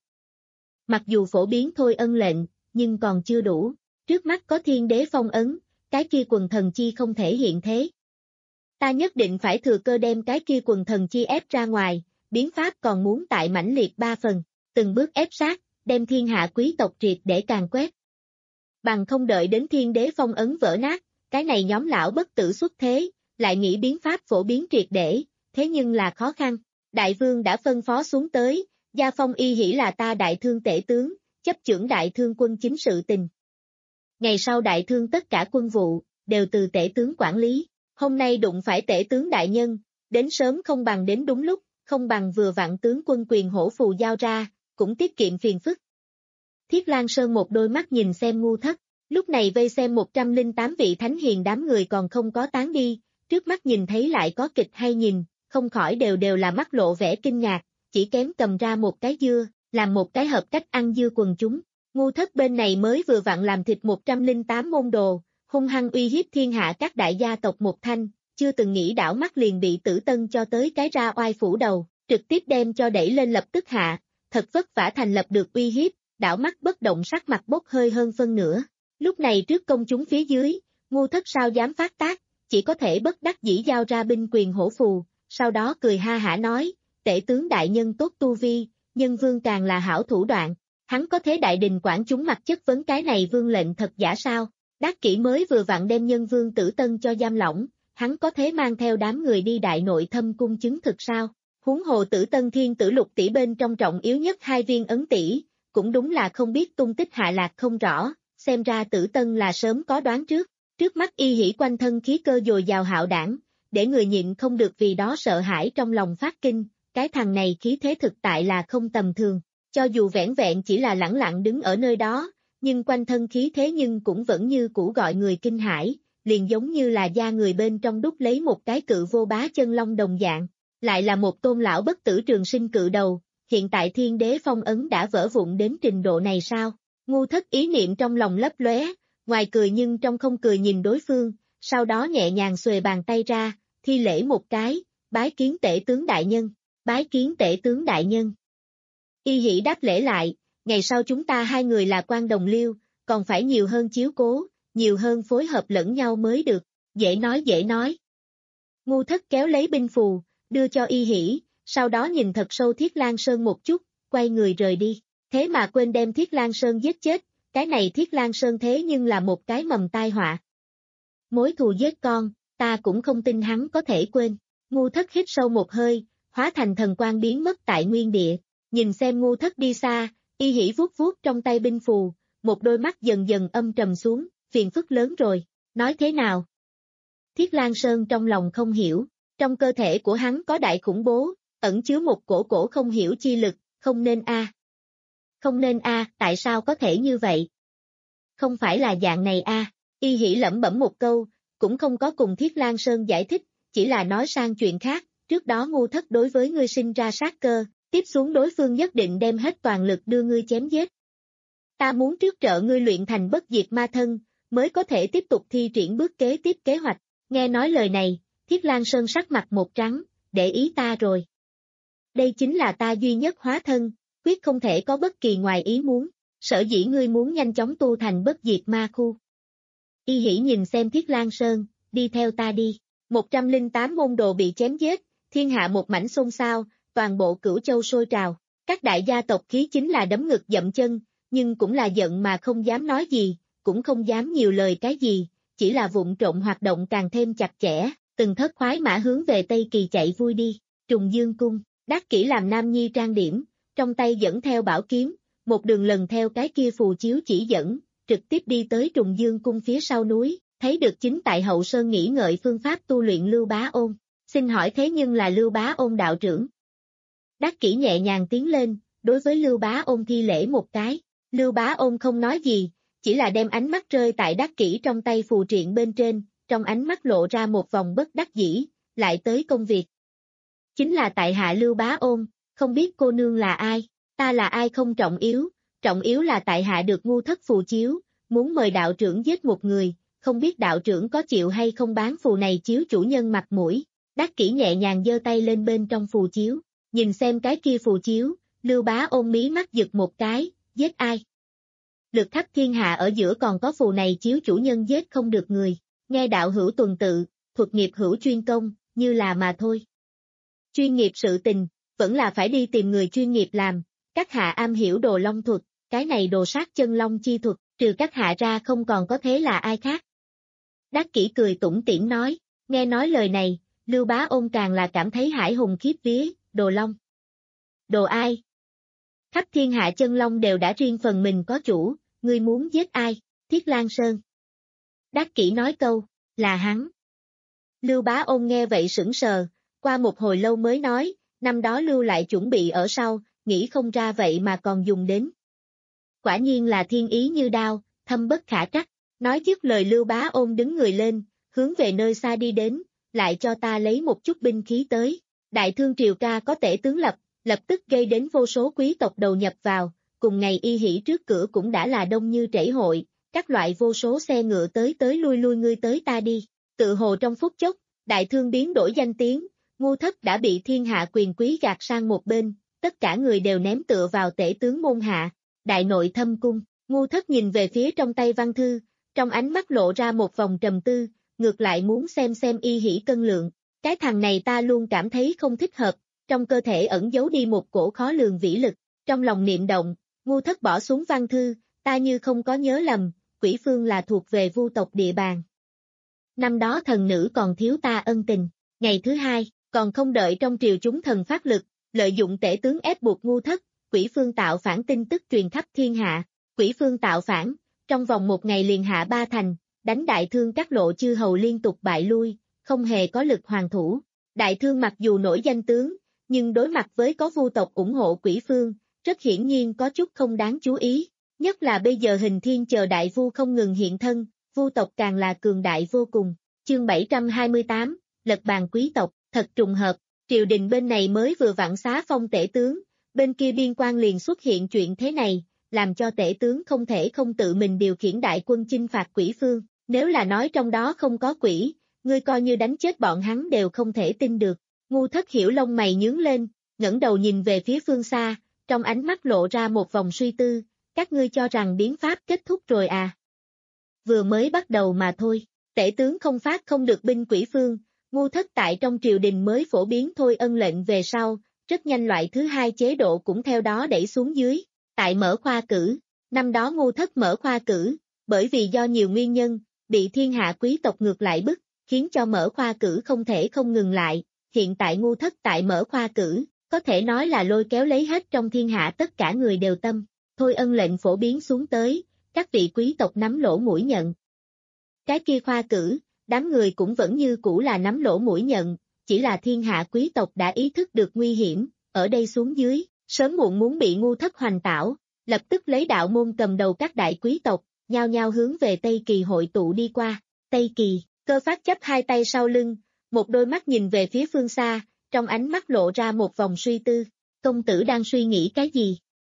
Mặc dù phổ biến thôi ân lệnh, nhưng còn chưa đủ, trước mắt có thiên đế phong ấn, cái kia quần thần chi không thể hiện thế. Ta nhất định phải thừa cơ đem cái kia quần thần chi ép ra ngoài, biến pháp còn muốn tại mãnh liệt ba phần, từng bước ép sát, đem thiên hạ quý tộc triệt để càn quét. Bằng không đợi đến thiên đế phong ấn vỡ nát, cái này nhóm lão bất tử xuất thế, lại nghĩ biến pháp phổ biến triệt để, thế nhưng là khó khăn. Đại vương đã phân phó xuống tới, gia phong Y Hỷ là ta đại thương tể tướng, chấp chưởng đại thương quân chính sự tình. Ngày sau đại thương tất cả quân vụ, đều từ tể tướng quản lý, hôm nay đụng phải tể tướng đại nhân, đến sớm không bằng đến đúng lúc, không bằng vừa vặn tướng quân quyền hổ phù giao ra, cũng tiết kiệm phiền phức. Thiết Lang Sơn một đôi mắt nhìn xem Ngu Thất, lúc này vây xem một trăm lẻ tám vị thánh hiền đám người còn không có tán đi, trước mắt nhìn thấy lại có kịch hay nhìn, không khỏi đều đều là mắt lộ vẻ kinh ngạc, chỉ kém cầm ra một cái dưa, làm một cái hợp cách ăn dưa quần chúng. Ngu Thất bên này mới vừa vặn làm thịt một trăm lẻ tám môn đồ, hung hăng uy hiếp thiên hạ các đại gia tộc một thanh, chưa từng nghĩ đảo mắt liền bị Tử Tân cho tới cái ra oai phủ đầu, trực tiếp đem cho đẩy lên lập tức hạ, thật vất vả thành lập được uy hiếp, đảo mắt bất động sắc mặt bốc hơi hơn phân nửa. Lúc này trước công chúng phía dưới, Ngu Thất sao dám phát tác, chỉ có thể bất đắc dĩ giao ra binh quyền hổ phù, sau đó cười ha hả nói, tể tướng đại nhân tốt tu vi, nhân vương càng là hảo thủ đoạn, hắn có thế đại đình quản chúng mặt chất vấn cái này vương lệnh thật giả sao, Đắc Kỷ mới vừa vặn đem nhân vương Tử Tân cho giam lỏng, hắn có thế mang theo đám người đi đại nội thâm cung chứng thực sao, huống hồ Tử Tân thiên tử lục tỷ bên trong trọng yếu nhất hai viên ấn tỷ, cũng đúng là không biết tung tích hạ lạc không rõ, xem ra Tử Tân là sớm có đoán trước, trước mắt Y Hỷ quanh thân khí cơ dồi dào hạo đảng, để người nhịn không được vì đó sợ hãi trong lòng phát kinh, cái thằng này khí thế thực tại là không tầm thường, cho dù vẻn vẹn chỉ là lẳng lặng đứng ở nơi đó, nhưng quanh thân khí thế nhưng cũng vẫn như cũ gọi người kinh hãi, liền giống như là da người bên trong đúc lấy một cái cự vô bá chân long đồng dạng, lại là một tôn lão bất tử trường sinh cự đầu, hiện tại thiên đế phong ấn đã vỡ vụn đến trình độ này sao? Ngu Thất ý niệm trong lòng lấp lóe, ngoài cười nhưng trong không cười nhìn đối phương, sau đó nhẹ nhàng xuề bàn tay ra, thi lễ một cái, bái kiến tể tướng đại nhân, bái kiến tể tướng đại nhân. Y Hỷ đáp lễ lại, ngày sau chúng ta hai người là quan đồng liêu, còn phải nhiều hơn chiếu cố, nhiều hơn phối hợp lẫn nhau mới được, dễ nói dễ nói. Ngu Thất kéo lấy binh phù, đưa cho Y Hỷ, sau đó nhìn thật sâu Thiết Lang Sơn một chút, quay người rời đi, thế mà quên đem Thiết Lang Sơn giết chết, cái này Thiết Lang Sơn thế nhưng là một cái mầm tai họa. Mối thù giết con, ta cũng không tin hắn có thể quên. Ngu Thất hít sâu một hơi, hóa thành thần quang biến mất tại nguyên địa, nhìn xem Ngu Thất đi xa, Y Hỷ vuốt vuốt trong tay binh phù, một đôi mắt dần dần âm trầm xuống, phiền phức lớn rồi, nói thế nào? Thiết Lang Sơn trong lòng không hiểu, trong cơ thể của hắn có đại khủng bố, ẩn chứa một cổ cổ không hiểu chi lực, không nên a. Không nên a, tại sao có thể như vậy? Không phải là dạng này a. Y Hỷ lẩm bẩm một câu, cũng không có cùng Thiết Lang Sơn giải thích, chỉ là nói sang chuyện khác, trước đó ngu thất đối với ngươi sinh ra sát cơ, tiếp xuống đối phương nhất định đem hết toàn lực đưa ngươi chém giết. Ta muốn trước trợ ngươi luyện thành bất diệt ma thân, mới có thể tiếp tục thi triển bước kế tiếp kế hoạch. Nghe nói lời này, Thiết Lang Sơn sắc mặt một trắng, để ý ta rồi. Đây chính là ta duy nhất hóa thân, quyết không thể có bất kỳ ngoài ý muốn, sở dĩ ngươi muốn nhanh chóng tu thành bất diệt ma khu. Y Hỷ nhìn xem Thiết Lang Sơn, đi theo ta đi. một trăm lẻ tám môn đồ bị chém giết, thiên hạ một mảnh xôn xao, toàn bộ Cửu Châu sôi trào. Các đại gia tộc khí chính là đấm ngực dậm chân, nhưng cũng là giận mà không dám nói gì, cũng không dám nhiều lời cái gì, chỉ là vụng trộm hoạt động càng thêm chặt chẽ, từng thất khoái mã hướng về Tây Kỳ chạy vui đi. Trùng Dương Cung, Đắc Kỷ làm nam nhi trang điểm, trong tay dẫn theo bảo kiếm, một đường lần theo cái kia phù chiếu chỉ dẫn, trực tiếp đi tới Trùng Dương Cung phía sau núi, thấy được chính tại hậu sơn nghĩ ngợi phương pháp tu luyện Lưu Bá Ôn. Xin hỏi thế nhưng là Lưu Bá Ôn đạo trưởng. Đắc Kỷ nhẹ nhàng tiến lên, đối với Lưu Bá Ôn thi lễ một cái. Lưu Bá Ôn không nói gì, chỉ là đem ánh mắt rơi tại Đắc Kỷ trong tay phù triện bên trên, trong ánh mắt lộ ra một vòng bất đắc dĩ, lại tới công việc. Chính là tại hạ Lưu Bá Ôn, không biết cô nương là ai, ta là ai không trọng yếu, trọng yếu là tại hạ được ngu thất phù chiếu, muốn mời đạo trưởng giết một người, không biết đạo trưởng có chịu hay không bán phù này chiếu chủ nhân mặt mũi. Đắc Kỷ nhẹ nhàng giơ tay lên bên trong phù chiếu, nhìn xem cái kia phù chiếu, Lưu Bá Ôn mí mắt giật một cái, giết ai? Lực khắp thiên hạ ở giữa còn có phù này chiếu chủ nhân giết không được người, nghe đạo hữu tuần tự, thuật nghiệp hữu chuyên công, như là mà thôi. Chuyên nghiệp sự tình, vẫn là phải đi tìm người chuyên nghiệp làm, các hạ am hiểu đồ long thuật, cái này đồ sát chân long chi thuật, trừ các hạ ra không còn có thế là ai khác. Đắc Kỷ cười tủm tỉm nói, nghe nói lời này, Lưu Bá Ôn càng là cảm thấy hải hùng khiếp vía, đồ long. Đồ ai? Khắp thiên hạ chân long đều đã riêng phần mình có chủ, ngươi muốn giết ai? Thiết Lang Sơn. Đắc Kỷ nói câu, là hắn. Lưu Bá Ôn nghe vậy sững sờ, qua một hồi lâu mới nói, năm đó Lưu lại chuẩn bị ở sau, nghĩ không ra vậy mà còn dùng đến. Quả nhiên là thiên ý như đao, thâm bất khả trắc. Nói dứt lời Lưu Bá Ôn đứng người lên, hướng về nơi xa đi đến, lại cho ta lấy một chút binh khí tới. Đại Thương triều ca có tể tướng lập, lập tức gây đến vô số quý tộc đầu nhập vào, cùng ngày Y Hỷ trước cửa cũng đã là đông như trễ hội, các loại vô số xe ngựa tới tới lui lui ngươi tới ta đi. Tự hồ trong phút chốc, Đại Thương biến đổi danh tiếng, ngu thất đã bị thiên hạ quyền quý gạt sang một bên, tất cả người đều ném tựa vào tể tướng môn hạ. Đại nội thâm cung, ngu thất nhìn về phía trong tay văn thư, trong ánh mắt lộ ra một vòng trầm tư, ngược lại muốn xem xem Y Hỷ cân lượng. Cái thằng này ta luôn cảm thấy không thích hợp, trong cơ thể ẩn giấu đi một cổ khó lường vĩ lực, trong lòng niệm động, ngu thất bỏ xuống văn thư, ta như không có nhớ lầm, Quỷ Phương là thuộc về Vu tộc địa bàn. Năm đó thần nữ còn thiếu ta ân tình, ngày thứ hai, còn không đợi trong triều chúng thần phát lực, lợi dụng tể tướng ép buộc ngu thất, Quỷ Phương tạo phản tin tức truyền khắp thiên hạ, Quỷ Phương tạo phản, trong vòng một ngày liền hạ ba thành, đánh Đại Thương các lộ chư hầu liên tục bại lui, không hề có lực hoàn thủ. Đại Thương mặc dù nổi danh tướng, nhưng đối mặt với có Vu tộc ủng hộ Quỷ Phương, rất hiển nhiên có chút không đáng chú ý, nhất là bây giờ Hình Thiên chờ đại vu không ngừng hiện thân, Vu tộc càng là cường đại vô cùng. Chương bảy trăm hai mươi tám, lật bàn quý tộc, thật trùng hợp, triều đình bên này mới vừa vặn xá phong tể tướng, bên kia biên quan liền xuất hiện chuyện thế này, làm cho tể tướng không thể không tự mình điều khiển đại quân chinh phạt Quỷ Phương, nếu là nói trong đó không có quỷ, ngươi coi như đánh chết bọn hắn đều không thể tin được. Ngu thất hiểu lông mày nhướng lên, ngẩng đầu nhìn về phía phương xa, trong ánh mắt lộ ra một vòng suy tư, các ngươi cho rằng biến pháp kết thúc rồi à? Vừa mới bắt đầu mà thôi, tể tướng không phát không được binh Quỷ Phương, ngu thất tại trong triều đình mới phổ biến thôi ân lệnh về sau, rất nhanh loại thứ hai chế độ cũng theo đó đẩy xuống dưới, tại mở khoa cử, năm đó ngu thất mở khoa cử, bởi vì do nhiều nguyên nhân, bị thiên hạ quý tộc ngược lại bức, khiến cho mở khoa cử không thể không ngừng lại, hiện tại ngu thất tại mở khoa cử, có thể nói là lôi kéo lấy hết trong thiên hạ tất cả người đều tâm, thôi ân lệnh phổ biến xuống tới, các vị quý tộc nắm lỗ mũi nhận. Cái kia khoa cử, đám người cũng vẫn như cũ là nắm lỗ mũi nhận, chỉ là thiên hạ quý tộc đã ý thức được nguy hiểm, ở đây xuống dưới, sớm muộn muốn bị ngu thất hoành tảo, lập tức lấy đạo môn cầm đầu các đại quý tộc, nhao nhao hướng về Tây Kỳ hội tụ đi qua. Tây Kỳ, Cơ Phát chắp hai tay sau lưng, một đôi mắt nhìn về phía phương xa, trong ánh mắt lộ ra một vòng suy tư. Công tử đang suy nghĩ cái gì?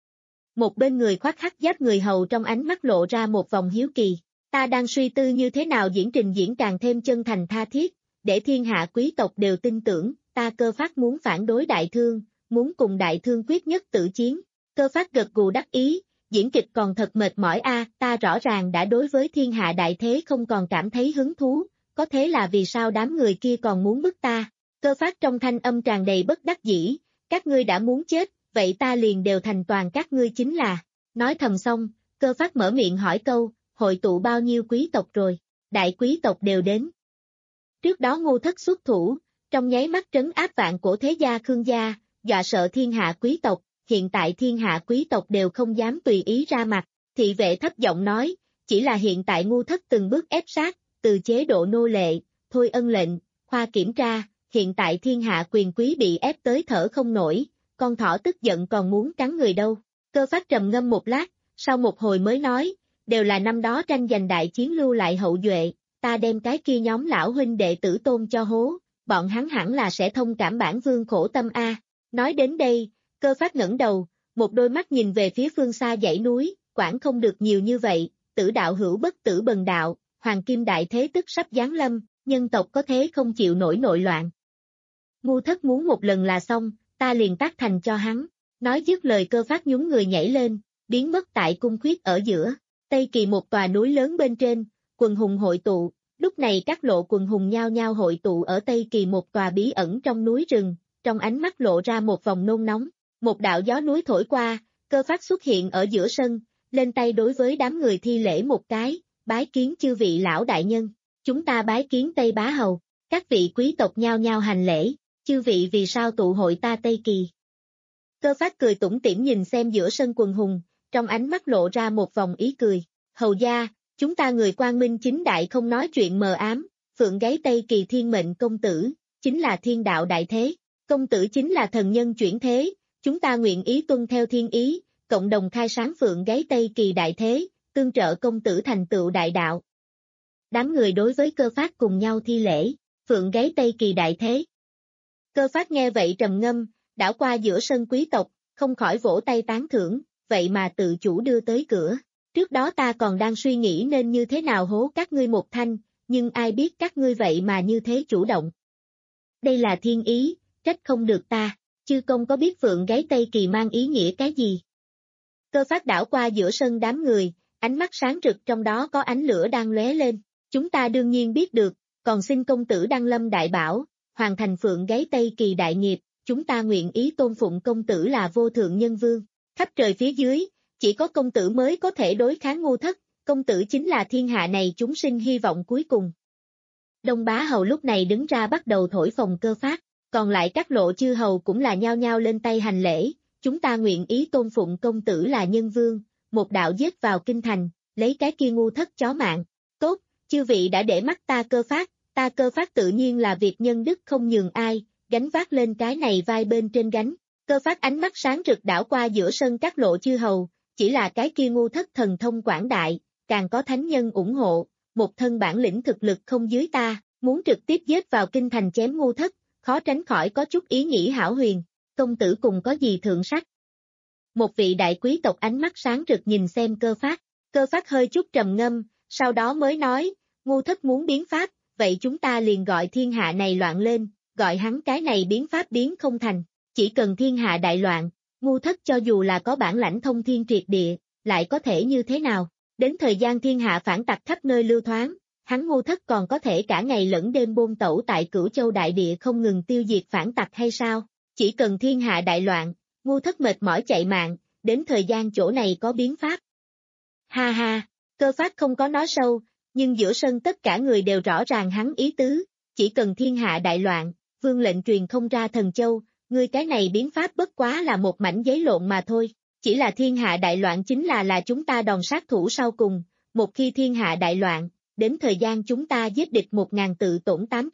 Một bên người khoác hắc giáp người hầu trong ánh mắt lộ ra một vòng hiếu kỳ. Ta đang suy tư như thế nào diễn trình diễn càng thêm chân thành tha thiết, để thiên hạ quý tộc đều tin tưởng, ta Cơ Phát muốn phản đối đại thương, muốn cùng đại thương quyết nhất tử chiến. Cơ Phát gật gù đắc ý, diễn kịch còn thật mệt mỏi a, ta rõ ràng đã đối với thiên hạ đại thế không còn cảm thấy hứng thú, có thế là vì sao đám người kia còn muốn bức ta? Cơ Phát trong thanh âm tràn đầy bất đắc dĩ, các ngươi đã muốn chết, vậy ta liền đều thành toàn các ngươi chính là. Nói thầm xong, Cơ Phát mở miệng hỏi câu, hội tụ bao nhiêu quý tộc rồi? Đại quý tộc đều đến. Trước đó Ngô Thất xuất thủ, trong nháy mắt trấn áp vạn cổ thế gia Khương gia, dọa sợ thiên hạ quý tộc, hiện tại thiên hạ quý tộc đều không dám tùy ý ra mặt. Thị vệ thấp giọng nói, chỉ là hiện tại Ngô Thất từng bước ép sát, từ chế độ nô lệ, thôi ân lệnh, khoa kiểm tra, hiện tại thiên hạ quyền quý bị ép tới thở không nổi, con thỏ tức giận còn muốn cắn người đâu. Cơ Phát trầm ngâm một lát, sau một hồi mới nói, đều là năm đó tranh giành đại chiến lưu lại hậu duệ, ta đem cái kia nhóm lão huynh đệ tử tôn cho hố, bọn hắn hẳn là sẽ thông cảm bản vương khổ tâm a. Nói đến đây, Cơ Phát ngẩng đầu, một đôi mắt nhìn về phía phương xa dãy núi, quản không được nhiều như vậy, tử đạo hữu bất tử bần đạo, hoàng kim đại thế tức sắp giáng lâm, nhân tộc có thế không chịu nổi nội loạn. Ngu Thất muốn một lần là xong, ta liền tác thành cho hắn. Nói dứt lời Cơ Phát nhún người nhảy lên, biến mất tại cung khuyết ở giữa. Tây Kỳ một tòa núi lớn bên trên, quần hùng hội tụ, lúc này các lộ quần hùng nhao nhao hội tụ ở Tây Kỳ một tòa bí ẩn trong núi rừng, trong ánh mắt lộ ra một vòng nôn nóng. Một đạo gió núi thổi qua, Cơ Phát xuất hiện ở giữa sân, lên tay đối với đám người thi lễ một cái, bái kiến chư vị lão đại nhân, chúng ta bái kiến Tây Bá Hầu. Các vị quý tộc nhao nhao hành lễ, chư vị vì sao tụ hội ta Tây Kỳ. Cơ Phát cười tủm tỉm nhìn xem giữa sân quần hùng, trong ánh mắt lộ ra một vòng ý cười. Hầu gia, chúng ta người quang minh chính đại không nói chuyện mờ ám, phượng gáy Tây Kỳ thiên mệnh công tử, chính là thiên đạo đại thế, công tử chính là thần nhân chuyển thế, chúng ta nguyện ý tuân theo thiên ý, cộng đồng khai sáng phượng gáy Tây Kỳ đại thế, tương trợ công tử thành tựu đại đạo. Đám người đối với Cơ Phát cùng nhau thi lễ, phượng gáy Tây Kỳ đại thế. Cơ Phát nghe vậy trầm ngâm, đảo qua giữa sân quý tộc, không khỏi vỗ tay tán thưởng, vậy mà tự chủ đưa tới cửa. Trước đó ta còn đang suy nghĩ nên như thế nào hố các ngươi một thanh, nhưng ai biết các ngươi vậy mà như thế chủ động. Đây là thiên ý, trách không được ta, chư công có biết phượng gáy Tây Kỳ mang ý nghĩa cái gì? Cơ Phát đảo qua giữa sân đám người, ánh mắt sáng rực trong đó có ánh lửa đang lóe lên, chúng ta đương nhiên biết được, còn xin công tử đăng lâm đại bảo, hoàn thành phượng gáy Tây Kỳ đại nghiệp, chúng ta nguyện ý tôn phụng công tử là vô thượng nhân vương, khắp trời phía dưới, chỉ có công tử mới có thể đối kháng Ngô Thất, công tử chính là thiên hạ này chúng sinh hy vọng cuối cùng. Đông Bá Hầu lúc này đứng ra bắt đầu thổi phồng Cơ Phát, còn lại các lộ chư hầu cũng là nhao nhao lên tay hành lễ, chúng ta nguyện ý tôn phụng công tử là nhân vương, một đạo giết vào kinh thành, lấy cái kia Ngô Thất chó mạng. Tốt, chư vị đã để mắt ta Cơ Phát, ta Cơ Phát tự nhiên là việc nhân đức không nhường ai, gánh vác lên cái này vai bên trên gánh. Cơ Phát ánh mắt sáng rực đảo qua giữa sân các lộ chư hầu, chỉ là cái kia Ngô Thất thần thông quảng đại, càng có thánh nhân ủng hộ, một thân bản lĩnh thực lực không dưới ta, muốn trực tiếp giết vào kinh thành chém Ngô Thất, khó tránh khỏi có chút ý nghĩ hão huyền, công tử cùng có gì thượng sách. Một vị đại quý tộc ánh mắt sáng rực nhìn xem Cơ Phát, Cơ Phát hơi chút trầm ngâm, sau đó mới nói, Ngô Thất muốn biến pháp, vậy chúng ta liền gọi thiên hạ này loạn lên, gọi hắn cái này biến pháp biến không thành, chỉ cần thiên hạ đại loạn, Ngô Thất cho dù là có bản lãnh thông thiên triệt địa, lại có thể như thế nào, đến thời gian thiên hạ phản tặc khắp nơi lưu thoáng, hắn Ngô Thất còn có thể cả ngày lẫn đêm bôn tẩu tại Cửu Châu đại địa không ngừng tiêu diệt phản tặc hay sao, chỉ cần thiên hạ đại loạn, Ngô Thất mệt mỏi chạy mạng, đến thời gian chỗ này có biến pháp. Ha ha, Cơ Phát không có nói sâu, nhưng giữa sân tất cả người đều rõ ràng hắn ý tứ, chỉ cần thiên hạ đại loạn, vương lệnh truyền không ra thần châu, ngươi cái này biến pháp bất quá là một mảnh giấy lộn mà thôi, chỉ là thiên hạ đại loạn chính là là chúng ta đòn sát thủ sau cùng, một khi thiên hạ đại loạn, đến thời gian chúng ta giết địch một ngàn tự tổn tám trăm,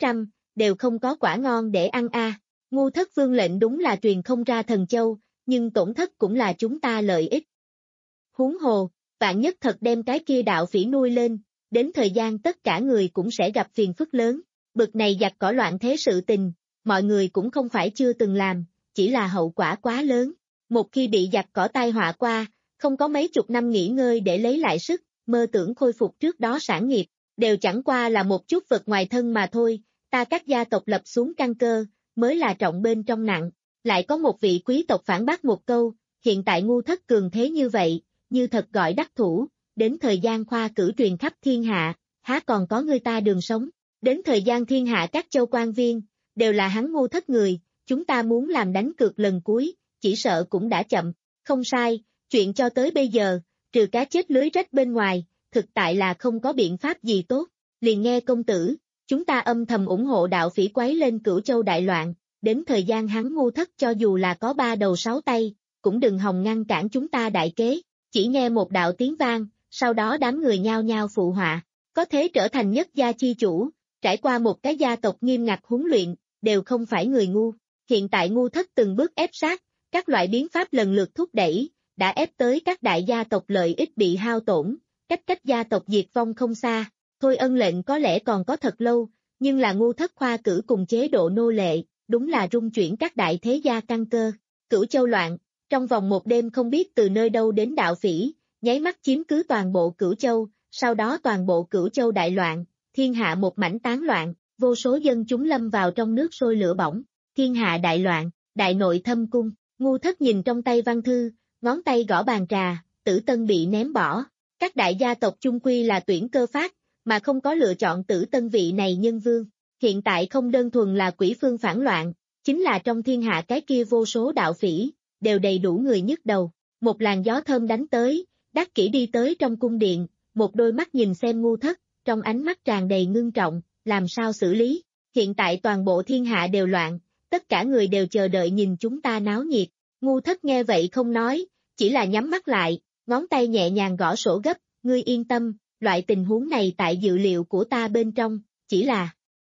đều không có quả ngon để ăn a. À. Ngu Thất Vương lệnh đúng là truyền không ra thần châu, nhưng tổn thất cũng là chúng ta lợi ích. Huống hồ, vạn nhất thật đem cái kia đạo phỉ nuôi lên, đến thời gian tất cả người cũng sẽ gặp phiền phức lớn. Bực này giặc cỏ loạn thế sự tình, mọi người cũng không phải chưa từng làm, chỉ là hậu quả quá lớn. Một khi bị giặc cỏ tai họa qua, không có mấy chục năm nghỉ ngơi để lấy lại sức, mơ tưởng khôi phục trước đó sản nghiệp, đều chẳng qua là một chút vật ngoài thân mà thôi, ta các gia tộc lập xuống căn cơ, mới là trọng bên trong nặng. Lại có một vị quý tộc phản bác một câu, hiện tại Ngu Thất cường thế như vậy, như thật gọi đắc thủ, đến thời gian khoa cử truyền khắp thiên hạ, há còn có người ta đường sống, đến thời gian thiên hạ các châu quan viên, đều là hắn Ngu Thất người, chúng ta muốn làm đánh cược lần cuối, chỉ sợ cũng đã chậm, không sai, chuyện cho tới bây giờ, trừ cá chết lưới rách bên ngoài, thực tại là không có biện pháp gì tốt, liền nghe công tử, chúng ta âm thầm ủng hộ đạo phỉ quấy lên Cửu Châu đại loạn, đến thời gian hắn Ngu Thất cho dù là có ba đầu sáu tay, cũng đừng hòng ngăn cản chúng ta đại kế, chỉ nghe một đạo tiếng vang, sau đó đám người nhao nhao phụ họa, có thế trở thành nhất gia chi chủ, trải qua một cái gia tộc nghiêm ngặt huấn luyện, đều không phải người ngu, hiện tại Ngu Thất từng bước ép sát, các loại biến pháp lần lượt thúc đẩy, đã ép tới các đại gia tộc lợi ích bị hao tổn, cách cách gia tộc diệt vong không xa, thôi ân lệnh có lẽ còn có thật lâu, nhưng là Ngu Thất khoa cử cùng chế độ nô lệ, đúng là rung chuyển các đại thế gia căn cơ, Cửu Châu loạn, trong vòng một đêm không biết từ nơi đâu đến đạo phỉ, nháy mắt chiếm cứ toàn bộ Cửu Châu, sau đó toàn bộ Cửu Châu đại loạn, thiên hạ một mảnh tán loạn, vô số dân chúng lâm vào trong nước sôi lửa bỏng, thiên hạ đại loạn, đại nội thâm cung, Ngu Thất nhìn trong tay văn thư, ngón tay gõ bàn trà, Tử Tân bị ném bỏ, các đại gia tộc chung quy là tuyển cơ phát, mà không có lựa chọn Tử Tân vị này nhân vương, hiện tại không đơn thuần là quỷ phương phản loạn, chính là trong thiên hạ cái kia vô số đạo phỉ, đều đầy đủ người nhức đầu, một làn gió thơm đánh tới, Đắc Kỷ đi tới trong cung điện, một đôi mắt nhìn xem Ngu Thất, trong ánh mắt tràn đầy ngưng trọng, làm sao xử lý, hiện tại toàn bộ thiên hạ đều loạn, tất cả người đều chờ đợi nhìn chúng ta náo nhiệt, Ngu Thất nghe vậy không nói, chỉ là nhắm mắt lại, ngón tay nhẹ nhàng gõ sổ gấp, ngươi yên tâm, loại tình huống này tại dự liệu của ta bên trong, chỉ là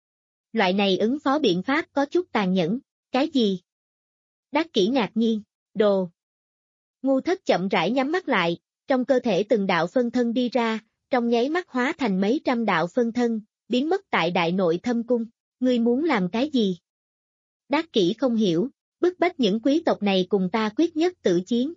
loại này ứng phó biện pháp có chút tàn nhẫn, cái gì? Đắc Kỷ ngạc nhiên, đồ. Ngu Thất chậm rãi nhắm mắt lại, trong cơ thể từng đạo phân thân đi ra, trong nháy mắt hóa thành mấy trăm đạo phân thân, biến mất tại đại nội thâm cung, ngươi muốn làm cái gì? Đắc Kỷ không hiểu, bức bách những quý tộc này cùng ta quyết nhất tử chiến.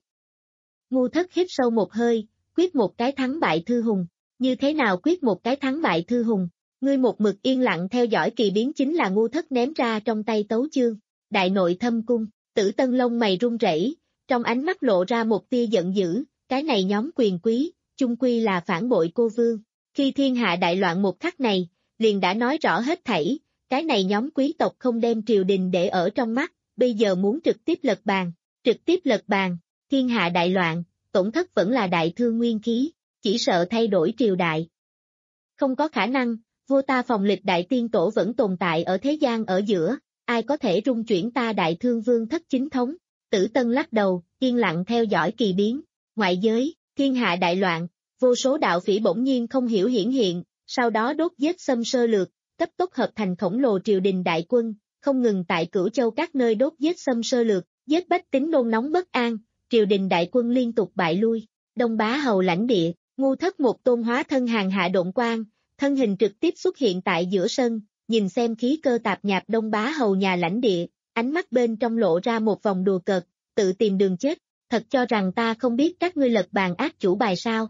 Ngu Thất hít sâu một hơi, quyết một cái thắng bại thư hùng, như thế nào quyết một cái thắng bại thư hùng, ngươi một mực yên lặng theo dõi kỳ biến chính là Ngu Thất ném ra trong tay tấu chương, đại nội thâm cung, Tử Tân lông mày run rẩy, trong ánh mắt lộ ra một tia giận dữ, cái này nhóm quyền quý, chung quy là phản bội cô vương, khi thiên hạ đại loạn một khắc này, liền đã nói rõ hết thảy, cái này nhóm quý tộc không đem triều đình để ở trong mắt, bây giờ muốn trực tiếp lật bàn, trực tiếp lật bàn, thiên hạ đại loạn, tổn thất vẫn là đại thương nguyên khí, chỉ sợ thay đổi triều đại. Không có khả năng, vua ta phòng lịch đại tiên tổ vẫn tồn tại ở thế gian ở giữa, ai có thể rung chuyển ta đại thương vương thất chính thống, Tử Tân lắc đầu, yên lặng theo dõi kỳ biến, ngoại giới, thiên hạ đại loạn, vô số đạo phỉ bỗng nhiên không hiểu hiển hiện, sau đó đốt giết xâm sơ lược, cấp tốc hợp thành khổng lồ triều đình đại quân, không ngừng tại Cửu Châu các nơi đốt giết xâm sơ lược, giết bách tính nôn nóng bất an, triều đình đại quân liên tục bại lui, Đông Bá Hầu lãnh địa, Ngu Thất một tôn hóa thân hàng hạ độn quang, thân hình trực tiếp xuất hiện tại giữa sân, nhìn xem khí cơ tạp nhạp Đông Bá Hầu nhà lãnh địa, ánh mắt bên trong lộ ra một vòng đùa cợt, tự tìm đường chết, thật cho rằng ta không biết các ngươi lật bàn ác chủ bài sao.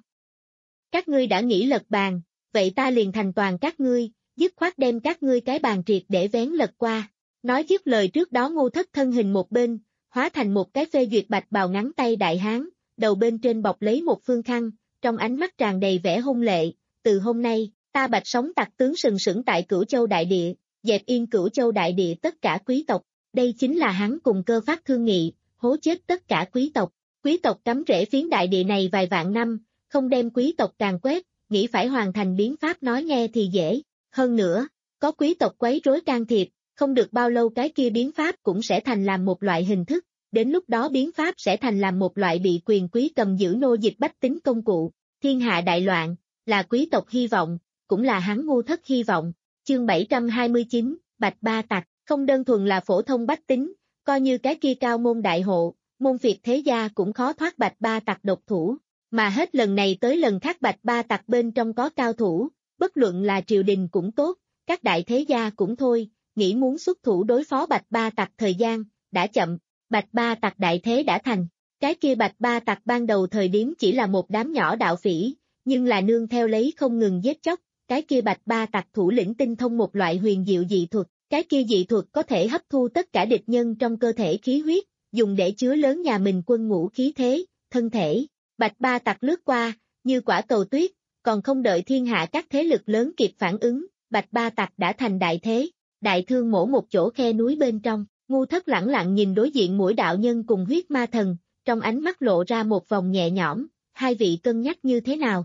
Các ngươi đã nghĩ lật bàn, vậy ta liền thành toàn các ngươi, dứt khoát đem các ngươi cái bàn triệt để vén lật qua. Nói dứt lời trước đó Ngu Thất thân hình một bên, hóa thành một cái phê duyệt bạch bào ngắn tay đại hán, đầu bên trên bọc lấy một phương khăn, trong ánh mắt tràn đầy vẻ hung lệ, từ hôm nay, ta Bạch Sống tặc tướng sừng sững tại Cửu Châu đại địa, dẹp yên Cửu Châu đại địa tất cả quý tộc, đây chính là hắn cùng Cơ Phát thương nghị, hố chết tất cả quý tộc, quý tộc cắm rễ phiến đại địa này vài vạn năm, không đem quý tộc càn quét, nghĩ phải hoàn thành biến pháp nói nghe thì dễ, hơn nữa, có quý tộc quấy rối can thiệp, không được bao lâu cái kia biến pháp cũng sẽ thành làm một loại hình thức, đến lúc đó biến pháp sẽ thành làm một loại bị quyền quý cầm giữ nô dịch bách tính công cụ, thiên hạ đại loạn, là quý tộc hy vọng, cũng là hắn Ngu Thất hy vọng, chương bảy trăm hai mươi chín, Bạch Ba Tặc, không đơn thuần là phổ thông bách tính, coi như cái kia cao môn đại hộ, môn phiệt thế gia cũng khó thoát Bạch Ba Tặc độc thủ, mà hết lần này tới lần khác Bạch Ba Tặc bên trong có cao thủ, bất luận là triều đình cũng tốt, các đại thế gia cũng thôi, nghĩ muốn xuất thủ đối phó Bạch Ba Tặc thời gian, đã chậm, Bạch Ba Tặc đại thế đã thành, cái kia Bạch Ba Tặc ban đầu thời điểm chỉ là một đám nhỏ đạo phỉ, nhưng là nương theo lấy không ngừng giết chóc, cái kia Bạch Ba Tặc thủ lĩnh tinh thông một loại huyền diệu dị thuật, cái kia dị thuật có thể hấp thu tất cả địch nhân trong cơ thể khí huyết, dùng để chứa lớn nhà mình quân ngũ khí thế, thân thể. Bạch Ba Tặc lướt qua, như quả cầu tuyết, còn không đợi thiên hạ các thế lực lớn kịp phản ứng, Bạch Ba Tặc đã thành đại thế, đại thương mổ một chỗ khe núi bên trong, Ngu Thất lẳng lặng nhìn đối diện Mũi đạo nhân cùng Huyết Ma Thần, trong ánh mắt lộ ra một vòng nhẹ nhõm, hai vị cân nhắc như thế nào?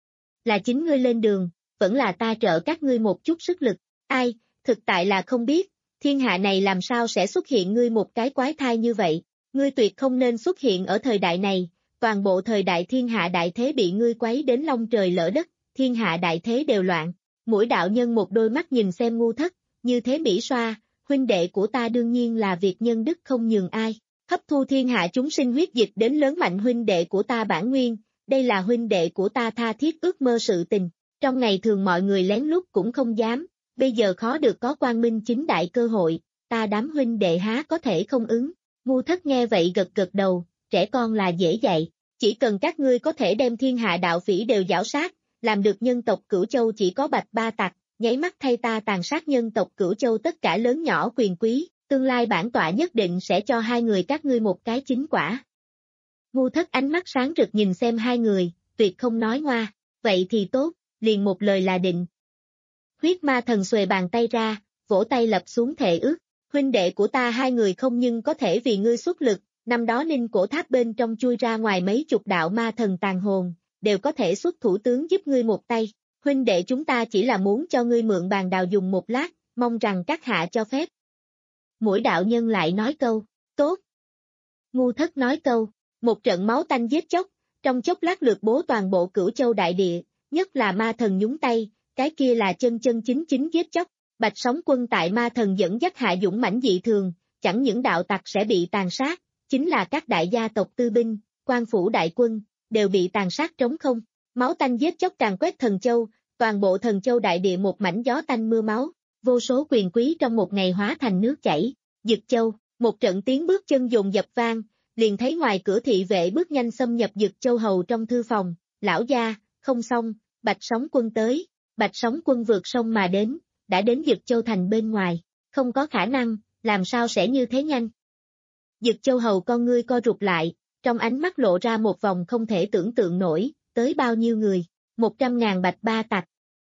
Là chính ngươi lên đường, vẫn là ta trợ các ngươi một chút sức lực, ai, thực tại là không biết, thiên hạ này làm sao sẽ xuất hiện ngươi một cái quái thai như vậy, ngươi tuyệt không nên xuất hiện ở thời đại này, toàn bộ thời đại thiên hạ đại thế bị ngươi quấy đến long trời lỡ đất, thiên hạ đại thế đều loạn. Mũi đạo nhân một đôi mắt nhìn xem Ngu Thất, như thế mỹ xoa, huynh đệ của ta đương nhiên là việc nhân đức không nhường ai, hấp thu thiên hạ chúng sinh huyết dịch đến lớn mạnh huynh đệ của ta bản nguyên, đây là huynh đệ của ta tha thiết ước mơ sự tình, trong ngày thường mọi người lén lút cũng không dám, bây giờ khó được có quang minh chính đại cơ hội, ta đám huynh đệ há có thể không ứng. Ngu Thất nghe vậy gật gật đầu, trẻ con là dễ dạy, chỉ cần các ngươi có thể đem thiên hạ đạo phỉ đều giảo sát, làm được nhân tộc Cửu Châu chỉ có Bạch Ba Tặc, nháy mắt thay ta tàn sát nhân tộc Cửu Châu tất cả lớn nhỏ quyền quý, tương lai bản tọa nhất định sẽ cho hai người các ngươi một cái chính quả. Ngu Thất ánh mắt sáng rực nhìn xem hai người, tuyệt không nói ngoa, vậy thì tốt, liền một lời là định. Huyết Ma Thần xuề bàn tay ra, vỗ tay lập xuống thệ ước, huynh đệ của ta hai người không nhưng có thể vì ngươi xuất lực, năm đó Ninh Cổ Tháp bên trong chui ra ngoài mấy chục đạo ma thần tàn hồn, đều có thể xuất thủ tướng giúp ngươi một tay, huynh đệ chúng ta chỉ là muốn cho ngươi mượn bàn đào dùng một lát, mong rằng các hạ cho phép. Mũi đạo nhân lại nói câu, tốt. Ngu Thất nói câu, một trận máu tanh giết chóc, trong chốc lát lượt bố toàn bộ Cửu Châu đại địa, nhất là ma thần nhúng tay, cái kia là chân chân chính chính giết chóc, Bạch Sóng Quân tại ma thần dẫn dắt hạ dũng mãnh dị thường, chẳng những đạo tặc sẽ bị tàn sát, chính là các đại gia tộc tư binh, quan phủ đại quân, đều bị tàn sát trống không, máu tanh giết chóc càn quét Thần Châu, toàn bộ Thần Châu đại địa một mảnh gió tanh mưa máu, vô số quyền quý trong một ngày hóa thành nước chảy. Dực Châu, một trận tiếng bước chân dồn dập vang, liền thấy ngoài cửa thị vệ bước nhanh xâm nhập Dực Châu hầu trong thư phòng, lão gia, không xong, Bạch Sóng Quân tới, Bạch Sóng Quân vượt sông mà đến, đã đến Dực Châu thành bên ngoài, không có khả năng, làm sao sẽ như thế nhanh. Dực Châu hầu con ngươi co rụt lại, trong ánh mắt lộ ra một vòng không thể tưởng tượng nổi, tới bao nhiêu người, một trăm ngàn Bạch Ba Tặc.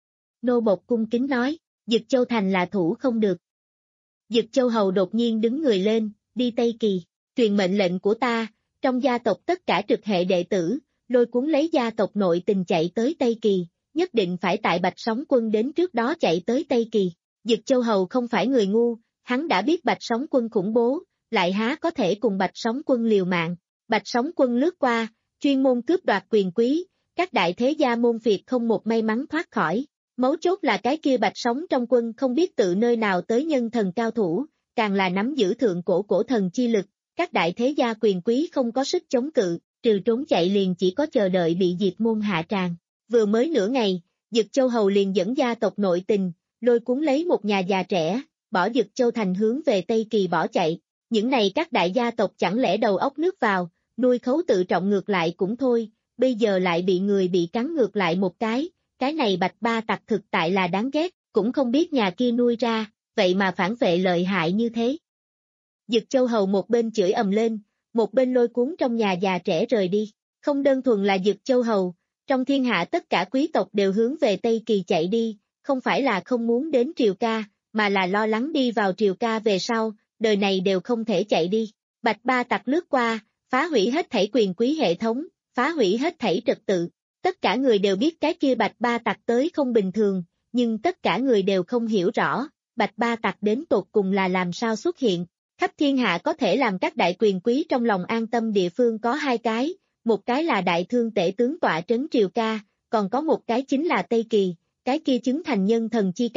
Nô bộc cung kính nói, Dực Châu thành là thủ không được. Dực Châu hầu đột nhiên đứng người lên, đi Tây Kỳ, truyền mệnh lệnh của ta, trong gia tộc tất cả trực hệ đệ tử, lôi cuốn lấy gia tộc nội tình chạy tới Tây Kỳ, nhất định phải tại Bạch Sóng Quân đến trước đó chạy tới Tây Kỳ. Dực Châu hầu không phải người ngu, hắn đã biết Bạch Sóng Quân khủng bố, lại há có thể cùng Bạch Sóng Quân liều mạng. Bạch Sóng Quân lướt qua, chuyên môn cướp đoạt quyền quý, các đại thế gia môn phiệt không một may mắn thoát khỏi. Mấu chốt là cái kia Bạch Sóng trong quân không biết tự nơi nào tới nhân thần cao thủ, càng là nắm giữ thượng cổ cổ thần chi lực, các đại thế gia quyền quý không có sức chống cự, trừ trốn chạy liền chỉ có chờ đợi bị diệt môn hạ tràng. Vừa mới nửa ngày, Dực Châu hầu liền dẫn gia tộc nội tình, lôi cuốn lấy một nhà già trẻ, bỏ Dực Châu thành hướng về Tây Kỳ bỏ chạy. Những này các đại gia tộc chẳng lẽ đầu óc nước vào, nuôi khấu tự trọng ngược lại cũng thôi, bây giờ lại bị người bị cắn ngược lại một cái, cái này Bạch Ba Tặc thực tại là đáng ghét, cũng không biết nhà kia nuôi ra, vậy mà phản vệ lợi hại như thế. Dực Châu hầu một bên chửi ầm lên, một bên lôi cuốn trong nhà già trẻ rời đi, không đơn thuần là Dực Châu hầu, trong thiên hạ tất cả quý tộc đều hướng về Tây Kỳ chạy đi, không phải là không muốn đến triều ca, mà là lo lắng đi vào triều ca về sau, đời này đều không thể chạy đi. Bạch Ba Tặc lướt qua, phá hủy hết thảy quyền quý hệ thống, phá hủy hết thảy trật tự. Tất cả người đều biết cái kia Bạch Ba Tặc tới không bình thường, nhưng tất cả người đều không hiểu rõ, Bạch Ba Tặc đến tột cùng là làm sao xuất hiện. Khắp thiên hạ có thể làm các đại quyền quý trong lòng an tâm địa phương có hai cái, một cái là đại thương tể tướng tọa trấn triều ca, còn có một cái chính là Tây Kỳ, cái kia chứng thành nhân thần chi cảnh,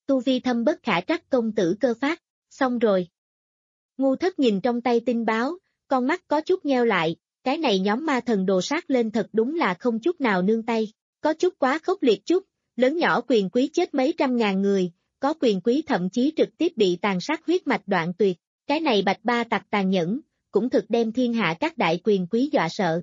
tu vi thâm bất khả trắc công tử cơ phát, xong rồi. Ngu Thất nhìn trong tay tin báo, con mắt có chút nheo lại, cái này nhóm ma thần đồ sát lên thật đúng là không chút nào nương tay, có chút quá khốc liệt chút, lớn nhỏ quyền quý chết mấy trăm ngàn người, có quyền quý thậm chí trực tiếp bị tàn sát huyết mạch đoạn tuyệt, cái này Bạch Ba Tặc tàn nhẫn, cũng thực đem thiên hạ các đại quyền quý dọa sợ.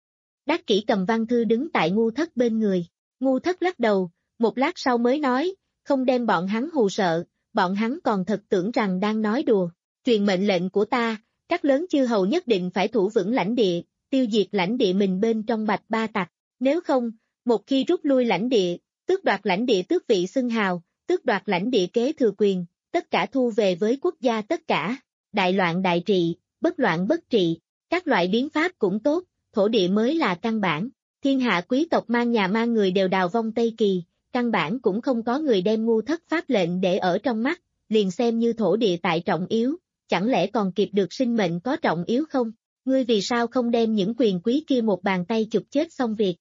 Đắc Kỷ cầm văn thư đứng tại Ngu Thất bên người, Ngu Thất lắc đầu, một lát sau mới nói, không đem bọn hắn hù sợ, bọn hắn còn thật tưởng rằng đang nói đùa, truyền mệnh lệnh của ta, các lớn chư hầu nhất định phải thủ vững lãnh địa, tiêu diệt lãnh địa mình bên trong Bạch Ba Tặc, nếu không, một khi rút lui lãnh địa, tước đoạt lãnh địa tước vị xưng hào, tước đoạt lãnh địa kế thừa quyền, tất cả thu về với quốc gia tất cả, đại loạn đại trị, bất loạn bất trị, các loại biến pháp cũng tốt, thổ địa mới là căn bản, thiên hạ quý tộc mang nhà mang người đều đào vong Tây Kỳ, căn bản cũng không có người đem Ngu Thất pháp lệnh để ở trong mắt, liền xem như thổ địa tại trọng yếu, chẳng lẽ còn kịp được sinh mệnh có trọng yếu không? Ngươi vì sao không đem những quyền quý kia một bàn tay chụp chết xong việc?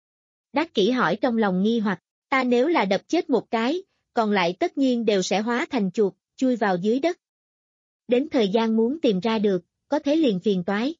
Đắc Kỷ hỏi trong lòng nghi hoặc, ta nếu là đập chết một cái, còn lại tất nhiên đều sẽ hóa thành chuột, chui vào dưới đất. Đến thời gian muốn tìm ra được, có thế liền phiền toái.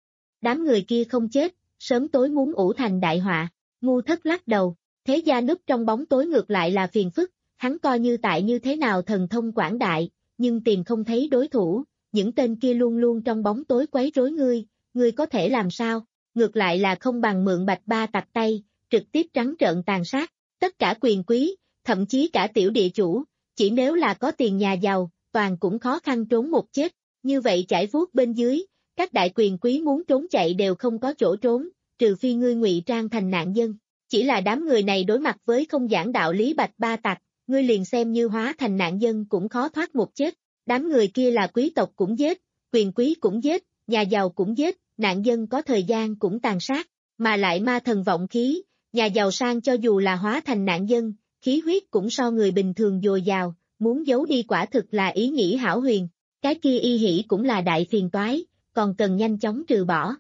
Đám người kia không chết, sớm tối muốn ủ thành đại họa, Ngu Thất lắc đầu, thế gia núp trong bóng tối ngược lại là phiền phức, hắn coi như tại như thế nào thần thông quảng đại, nhưng tìm không thấy đối thủ, những tên kia luôn luôn trong bóng tối quấy rối ngươi, ngươi có thể làm sao, ngược lại là không bằng mượn Bạch Ba Tặc tay, trực tiếp trắng trợn tàn sát, tất cả quyền quý, thậm chí cả tiểu địa chủ, chỉ nếu là có tiền nhà giàu, toàn cũng khó khăn trốn một chết, như vậy chải vuốt bên dưới, các đại quyền quý muốn trốn chạy đều không có chỗ trốn, trừ phi ngươi ngụy trang thành nạn dân, chỉ là đám người này đối mặt với không giảng đạo lý Bạch Ba Tặc, ngươi liền xem như hóa thành nạn dân cũng khó thoát một chết, đám người kia là quý tộc cũng giết, quyền quý cũng giết, nhà giàu cũng giết, nạn dân có thời gian cũng tàn sát, mà lại ma thần vọng khí, nhà giàu sang cho dù là hóa thành nạn dân, khí huyết cũng so người bình thường dồi dào, muốn giấu đi quả thực là ý nghĩ hão huyền, cái kia y hỷ cũng là đại phiền toái, còn cần nhanh chóng trừ bỏ.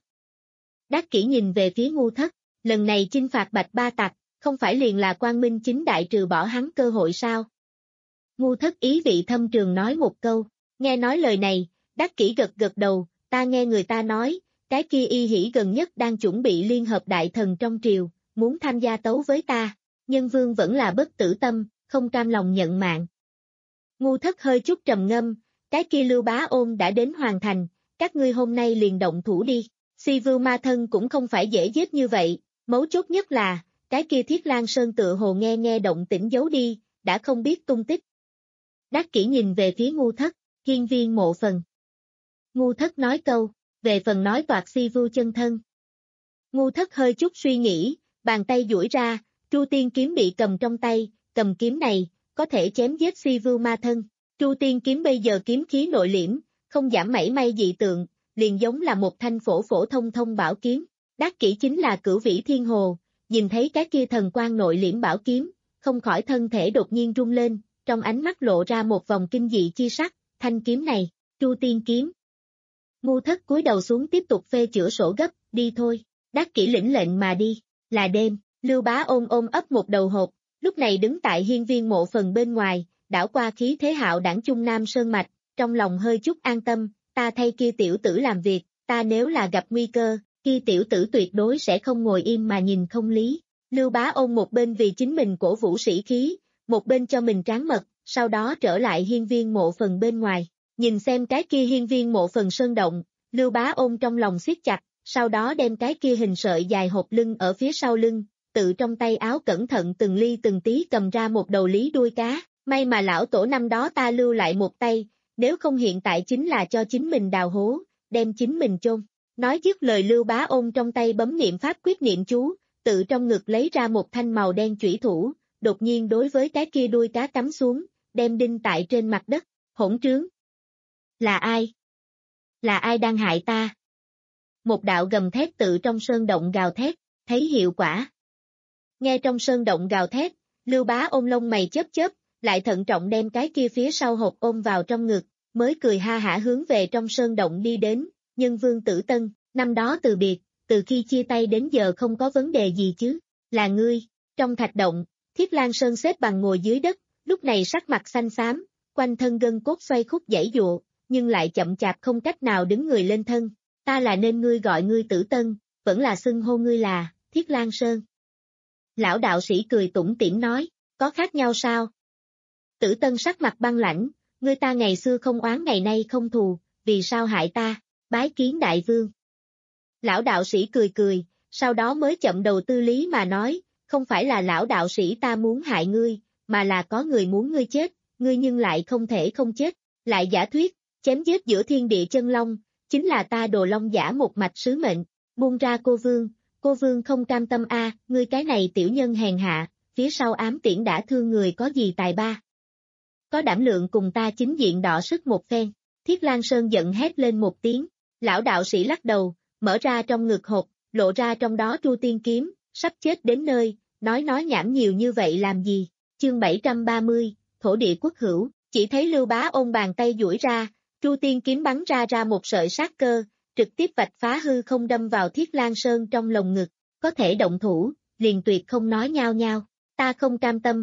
Đắc Kỷ nhìn về phía Ngu Thất, lần này chinh phạt Bạch Ba Tặc, không phải liền là quang minh chính đại trừ bỏ hắn cơ hội sao? Ngu Thất ý vị thâm trường nói một câu, nghe nói lời này, Đắc Kỷ gật gật đầu, ta nghe người ta nói, cái kia y hỷ gần nhất đang chuẩn bị liên hợp đại thần trong triều, muốn tham gia tấu với ta, nhân vương vẫn là bất tử tâm, không cam lòng nhận mạng. Ngu Thất hơi chút trầm ngâm, cái kia Lưu Bá Ôn đã đến hoàn thành, các ngươi hôm nay liền động thủ đi, Si Vưu ma thân cũng không phải dễ giết như vậy, mấu chốt nhất là, cái kia Thiết Lang Sơn tựa hồ nghe nghe động tĩnh giấu đi, đã không biết tung tích. Đắc Kỷ nhìn về phía Ngu Thất, hiên viên mộ phần. Ngu Thất nói câu, về phần nói toạc Si Vưu chân thân. Ngu Thất hơi chút suy nghĩ, bàn tay duỗi ra, Tru Tiên kiếm bị cầm trong tay, cầm kiếm này, có thể chém giết Si Vưu ma thân. Tru Tiên kiếm bây giờ kiếm khí nội liễm, không giảm mảy may dị tượng, liền giống là một thanh phổ phổ thông thông bảo kiếm. Đắc Kỷ chính là Cửu Vĩ Thiên Hồ, nhìn thấy cái kia thần quang nội liễm bảo kiếm, không khỏi thân thể đột nhiên rung lên, trong ánh mắt lộ ra một vòng kinh dị chi sắc, thanh kiếm này, Tru Tiên kiếm. Ngu Thất cúi đầu xuống tiếp tục phê chữa sổ gấp, đi thôi. Đắc Kỷ lĩnh lệnh mà đi, là đêm, Lưu Bá Ôn ôm ấp một đầu hộp, lúc này đứng tại hiên viên mộ phần bên ngoài, đảo qua khí thế hạo đảng Trung Nam Sơn Mạch, trong lòng hơi chút an tâm, ta thay kia tiểu tử làm việc, ta nếu là gặp nguy cơ, kia tiểu tử tuyệt đối sẽ không ngồi im mà nhìn không lý. Lưu Bá Ôn một bên vì chính mình cổ vũ sĩ khí, một bên cho mình tráng mật, sau đó trở lại hiên viên mộ phần bên ngoài, nhìn xem cái kia hiên viên mộ phần sơn động, Lưu Bá Ôn trong lòng siết chặt, sau đó đem cái kia hình sợi dài hộp lưng ở phía sau lưng, tự trong tay áo cẩn thận từng ly từng tí cầm ra một đầu lý đuôi cá, may mà lão tổ năm đó ta lưu lại một tay, nếu không hiện tại chính là cho chính mình đào hố, đem chính mình chôn. Nói dứt lời Lưu Bá Ôn trong tay bấm niệm pháp quyết niệm chú, tự trong ngực lấy ra một thanh màu đen chủy thủ, đột nhiên đối với cái kia đuôi cá cắm xuống, đem đinh tại trên mặt đất, hỗn trướng. Là ai? Là ai đang hại ta? Một đạo gầm thét tự trong sơn động gào thét, thấy hiệu quả. Nghe trong sơn động gào thét, Lưu Bá Ôn lông mày chớp chớp, lại thận trọng đem cái kia phía sau hộp ôm vào trong ngực, mới cười ha hả hướng về trong sơn động đi đến, Nhân Vương Tử Tân, năm đó từ biệt, từ khi chia tay đến giờ không có vấn đề gì chứ, là ngươi, trong thạch động, Thiết Lang Sơn xếp bằng ngồi dưới đất, lúc này sắc mặt xanh xám, quanh thân gân cốt xoay khúc giãy giụa, nhưng lại chậm chạp không cách nào đứng người lên thân. Ta là nên ngươi gọi ngươi Tử Tân, vẫn là xưng hô ngươi là Thiết Lang Sơn. Lão đạo sĩ cười tủm tỉm nói, có khác nhau sao? Tử Tân sắc mặt băng lãnh, ngươi ta ngày xưa không oán ngày nay không thù, vì sao hại ta, bái kiến đại vương. Lão đạo sĩ cười cười, sau đó mới chậm đầu tư lý mà nói, không phải là lão đạo sĩ ta muốn hại ngươi, mà là có người muốn ngươi chết, ngươi nhưng lại không thể không chết, lại giả thuyết, chém giết giữa thiên địa chân long, chính là ta Đồ Long giả một mạch sứ mệnh, buông ra cô vương, cô vương không cam tâm a, à, ngươi cái này tiểu nhân hèn hạ, phía sau ám tiễn đã thương người có gì tài ba. Có đảm lượng cùng ta chính diện đọ sức một phen, Thiết Lang Sơn giận hét lên một tiếng, lão đạo sĩ lắc đầu, mở ra trong ngực hộp, lộ ra trong đó Tru Tiên kiếm, sắp chết đến nơi, nói nói nhảm nhiều như vậy làm gì, chương bảy trăm ba mươi, thổ địa quốc hữu, chỉ thấy Lưu Bá Ôn bàn tay duỗi ra, Tru Tiên kiếm bắn ra ra một sợi sát cơ, trực tiếp vạch phá hư không đâm vào Thiết Lang Sơn trong lồng ngực, có thể động thủ, liền tuyệt không nói nhao nhao, ta không cam tâm.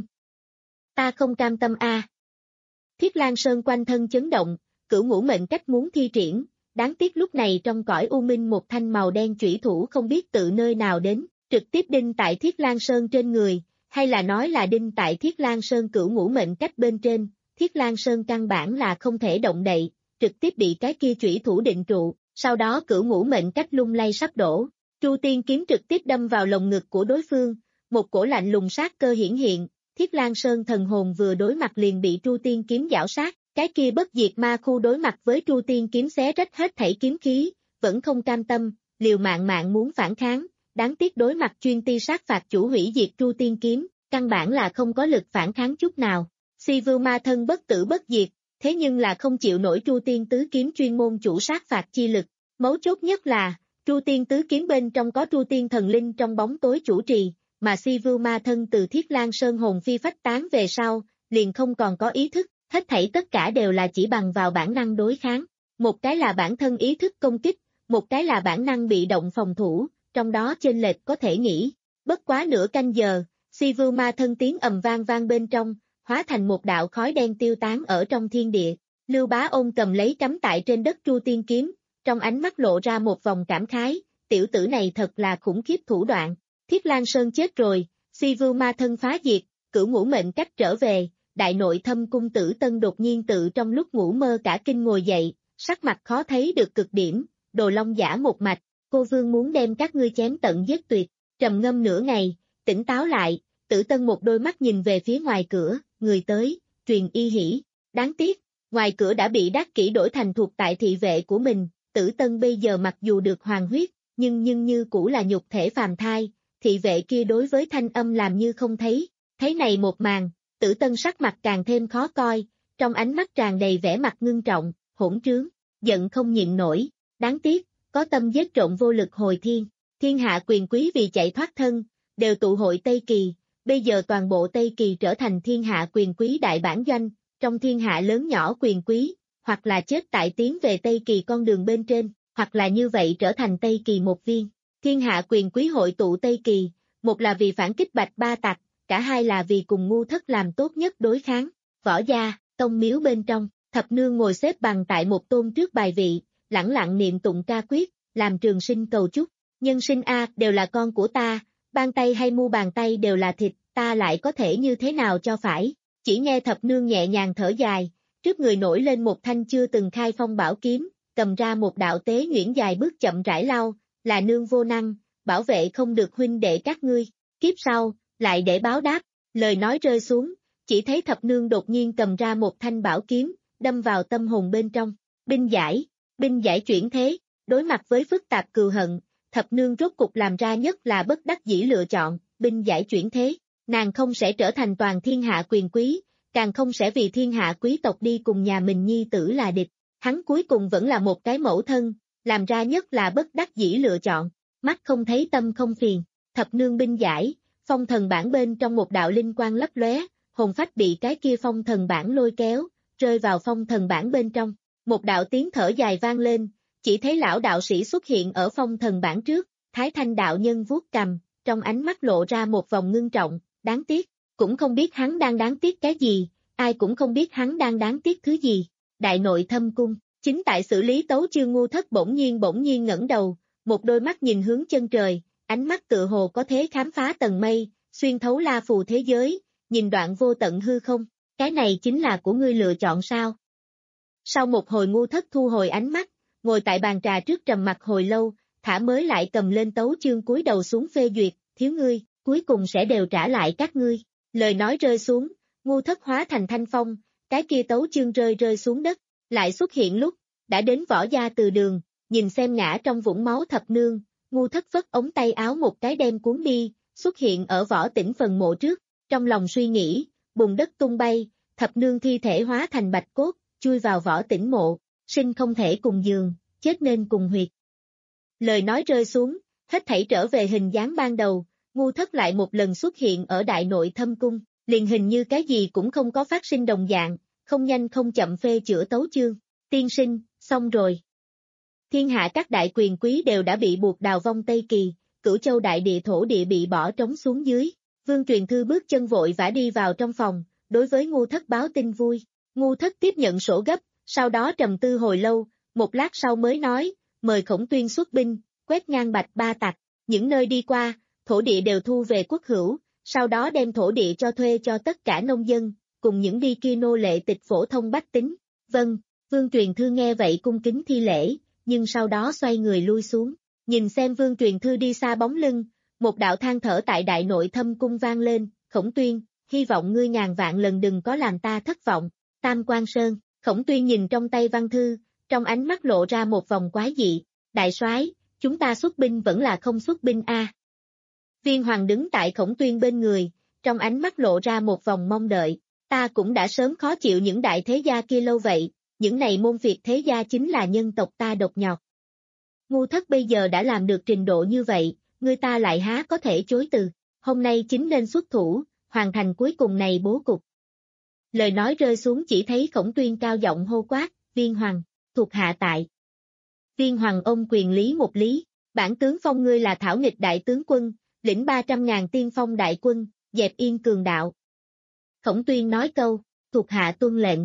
Ta không cam tâm a. À. Thiết Lang Sơn quanh thân chấn động, cửu ngũ mệnh cách muốn thi triển, đáng tiếc lúc này trong cõi u minh một thanh màu đen chủy thủ không biết tự nơi nào đến, trực tiếp đinh tại Thiết Lang Sơn trên người, hay là nói là đinh tại Thiết Lang Sơn cửu ngũ mệnh cách bên trên, Thiết Lang Sơn căn bản là không thể động đậy, trực tiếp bị cái kia chủy thủ định trụ, sau đó cửu ngũ mệnh cách lung lay sắp đổ, Tru Tiên kiếm trực tiếp đâm vào lồng ngực của đối phương, một cổ lạnh lùng sát cơ hiển hiện, Thiết Lang Sơn thần hồn vừa đối mặt liền bị Tru Tiên kiếm giảo sát, cái kia bất diệt ma khu đối mặt với Tru Tiên kiếm xé rách hết thảy kiếm khí, vẫn không cam tâm, liều mạng mạng muốn phản kháng, đáng tiếc đối mặt chuyên ti sát phạt chủ hủy diệt Tru Tiên kiếm, căn bản là không có lực phản kháng chút nào. Si Vưu ma thân bất tử bất diệt, thế nhưng là không chịu nổi Tru Tiên tứ kiếm chuyên môn chủ sát phạt chi lực, mấu chốt nhất là, Tru Tiên tứ kiếm bên trong có Tru Tiên thần linh trong bóng tối chủ trì, mà Si Vưu ma thân từ Thiết Lang Sơn hồn phi phách tán về sau, liền không còn có ý thức, hết thảy tất cả đều là chỉ bằng vào bản năng đối kháng, một cái là bản thân ý thức công kích, một cái là bản năng bị động phòng thủ, trong đó chênh lệch có thể nghĩ, bất quá nửa canh giờ, Si Vưu ma thân tiếng ầm vang vang bên trong, hóa thành một đạo khói đen tiêu tán ở trong thiên địa, Lưu Bá Ôn cầm lấy cắm tại trên đất Tru Tiên kiếm, trong ánh mắt lộ ra một vòng cảm khái, tiểu tử này thật là khủng khiếp thủ đoạn, Thiết Lang Sơn chết rồi, Si Vưu ma thân phá diệt, cửu ngũ mệnh cách trở về, đại nội thâm cung Tử Tân đột nhiên tự trong lúc ngủ mơ cả kinh ngồi dậy, sắc mặt khó thấy được cực điểm, Đồ Long giả một mạch, cô vương muốn đem các ngươi chém tận giết tuyệt, trầm ngâm nửa ngày, tỉnh táo lại, Tử Tân một đôi mắt nhìn về phía ngoài cửa, người tới, truyền y hỉ, đáng tiếc, ngoài cửa đã bị Đắc Kỷ đổi thành thuộc tại thị vệ của mình, Tử Tân bây giờ mặc dù được hoàng huyết, nhưng nhưng như cũ là nhục thể phàm thai, thị vệ kia đối với thanh âm làm như không thấy, thấy này một màn, Tử Tân sắc mặt càng thêm khó coi, trong ánh mắt tràn đầy vẻ mặt ngưng trọng, hỗn trướng, giận không nhịn nổi, đáng tiếc, có tâm giết trộn vô lực hồi thiên, thiên hạ quyền quý vì chạy thoát thân, đều tụ hội Tây Kỳ, bây giờ toàn bộ Tây Kỳ trở thành thiên hạ quyền quý đại bản doanh, trong thiên hạ lớn nhỏ quyền quý, hoặc là chết tại tiến về Tây Kỳ con đường bên trên, hoặc là như vậy trở thành Tây Kỳ một viên, thiên hạ quyền quý hội tụ Tây Kỳ, một là vì phản kích Bạch Ba Tặc, cả hai là vì cùng ngu thất làm tốt nhất đối kháng, võ gia, tông miếu bên trong, thập nương ngồi xếp bằng tại một tôn trước bài vị, lẳng lặng niệm tụng ca quyết, làm trường sinh cầu chúc, nhân sinh a đều là con của ta, bàn tay hay mu bàn tay đều là thịt, ta lại có thể như thế nào cho phải, chỉ nghe thập nương nhẹ nhàng thở dài, trước người nổi lên một thanh chưa từng khai phong bảo kiếm, cầm ra một đạo tế nhuyễn dài bước chậm rãi lau, là nương vô năng, bảo vệ không được huynh đệ các ngươi, kiếp sau, lại để báo đáp, lời nói rơi xuống, chỉ thấy thập nương đột nhiên cầm ra một thanh bảo kiếm, đâm vào tâm hồn bên trong, binh giải, binh giải chuyển thế, đối mặt với phức tạp cừu hận, thập nương rốt cục làm ra nhất là bất đắc dĩ lựa chọn, binh giải chuyển thế, nàng không sẽ trở thành toàn thiên hạ quyền quý, càng không sẽ vì thiên hạ quý tộc đi cùng nhà mình nhi tử là địch, hắn cuối cùng vẫn là một cái mẫu thân, làm ra nhất là bất đắc dĩ lựa chọn, mắt không thấy tâm không phiền, thập nương binh giải, phong thần bản bên trong một đạo linh quang lấp lóe, hồn phách bị cái kia phong thần bản lôi kéo, rơi vào phong thần bản bên trong, một đạo tiếng thở dài vang lên, chỉ thấy lão đạo sĩ xuất hiện ở phong thần bản trước, Thái Thanh đạo nhân vuốt cằm, trong ánh mắt lộ ra một vòng ngưng trọng, đáng tiếc, cũng không biết hắn đang đáng tiếc cái gì, ai cũng không biết hắn đang đáng tiếc thứ gì. Đại nội thâm cung, chính tại xử lý tấu chương Ngu Thất bỗng nhiên bỗng nhiên ngẩng đầu, một đôi mắt nhìn hướng chân trời, ánh mắt tựa hồ có thế khám phá tầng mây, xuyên thấu la phù thế giới, nhìn đoạn vô tận hư không, cái này chính là của ngươi lựa chọn sao? Sau một hồi Ngu Thất thu hồi ánh mắt, ngồi tại bàn trà trước trầm mặc hồi lâu, thả mới lại cầm lên tấu chương cúi đầu xuống phê duyệt, thiếu ngươi, cuối cùng sẽ đều trả lại các ngươi. Lời nói rơi xuống, Ngu Thất hóa thành thanh phong, cái kia tấu chương rơi rơi xuống đất, lại xuất hiện lúc, đã đến Võ Gia Từ Đường, nhìn xem ngã trong vũng máu thập nương, Ngu Thất vất ống tay áo một cái đem cuốn đi, xuất hiện ở Võ Tĩnh phần mộ trước, trong lòng suy nghĩ, bùn đất tung bay, thập nương thi thể hóa thành bạch cốt, chui vào Võ Tĩnh mộ, sinh không thể cùng giường, chết nên cùng huyệt. Lời nói rơi xuống, hết thảy trở về hình dáng ban đầu, Ngu Thất lại một lần xuất hiện ở đại nội thâm cung, liền hình như cái gì cũng không có phát sinh đồng dạng, không nhanh không chậm phê chữa tấu chương. Tiên sinh, xong rồi. Thiên hạ các đại quyền quý đều đã bị buộc đào vong Tây Kỳ, Cửu Châu đại địa thổ địa bị bỏ trống xuống dưới. Vương Truyền Thư bước chân vội vã đi vào trong phòng, đối với Ngu Thất báo tin vui. Ngu Thất tiếp nhận sổ gấp, sau đó trầm tư hồi lâu, một lát sau mới nói, mời Khổng Tuyên xuất binh, quét ngang Bạch Ba Tặc, những nơi đi qua, thổ địa đều thu về quốc hữu, sau đó đem thổ địa cho thuê cho tất cả nông dân, cùng những đi kia nô lệ tịch phổ thông bách tính. Vâng, Vương Truyền Thư nghe vậy cung kính thi lễ, nhưng sau đó xoay người lui xuống, nhìn xem Vương Truyền Thư đi xa bóng lưng, một đạo than thở tại đại nội thâm cung vang lên, Khổng Tuyên, hy vọng ngươi ngàn vạn lần đừng có làm ta thất vọng. Tam Quan Sơn, Khổng Tuyên nhìn trong tay văn thư, trong ánh mắt lộ ra một vòng quái dị, đại soái, chúng ta xuất binh vẫn là không xuất binh a? À. Viên Hoàng đứng tại Khổng Tuyên bên người, trong ánh mắt lộ ra một vòng mong đợi, ta cũng đã sớm khó chịu những đại thế gia kia lâu vậy, những này môn phiệt thế gia chính là nhân tộc ta độc nhọt. Ngu Thất bây giờ đã làm được trình độ như vậy, người ta lại há có thể chối từ, hôm nay chính nên xuất thủ, hoàn thành cuối cùng này bố cục. Lời nói rơi xuống chỉ thấy Khổng Tuyên cao giọng hô quát, Viên Hoàng, thuộc hạ tại. Viên Hoàng ôm quyền lý một lý, bản tướng phong ngươi là thảo nghịch đại tướng quân, lĩnh ba trăm ngàn tiên phong đại quân, dẹp yên cường đạo. Khổng Tuyên nói câu, thuộc hạ tuân lệnh.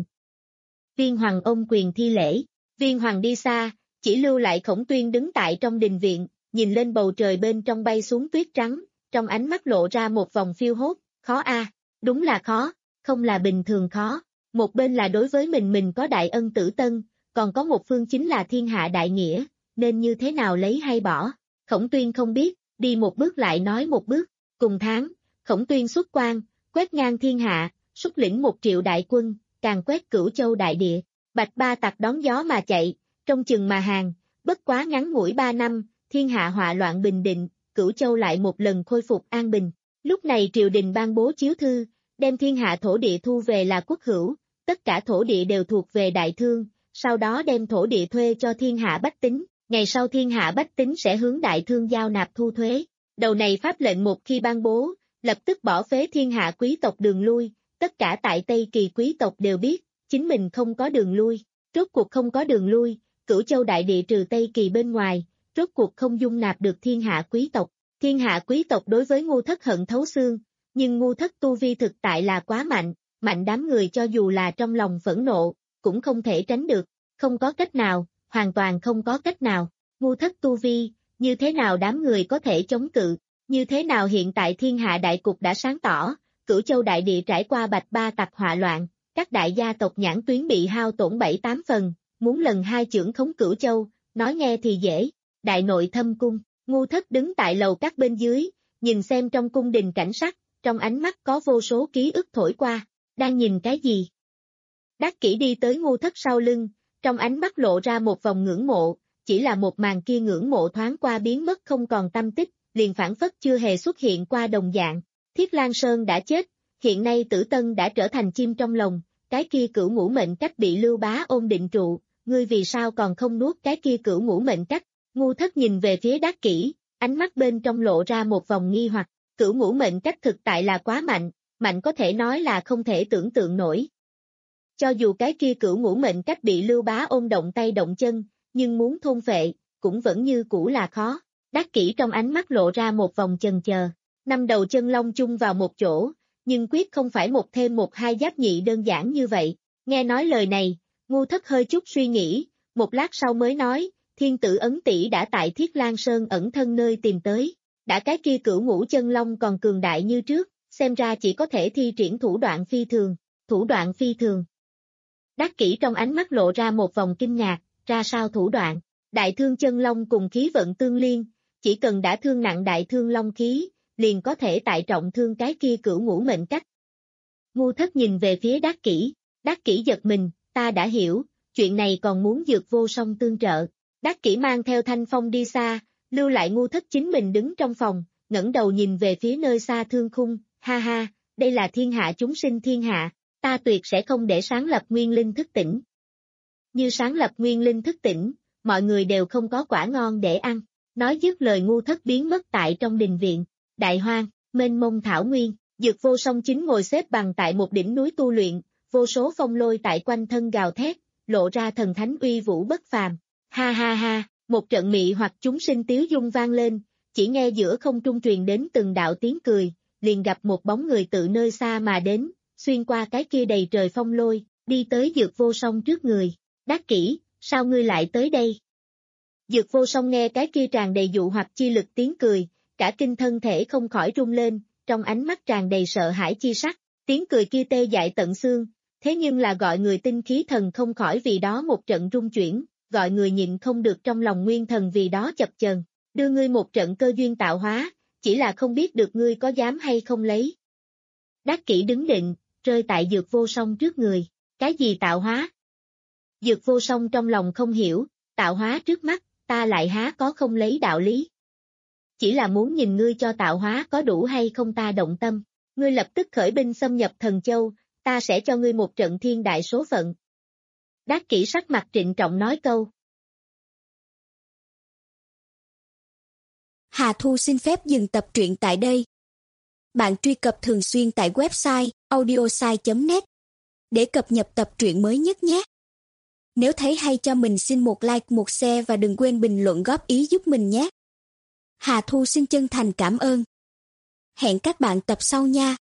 Viên Hoàng ôm quyền thi lễ, Viên Hoàng đi xa, chỉ lưu lại Khổng Tuyên đứng tại trong đình viện, nhìn lên bầu trời bên trong bay xuống tuyết trắng, trong ánh mắt lộ ra một vòng phiêu hốt, khó a, à, đúng là khó, không là bình thường khó, một bên là đối với mình mình có đại ân tử tân, còn có một phương chính là thiên hạ đại nghĩa, nên như thế nào lấy hay bỏ, Khổng Tuyên không biết, đi một bước lại nói một bước, cùng tháng, Khổng Tuyên xuất quan, quét ngang thiên hạ, xuất lĩnh một triệu đại quân, càng quét Cửu Châu đại địa, Bạch Ba Tặc đón gió mà chạy, trong chừng mà hàng, bất quá ngắn ngủi ba năm, thiên hạ họa loạn bình định, Cửu Châu lại một lần khôi phục an bình. Lúc này triều đình ban bố chiếu thư, đem thiên hạ thổ địa thu về là quốc hữu, tất cả thổ địa đều thuộc về đại thương, sau đó đem thổ địa thuê cho thiên hạ bách tính, ngày sau thiên hạ bách tính sẽ hướng đại thương giao nạp thu thuế. Đầu này pháp lệnh một khi ban bố, lập tức bỏ phế thiên hạ quý tộc đường lui, tất cả tại Tây Kỳ quý tộc đều biết, chính mình không có đường lui, rốt cuộc không có đường lui, Cửu Châu đại địa trừ Tây Kỳ bên ngoài, rốt cuộc không dung nạp được thiên hạ quý tộc. Thiên hạ quý tộc đối với Ngu Thất hận thấu xương, nhưng Ngu Thất tu vi thực tại là quá mạnh, mạnh đám người cho dù là trong lòng phẫn nộ, cũng không thể tránh được, không có cách nào, hoàn toàn không có cách nào. Ngu Thất tu vi, như thế nào đám người có thể chống cự, như thế nào hiện tại thiên hạ đại cục đã sáng tỏ, Cửu Châu đại địa trải qua Bạch Ba Tặc họa loạn, các đại gia tộc nhãn tuyến bị hao tổn bảy tám phần, muốn lần hai chưởng khống Cửu Châu, nói nghe thì dễ. Đại nội thâm cung, Ngu Thất đứng tại lầu các bên dưới, nhìn xem trong cung đình cảnh sắc, trong ánh mắt có vô số ký ức thổi qua, đang nhìn cái gì? Đắc Kỷ đi tới Ngu Thất sau lưng, trong ánh mắt lộ ra một vòng ngưỡng mộ, chỉ là một màn kia ngưỡng mộ thoáng qua biến mất không còn tâm tích, liền phản phất chưa hề xuất hiện qua đồng dạng. Thiết Lang Sơn đã chết, hiện nay Tử Tân đã trở thành chim trong lồng, cái kia cửu ngũ mệnh cách bị Lưu Bá ôn định trụ, ngươi vì sao còn không nuốt cái kia cửu ngũ mệnh cách? Ngu Thất nhìn về phía Đắc Kỷ, ánh mắt bên trong lộ ra một vòng nghi hoặc, cửu ngũ mệnh cách thực tại là quá mạnh, mạnh có thể nói là không thể tưởng tượng nổi. Cho dù cái kia cửu ngũ mệnh cách bị Lưu Bá ôn động tay động chân, nhưng muốn thôn phệ, cũng vẫn như cũ là khó. Đắc Kỷ trong ánh mắt lộ ra một vòng chần chờ, năm đầu chân long chung vào một chỗ, nhưng quyết không phải một thêm một hai giáp nhị đơn giản như vậy. Nghe nói lời này, Ngu Thất hơi chút suy nghĩ, một lát sau mới nói, thiên tử ấn tỷ đã tại Thiết Lan Sơn ẩn thân nơi tìm tới, đã cái kia cửu ngũ chân long còn cường đại như trước, xem ra chỉ có thể thi triển thủ đoạn phi thường, thủ đoạn phi thường. Đắc Kỷ trong ánh mắt lộ ra một vòng kinh ngạc, ra sao thủ đoạn, đại thương chân long cùng khí vận tương liên, chỉ cần đã thương nặng đại thương long khí, liền có thể tại trọng thương cái kia cửu ngũ mệnh cách. Ngu Thất nhìn về phía Đắc Kỷ, Đắc Kỷ giật mình, ta đã hiểu, chuyện này còn muốn Dược Vô Song tương trợ. Đắc Kỷ mang theo Thanh Phong đi xa, lưu lại Ngu Thất chính mình đứng trong phòng, ngẩng đầu nhìn về phía nơi xa thương khung, ha ha, đây là thiên hạ chúng sinh thiên hạ, ta tuyệt sẽ không để sáng lập nguyên linh thức tỉnh. Như sáng lập nguyên linh thức tỉnh, mọi người đều không có quả ngon để ăn. Nói dứt lời Ngu Thất biến mất tại trong đình viện, đại hoang, mênh mông thảo nguyên, Dược Vô Song chính ngồi xếp bằng tại một đỉnh núi tu luyện, vô số phong lôi tại quanh thân gào thét, lộ ra thần thánh uy vũ bất phàm. Ha ha ha, một trận mị hoặc chúng sinh tiếu dung vang lên, chỉ nghe giữa không trung truyền đến từng đạo tiếng cười, liền gặp một bóng người tự nơi xa mà đến, xuyên qua cái kia đầy trời phong lôi, đi tới Dược Vô Song trước người. Đắc Kỷ, sao ngươi lại tới đây? Dược Vô Song nghe cái kia tràn đầy dụ hoặc chi lực tiếng cười, cả kinh thân thể không khỏi rung lên, trong ánh mắt tràn đầy sợ hãi chi sắc, tiếng cười kia tê dại tận xương, thế nhưng là gọi người tinh khí thần không khỏi vì đó một trận rung chuyển, gọi người nhịn không được trong lòng nguyên thần vì đó chập chờn, đưa ngươi một trận cơ duyên tạo hóa, chỉ là không biết được ngươi có dám hay không lấy. Đắc Kỷ đứng định, rơi tại Dược Vô Song trước người, cái gì tạo hóa? Dược Vô Song trong lòng không hiểu, tạo hóa trước mắt, ta lại há có không lấy đạo lý. Chỉ là muốn nhìn ngươi cho tạo hóa có đủ hay không ta động tâm, ngươi lập tức khởi binh xâm nhập Thần Châu, ta sẽ cho ngươi một trận thiên đại số phận. Đắc Kỷ sắc mặt trịnh trọng nói câu. Hà Thu xin phép dừng tập truyện tại đây. Bạn truy cập thường xuyên tại website audiosai chấm net để cập nhật tập truyện mới nhất nhé. Nếu thấy hay cho mình xin một like, một share và đừng quên bình luận góp ý giúp mình nhé. Hà Thu xin chân thành cảm ơn. Hẹn các bạn tập sau nha.